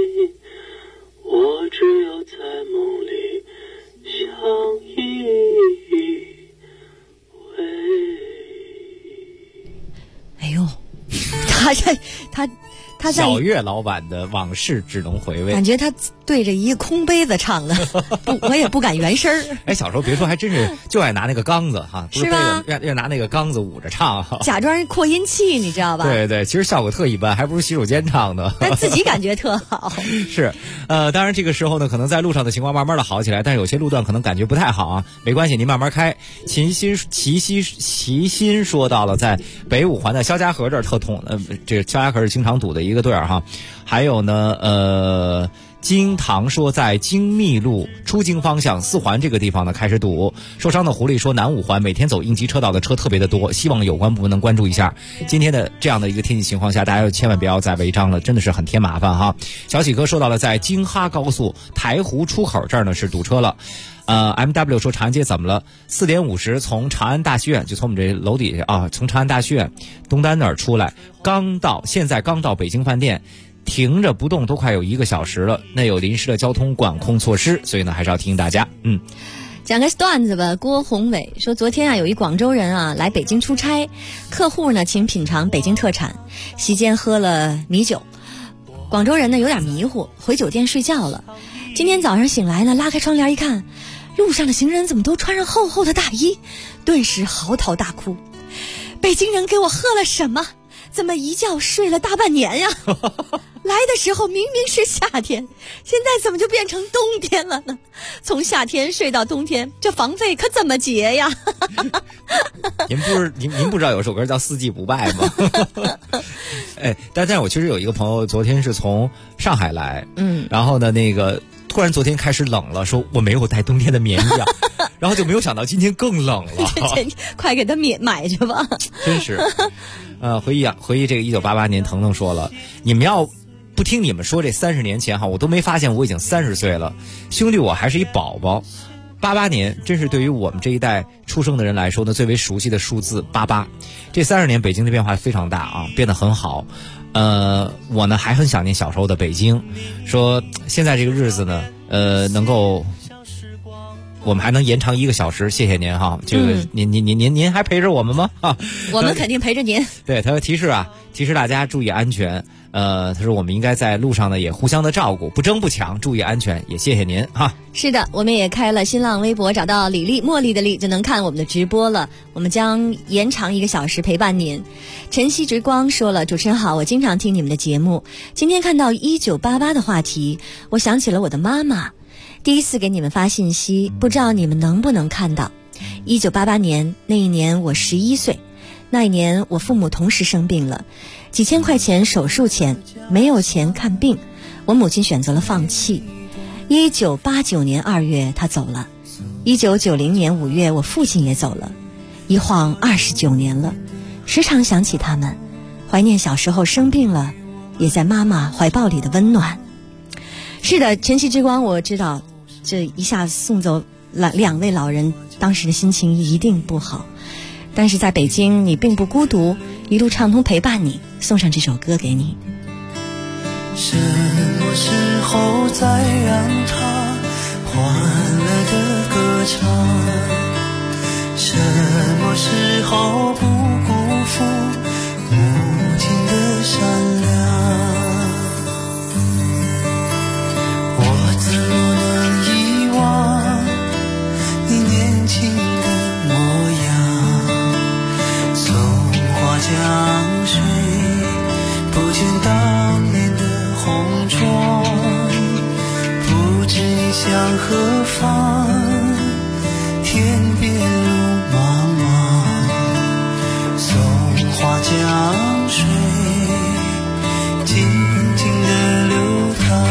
Speaker 8: 我只有在梦里相依偎。
Speaker 10: 哎呦，他在
Speaker 6: 小岳老板的往事只能回味，
Speaker 10: 感觉他对着一个空杯子唱的，我也不敢原声儿。
Speaker 6: 哎，小时候别说，还真是就爱拿那个缸子哈，不是
Speaker 10: 吧？
Speaker 6: 要拿那个缸子捂着唱，
Speaker 10: 假装扩音器，你知道吧？
Speaker 6: 对对，其实效果特一般，还不如洗手间唱的。
Speaker 10: 但自己感觉特好。
Speaker 6: 是，当然这个时候呢，可能在路上的情况慢慢的好起来，但是有些路段可能感觉不太好啊，没关系，您慢慢开。齐心说到了，在北五环的肖家河这儿特痛，这个肖家河是经常堵的一个队儿哈。还有呢，金堂说在京密路出京方向4环这个地方呢开始堵。受伤的狐狸说南5环每天走应急车道的车特别的多，希望有关部门能关注一下。今天的这样的一个天气情况下，大家千万不要再违章了，真的是很添麻烦哈。小喜哥说到了在京哈高速台湖出口这儿呢是堵车了。MW 说长安街怎么了？4点50从长安大戏院，就从我们这楼底下啊，从长安大戏院东单那儿出来，现在刚到北京饭店，停着不动都快有1个小时了。那有临时的交通管控措施，所以呢还是要提醒大家。
Speaker 10: 讲个段子吧。郭宏伟说，昨天有一广州人来北京出差，客户呢请品尝北京特产，席间喝了米酒。广州人呢有点迷糊，回酒店睡觉了。今天早上醒来呢，拉开窗帘一看，路上的行人怎么都穿上厚厚的大衣，顿时嚎啕大哭。北京人给我喝了什么？怎么一觉睡了大半年呀？来的时候明明是夏天，现在怎么就变成冬天了呢？从夏天睡到冬天，这房费可怎么结呀？
Speaker 6: 您不知道有首歌叫《四季不败》吗？哎，但是我其实有一个朋友昨天是从上海来，然后呢突然昨天开始冷了，说我没有带冬天的棉衣啊，然后就没有想到今天更冷了。
Speaker 10: 快给他买去吧。
Speaker 6: 真是，回忆这个1988年，腾腾说了，你们要不听你们说这30年前哈，我都没发现我已经30岁了，兄弟我还是一宝宝。88年真是对于我们这一代出生的人来说呢，最为熟悉的数字88。这30年北京的变化非常大啊，变得很好。我呢还很想念小时候的北京，说现在这个日子呢，能够我们还能延长1个小时，谢谢您哈。这个您还陪着我们吗？
Speaker 10: 我们肯定陪着您。
Speaker 6: 对，他说提示大家注意安全。他说我们应该在路上呢也互相的照顾，不争不抢，注意安全，也谢谢您哈。
Speaker 10: 是的，我们也开了新浪微博，找到李丽，茉莉的丽就能看我们的直播了。我们将延长1个小时陪伴您。晨曦之光说了，主持人好，我经常听你们的节目，今天看到1988的话题，我想起了我的妈妈。第一次给你们发信息，不知道你们能不能看到。1988年那一年我11岁，那一年我父母同时生病了，几千块钱手术钱，没有钱看病，我母亲选择了放弃。1989年2月她走了，1990年5月我父亲也走了，一晃29年了，时常想起他们，怀念小时候生病了也在妈妈怀抱里的温暖。是的，晨曦之光，我知道这一下送走2位老人，当时的心情一定不好，但是在北京你并不孤独，一路畅通陪伴你，送上这首歌给你。
Speaker 8: 什么时候再让它欢乐的歌唱？什么时候不辜负母亲的善良？
Speaker 9: 向何方？天边路茫茫，松花江水静静地流淌。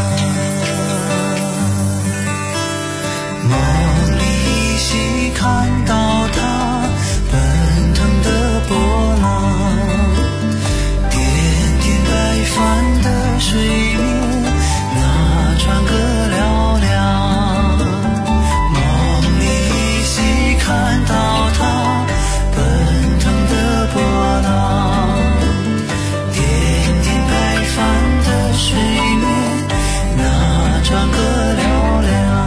Speaker 9: 梦里依稀看到它奔腾的波浪，点点白帆的水面，那船歌嘹亮。梦里依稀看到它奔腾的波浪，点点白帆的水面，那船歌嘹亮。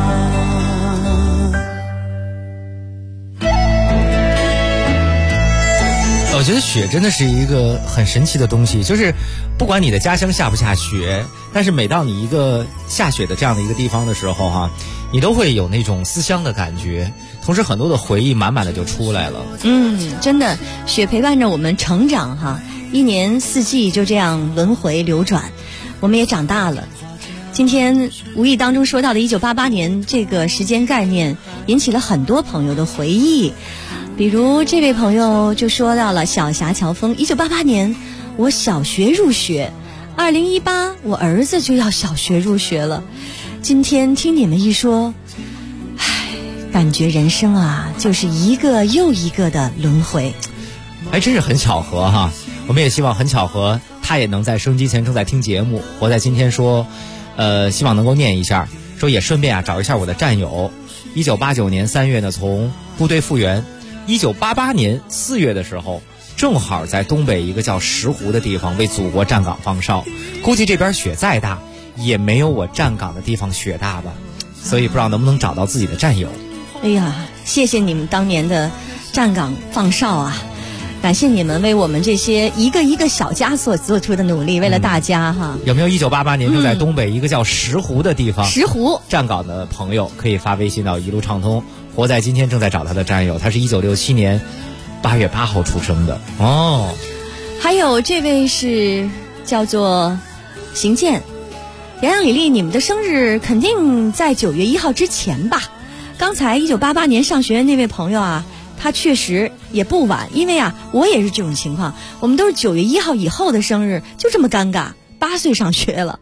Speaker 6: 我觉得雪真的是一个很神奇的东西，就是不管你的家乡下不下雪，但是每到你一个下雪的这样的一个地方的时候哈，你都会有那种思乡的感觉，同时很多的回忆满满的就出来了。
Speaker 10: 真的，雪陪伴着我们成长哈，一年四季就这样轮回流转，我们也长大了。今天无意当中说到的1988年这个时间概念，引起了很多朋友的回忆。比如这位朋友就说到了小霞乔峰，1988年我小学入学，2018我儿子就要小学入学了。今天听你们一说，感觉人生啊就是一个又一个的轮回。
Speaker 6: 还真是很巧合哈，我们也希望很巧合他也能在收音机前正在听节目。我在今天说希望能够念一下，说也顺便找一下我的战友。1989年3月呢从部队复员，1988年4月的时候正好在东北一个叫石湖的地方为祖国站岗放哨，估计这边雪再大也没有我站岗的地方雪大吧，所以不知道能不能找到自己的战友。
Speaker 10: 哎呀，谢谢你们当年的站岗放哨啊，感谢你们为我们这些一个一个小家所做出的努力，为了大家哈。
Speaker 6: 有没有1988年正在东北一个叫石湖的地方
Speaker 10: 石湖
Speaker 6: 站岗的朋友，可以发微信到一路畅通。活在今天正在找他的战友，他是1967年8月8号出生的哦。
Speaker 10: 还有这位是叫做邢健，洋洋李丽，你们的生日肯定在9月1号之前吧？刚才1988年上学那位朋友啊，他确实也不晚，因为啊我也是这种情况，我们都是9月1号以后的生日，就这么尴尬，8岁上学了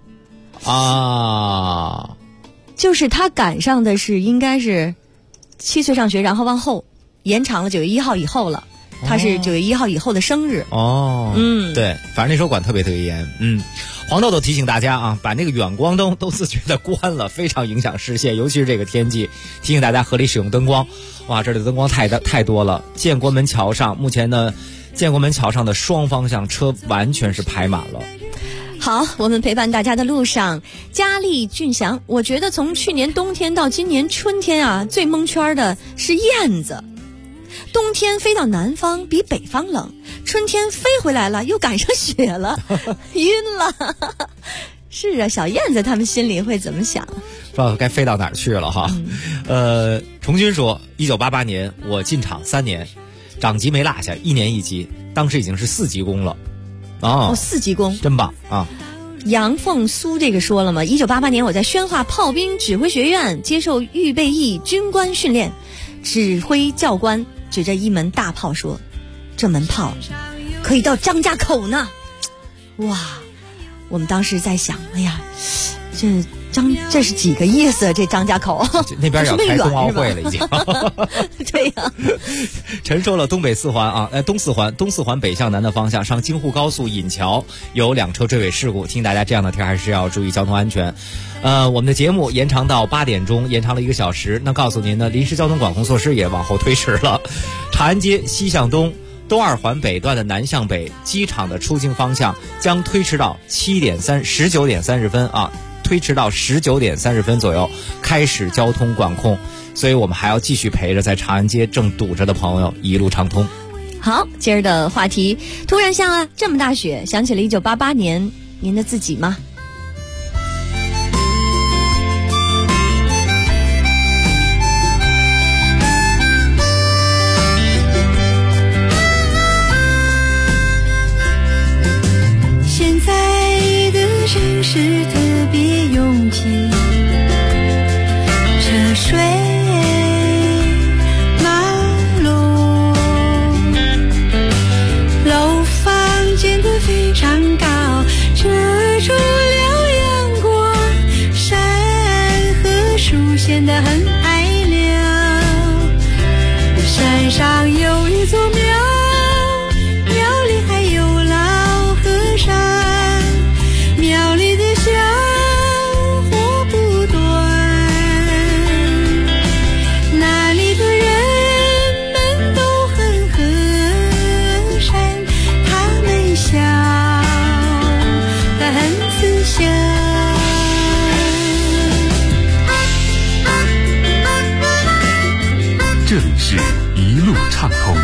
Speaker 6: 啊。
Speaker 10: 就是他赶上的是应该是7岁上学，然后往后延长了9月1号以后了，他是9月1号以后的生日
Speaker 6: 哦。对，反正那时候管特别特别严。黄豆豆提醒大家啊，把那个远光灯都自觉的关了，非常影响视线，尤其是这个天气，提醒大家合理使用灯光。哇，这里的灯光太多了。建国门桥上目前呢，建国门桥上的双方向车完全是排满了。
Speaker 10: 好，我们陪伴大家的路上，佳丽俊祥，我觉得从去年冬天到今年春天啊，最蒙圈的是燕子。冬天飞到南方比北方冷，春天飞回来了又赶上雪了，晕了。是啊，小燕子他们心里会怎么想？
Speaker 6: 不知道该飞到哪儿去了哈。重军说，1988年我进厂3年，长级没落下，1年1级，当时已经是4级工了。
Speaker 10: 4级工
Speaker 6: 真棒啊！
Speaker 10: 杨凤苏这个说了嘛，1988年我在宣化炮兵指挥学院接受预备役军官训练，指挥教官指着一门大炮说：“这门炮可以到张家口呢。”哇，我们当时在想，哎呀，这是几个意思？这张家口
Speaker 6: 那边要开冬奥会了已经。
Speaker 10: 对呀。
Speaker 6: 陈说了东四环北向南的方向上京沪高速引桥有2车追尾事故，听大家这样的天还是要注意交通安全。我们的节目延长到8点钟，延长了1个小时。那告诉您呢，临时交通管控措施也往后推迟了。长安街西向东东2环北段的南向北机场的出境方向将推迟到19点30分啊。推迟到19点30分左右开始交通管控，所以我们还要继续陪着在长安街正堵着的朋友一路畅通。
Speaker 10: 好，今儿的话题，突然下这么大雪，想起了1988年，您的自己吗？
Speaker 9: 现在的城市特别拥挤，
Speaker 11: 变得很爱了。山上有一座庙，庙里还有老和尚，庙里的香火不断，那里的人们都很和善，他们笑得很慈祥。
Speaker 15: 这里是一路畅通。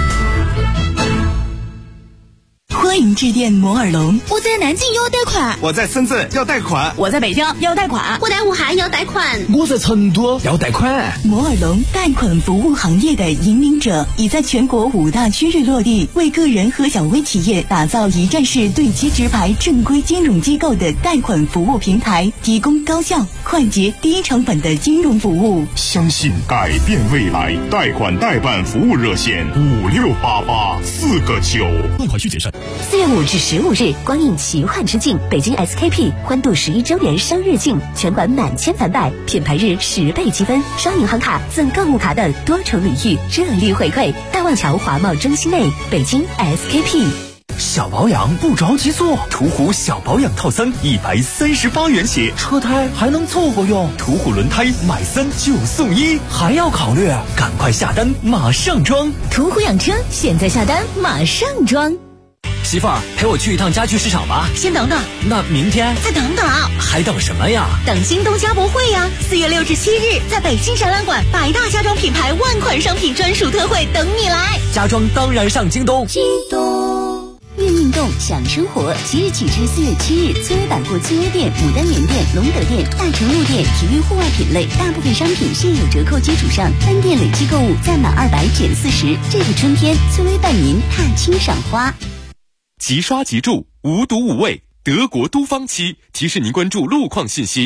Speaker 2: 欢迎致电摩尔龙。
Speaker 24: 我在南京要贷款，
Speaker 13: 我在深圳要贷款，
Speaker 10: 我在北京要贷款，
Speaker 24: 我在武汉要贷款，
Speaker 21: 我在成都要贷款。
Speaker 2: 摩尔龙贷款服务行业的引领者，已在全国5大区域落地，为个人和小微企业打造一站式对接直排正规金融机构的贷款服务平台，提供高效、快捷、低成本的金融服务。
Speaker 5: 相信改变未来，贷款代办服务热线5688 4个9。
Speaker 22: 贷款需谨慎。
Speaker 14: 4月5至15日，光影奇幻之境北京 SKP 欢度11周年生日庆，全馆满千返百，品牌日10倍积分，刷银行卡赠购物卡等多重礼遇，热力回馈。大望桥华贸中心内，北京 SKP。
Speaker 3: 小保养不着急做，途虎小保养套餐138元起，
Speaker 21: 车胎还能凑合用。
Speaker 3: 途虎轮胎买3就送1，
Speaker 21: 还要考虑，
Speaker 3: 赶快下单马上装。
Speaker 14: 途虎养车，现在下单马上装。
Speaker 21: 媳妇儿，陪我去一趟家具市场吧。
Speaker 14: 先等等，
Speaker 21: 那明天
Speaker 14: 再等等，
Speaker 21: 还等什么呀？
Speaker 14: 等京东家博会呀！4月6至7日，在北京展览馆，100大家装品牌万款商品专属特惠等你来。
Speaker 21: 家装当然上京东。
Speaker 14: 京东。运运动享生活，即日起至4月7日，崔巍百货崔巍店、牡丹园店、龙德店、大成路店体育户外品类大部分商品现有折扣基础上，单店累计购物再满200减40。这个春天，崔巍伴您踏青赏花。
Speaker 15: 即刷即住，无毒无味，德国都芳漆提示您关注路况信息。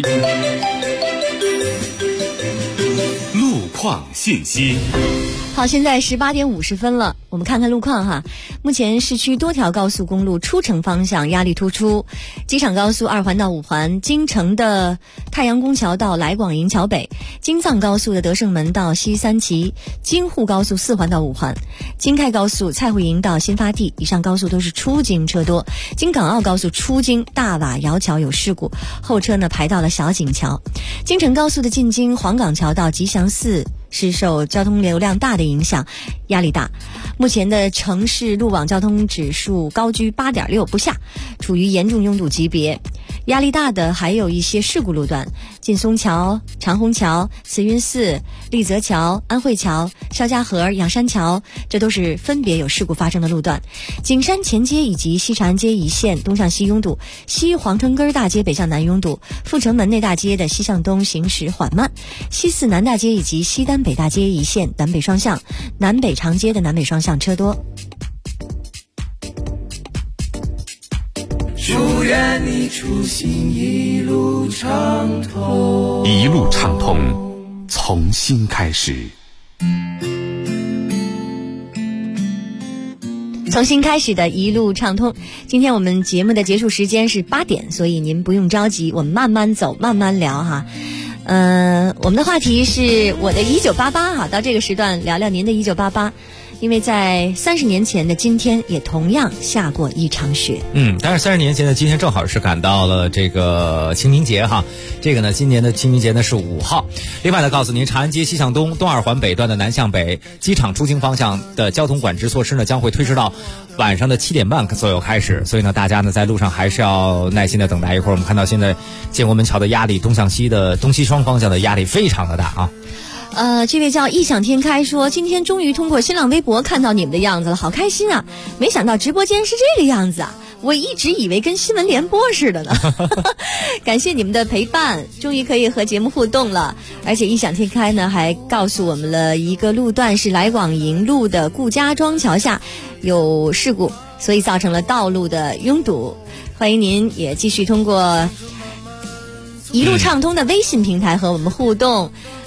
Speaker 15: 路况信息。
Speaker 10: 好，现在18点50分了，我们看看路况哈。目前市区多条高速公路出城方向压力突出，机场高速2环到5环，京城的太阳宫桥到来广营桥北，京藏高速的德胜门到西三旗，京沪高速4环到5环，京开高速蔡慧营到新发地，以上高速都是出京车多。京港澳高速出京大瓦窑桥有事故，后车呢排到了小井桥。京承高速的进京黄岗桥到吉祥寺是受交通流量大的影响，压力大。目前的城市路网交通指数高居8.6不下，处于严重拥堵级别。压力大的还有一些事故路段，劲松桥、长虹桥、慈云寺、丽泽桥、安慧桥、肖家河、仰山桥，这都是分别有事故发生的路段。景山前街以及西长安街一线东向西拥堵，西黄城根大街北向南拥堵，阜成门内大街的西向东行驶缓慢，西四南大街以及西单北大街一线南北双向，南北长街的南北双向车多。
Speaker 9: 祝愿你出行一路畅通，
Speaker 15: 一路畅通，从新开始。
Speaker 10: 从新开始的一路畅通。今天我们节目的结束时间是8点，所以您不用着急，我们慢慢走，慢慢聊哈。我们的话题是我的1988哈，到这个时段聊聊您的1988。因为在30年前的今天也同样下过一场雪。
Speaker 6: 但是30年前的今天正好是赶到了这个清明节哈。这个呢，今年的清明节呢是5号。另外呢，告诉您，长安街西向东、东2环北段的南向北、机场出京方向的交通管制措施呢将会推迟到晚上的7点半左右开始。所以呢，大家呢在路上还是要耐心的等待一会儿。我们看到现在建国门桥的压力，东向西的东西双方向的压力非常的大啊。
Speaker 10: 这位叫异想天开说，今天终于通过新浪微博看到你们的样子了，好开心啊！没想到直播间是这个样子啊，我一直以为跟新闻联播似的呢。感谢你们的陪伴，终于可以和节目互动了。而且异想天开呢还告诉我们了一个路段是来广营路的顾家庄桥下有事故，所以造成了道路的拥堵。欢迎您也继续通过一路畅通的微信平台和我们互动。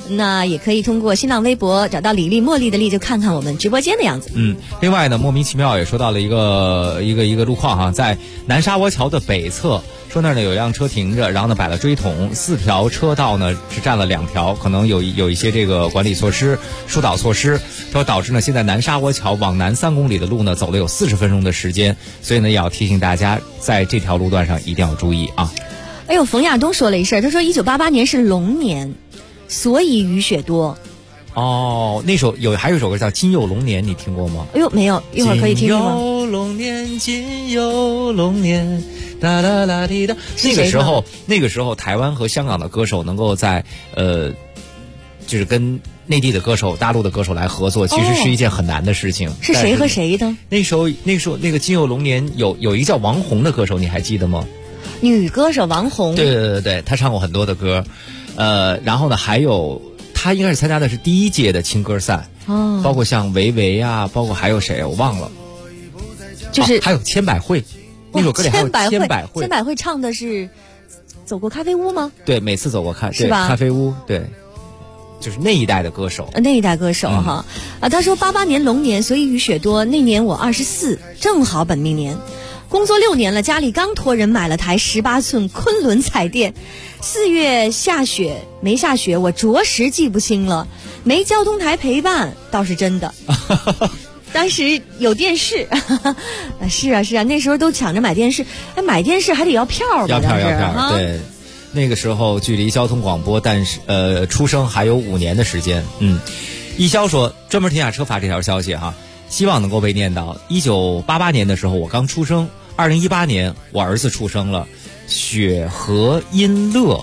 Speaker 10: 那也可以通过新浪微博找到李丽茉莉的丽，就看看我们直播间的样子。
Speaker 6: 另外呢，莫名其妙也说到了一个路况哈，在南沙窝桥的北侧，说那儿呢有一辆车停着，然后呢摆了锥桶，4条车道呢是占了2条，可能有一些这个管理措施、疏导措施，说导致呢现在南沙窝桥往南3公里的路呢走了有40分钟的时间，所以呢也要提醒大家在这条路段上一定要注意啊。
Speaker 10: 哎呦，冯亚东说了一事，他说1988年是龙年，所以雨雪多。
Speaker 6: 哦，那首还有一首歌叫《金又龙年》，你听过吗？
Speaker 10: 哎呦，没有，一会儿可以听听吗？
Speaker 6: 金又龙年，金又龙年，哒啦啦滴哒。那个时候，台湾和香港的歌手能够在就是跟内地的歌手、大陆的歌手来合作，其实是一件很难的事情。
Speaker 10: 是谁和谁的？
Speaker 6: 那时候那个金又龙年有一个叫王红的歌手，你还记得吗？
Speaker 10: 女歌手王红。
Speaker 6: 对，她唱过很多的歌，然后呢还有。他应该是参加的是第1届的青歌赛，包括像维维啊，包括还有谁我忘了，就是还有千百惠，那首歌里还有千百惠。
Speaker 10: 千百惠唱的是走过咖啡屋吗？
Speaker 6: 对，每次走过咖啡屋，对，就是那一代的歌手。
Speaker 10: 那一代歌手哈他说88年龙年，所以雨雪多。那年我24，正好本命年。工作6年了，家里刚托人买了台18寸昆仑彩电。4月下雪没下雪，我着实记不清了。没交通台陪伴倒是真的。当时有电视，是啊，那时候都抢着买电视，买电视还得要票吧？
Speaker 6: 要票，对。那个时候距离交通广播，但是出生还有5年的时间。一潇说，专门天下车发这条消息哈。希望能够被念到。1988年的时候我刚出生，2018年我儿子出生了。雪和音乐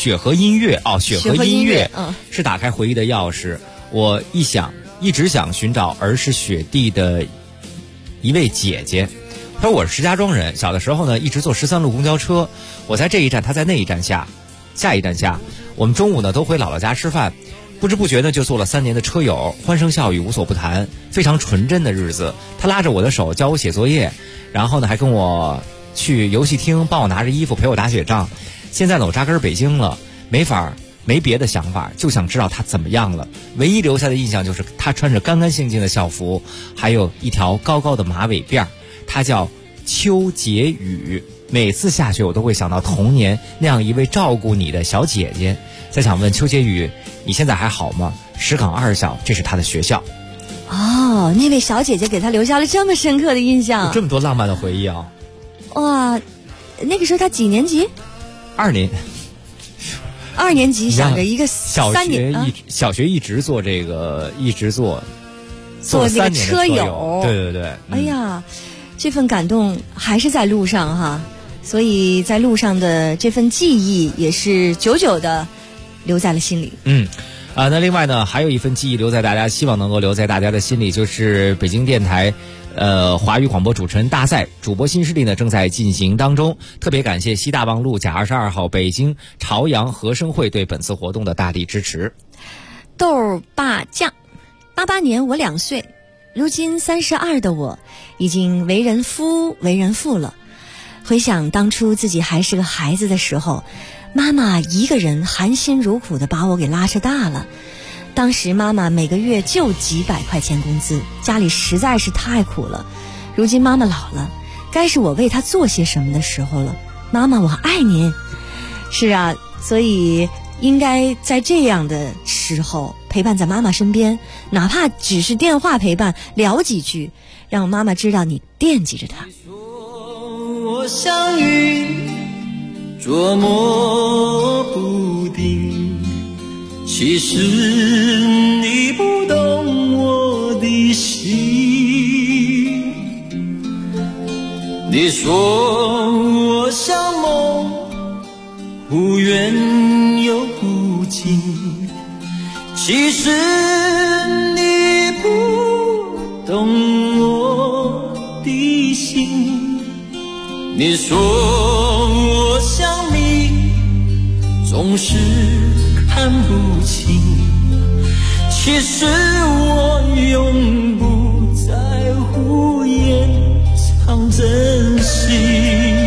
Speaker 6: 是打开回忆的钥匙。我一直想寻找儿时雪地的一位姐姐。他说我是石家庄人，小的时候呢一直坐13路公交车，我在这一站，他在那一站下，下一站下。我们中午呢都回姥姥家吃饭。不知不觉呢就做了3年的车友，欢声笑语无所不谈，非常纯真的日子。他拉着我的手教我写作业，然后呢还跟我去游戏厅帮我拿着衣服陪我打雪仗。现在呢我扎根北京了，没别的想法，就想知道他怎么样了。唯一留下的印象就是他穿着干干净净的校服，还有一条高高的马尾辫。他叫邱洁宇，每次下雪我都会想到童年那样一位照顾你的小姐姐。再想问邱洁宇，你现在还好吗？石岗2小，这是他的学校。
Speaker 10: 那位小姐姐给他留下了这么深刻的印象，
Speaker 6: 有这么多浪漫的回忆啊！
Speaker 10: 哇，那个时候他几年级
Speaker 6: ？2年。
Speaker 10: 2年级，想着一个3年
Speaker 6: 小学一直做这个，
Speaker 10: 做那个车友。
Speaker 6: 对。
Speaker 10: 哎呀，这份感动还是在路上哈，所以在路上的这份记忆也是久久的留在了心里。
Speaker 6: 那另外呢，还有一份记忆留在大家，希望能够留在大家的心里，就是北京电台华语广播主持人大赛主播新势力呢正在进行当中。特别感谢西大望路甲22号北京朝阳和生会对本次活动的大力支持。
Speaker 10: 豆爸酱，88年我2岁，如今32的我已经为人夫为人父了。回想当初自己还是个孩子的时候，妈妈一个人含辛茹苦地把我给拉扯大了。当时妈妈每个月就几百块钱工资，家里实在是太苦了。如今妈妈老了，该是我为她做些什么的时候了。妈妈，我爱您。是啊，所以应该在这样的时候陪伴在妈妈身边，哪怕只是电话陪伴，聊几句，让妈妈知道你惦记着她。
Speaker 9: 我像云捉摸不定，其实你不懂我的心。你说我像梦，忽远又忽近，其实你不懂我的心。你说我像你，总是看不清，其实我永不在乎，掩藏真心。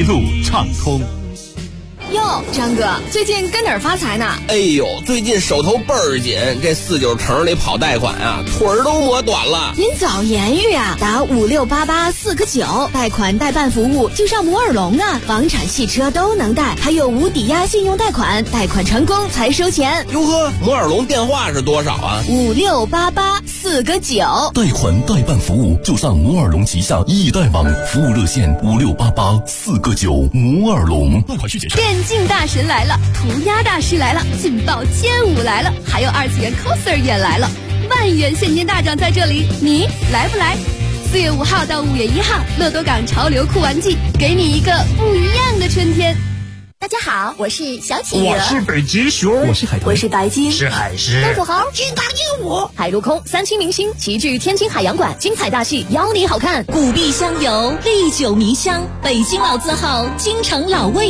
Speaker 5: 一路畅通。
Speaker 7: 哟，张哥，最近跟哪儿发财呢？
Speaker 17: 哎呦，最近手头倍儿紧，这49城里跑贷款啊，腿儿都磨短了。
Speaker 7: 您早言语啊，打5688 49，贷款代办服务就上摩尔龙啊，房产、汽车都能贷，还有无抵押信用贷款，贷款成功才收钱。
Speaker 17: 哟呵，摩尔龙电话是多少啊
Speaker 7: ？5688 49，
Speaker 22: 贷款代办服务就上摩尔龙旗下易贷网，服务热线5688 49，摩尔龙。贷款需谨慎。
Speaker 7: 电竞大神来了，涂鸦大师来了，劲爆街舞来了，还有二次元 coser 也来了，万元现金大奖在这里，你来不来？4月5号到5月1号，乐多港潮流酷玩季，给你一个不一样的春天。
Speaker 24: 大家好，我是小企鹅，
Speaker 21: 我是北极熊，
Speaker 3: 我是海豚，
Speaker 24: 我是白鲸，
Speaker 21: 是海狮，
Speaker 24: 大土豪，
Speaker 7: 金刚鹦鹉，海陆空3清明星齐聚天津海洋馆，精彩大戏邀你好看。
Speaker 2: 古壁香油，历久弥香，北京老字号京城老味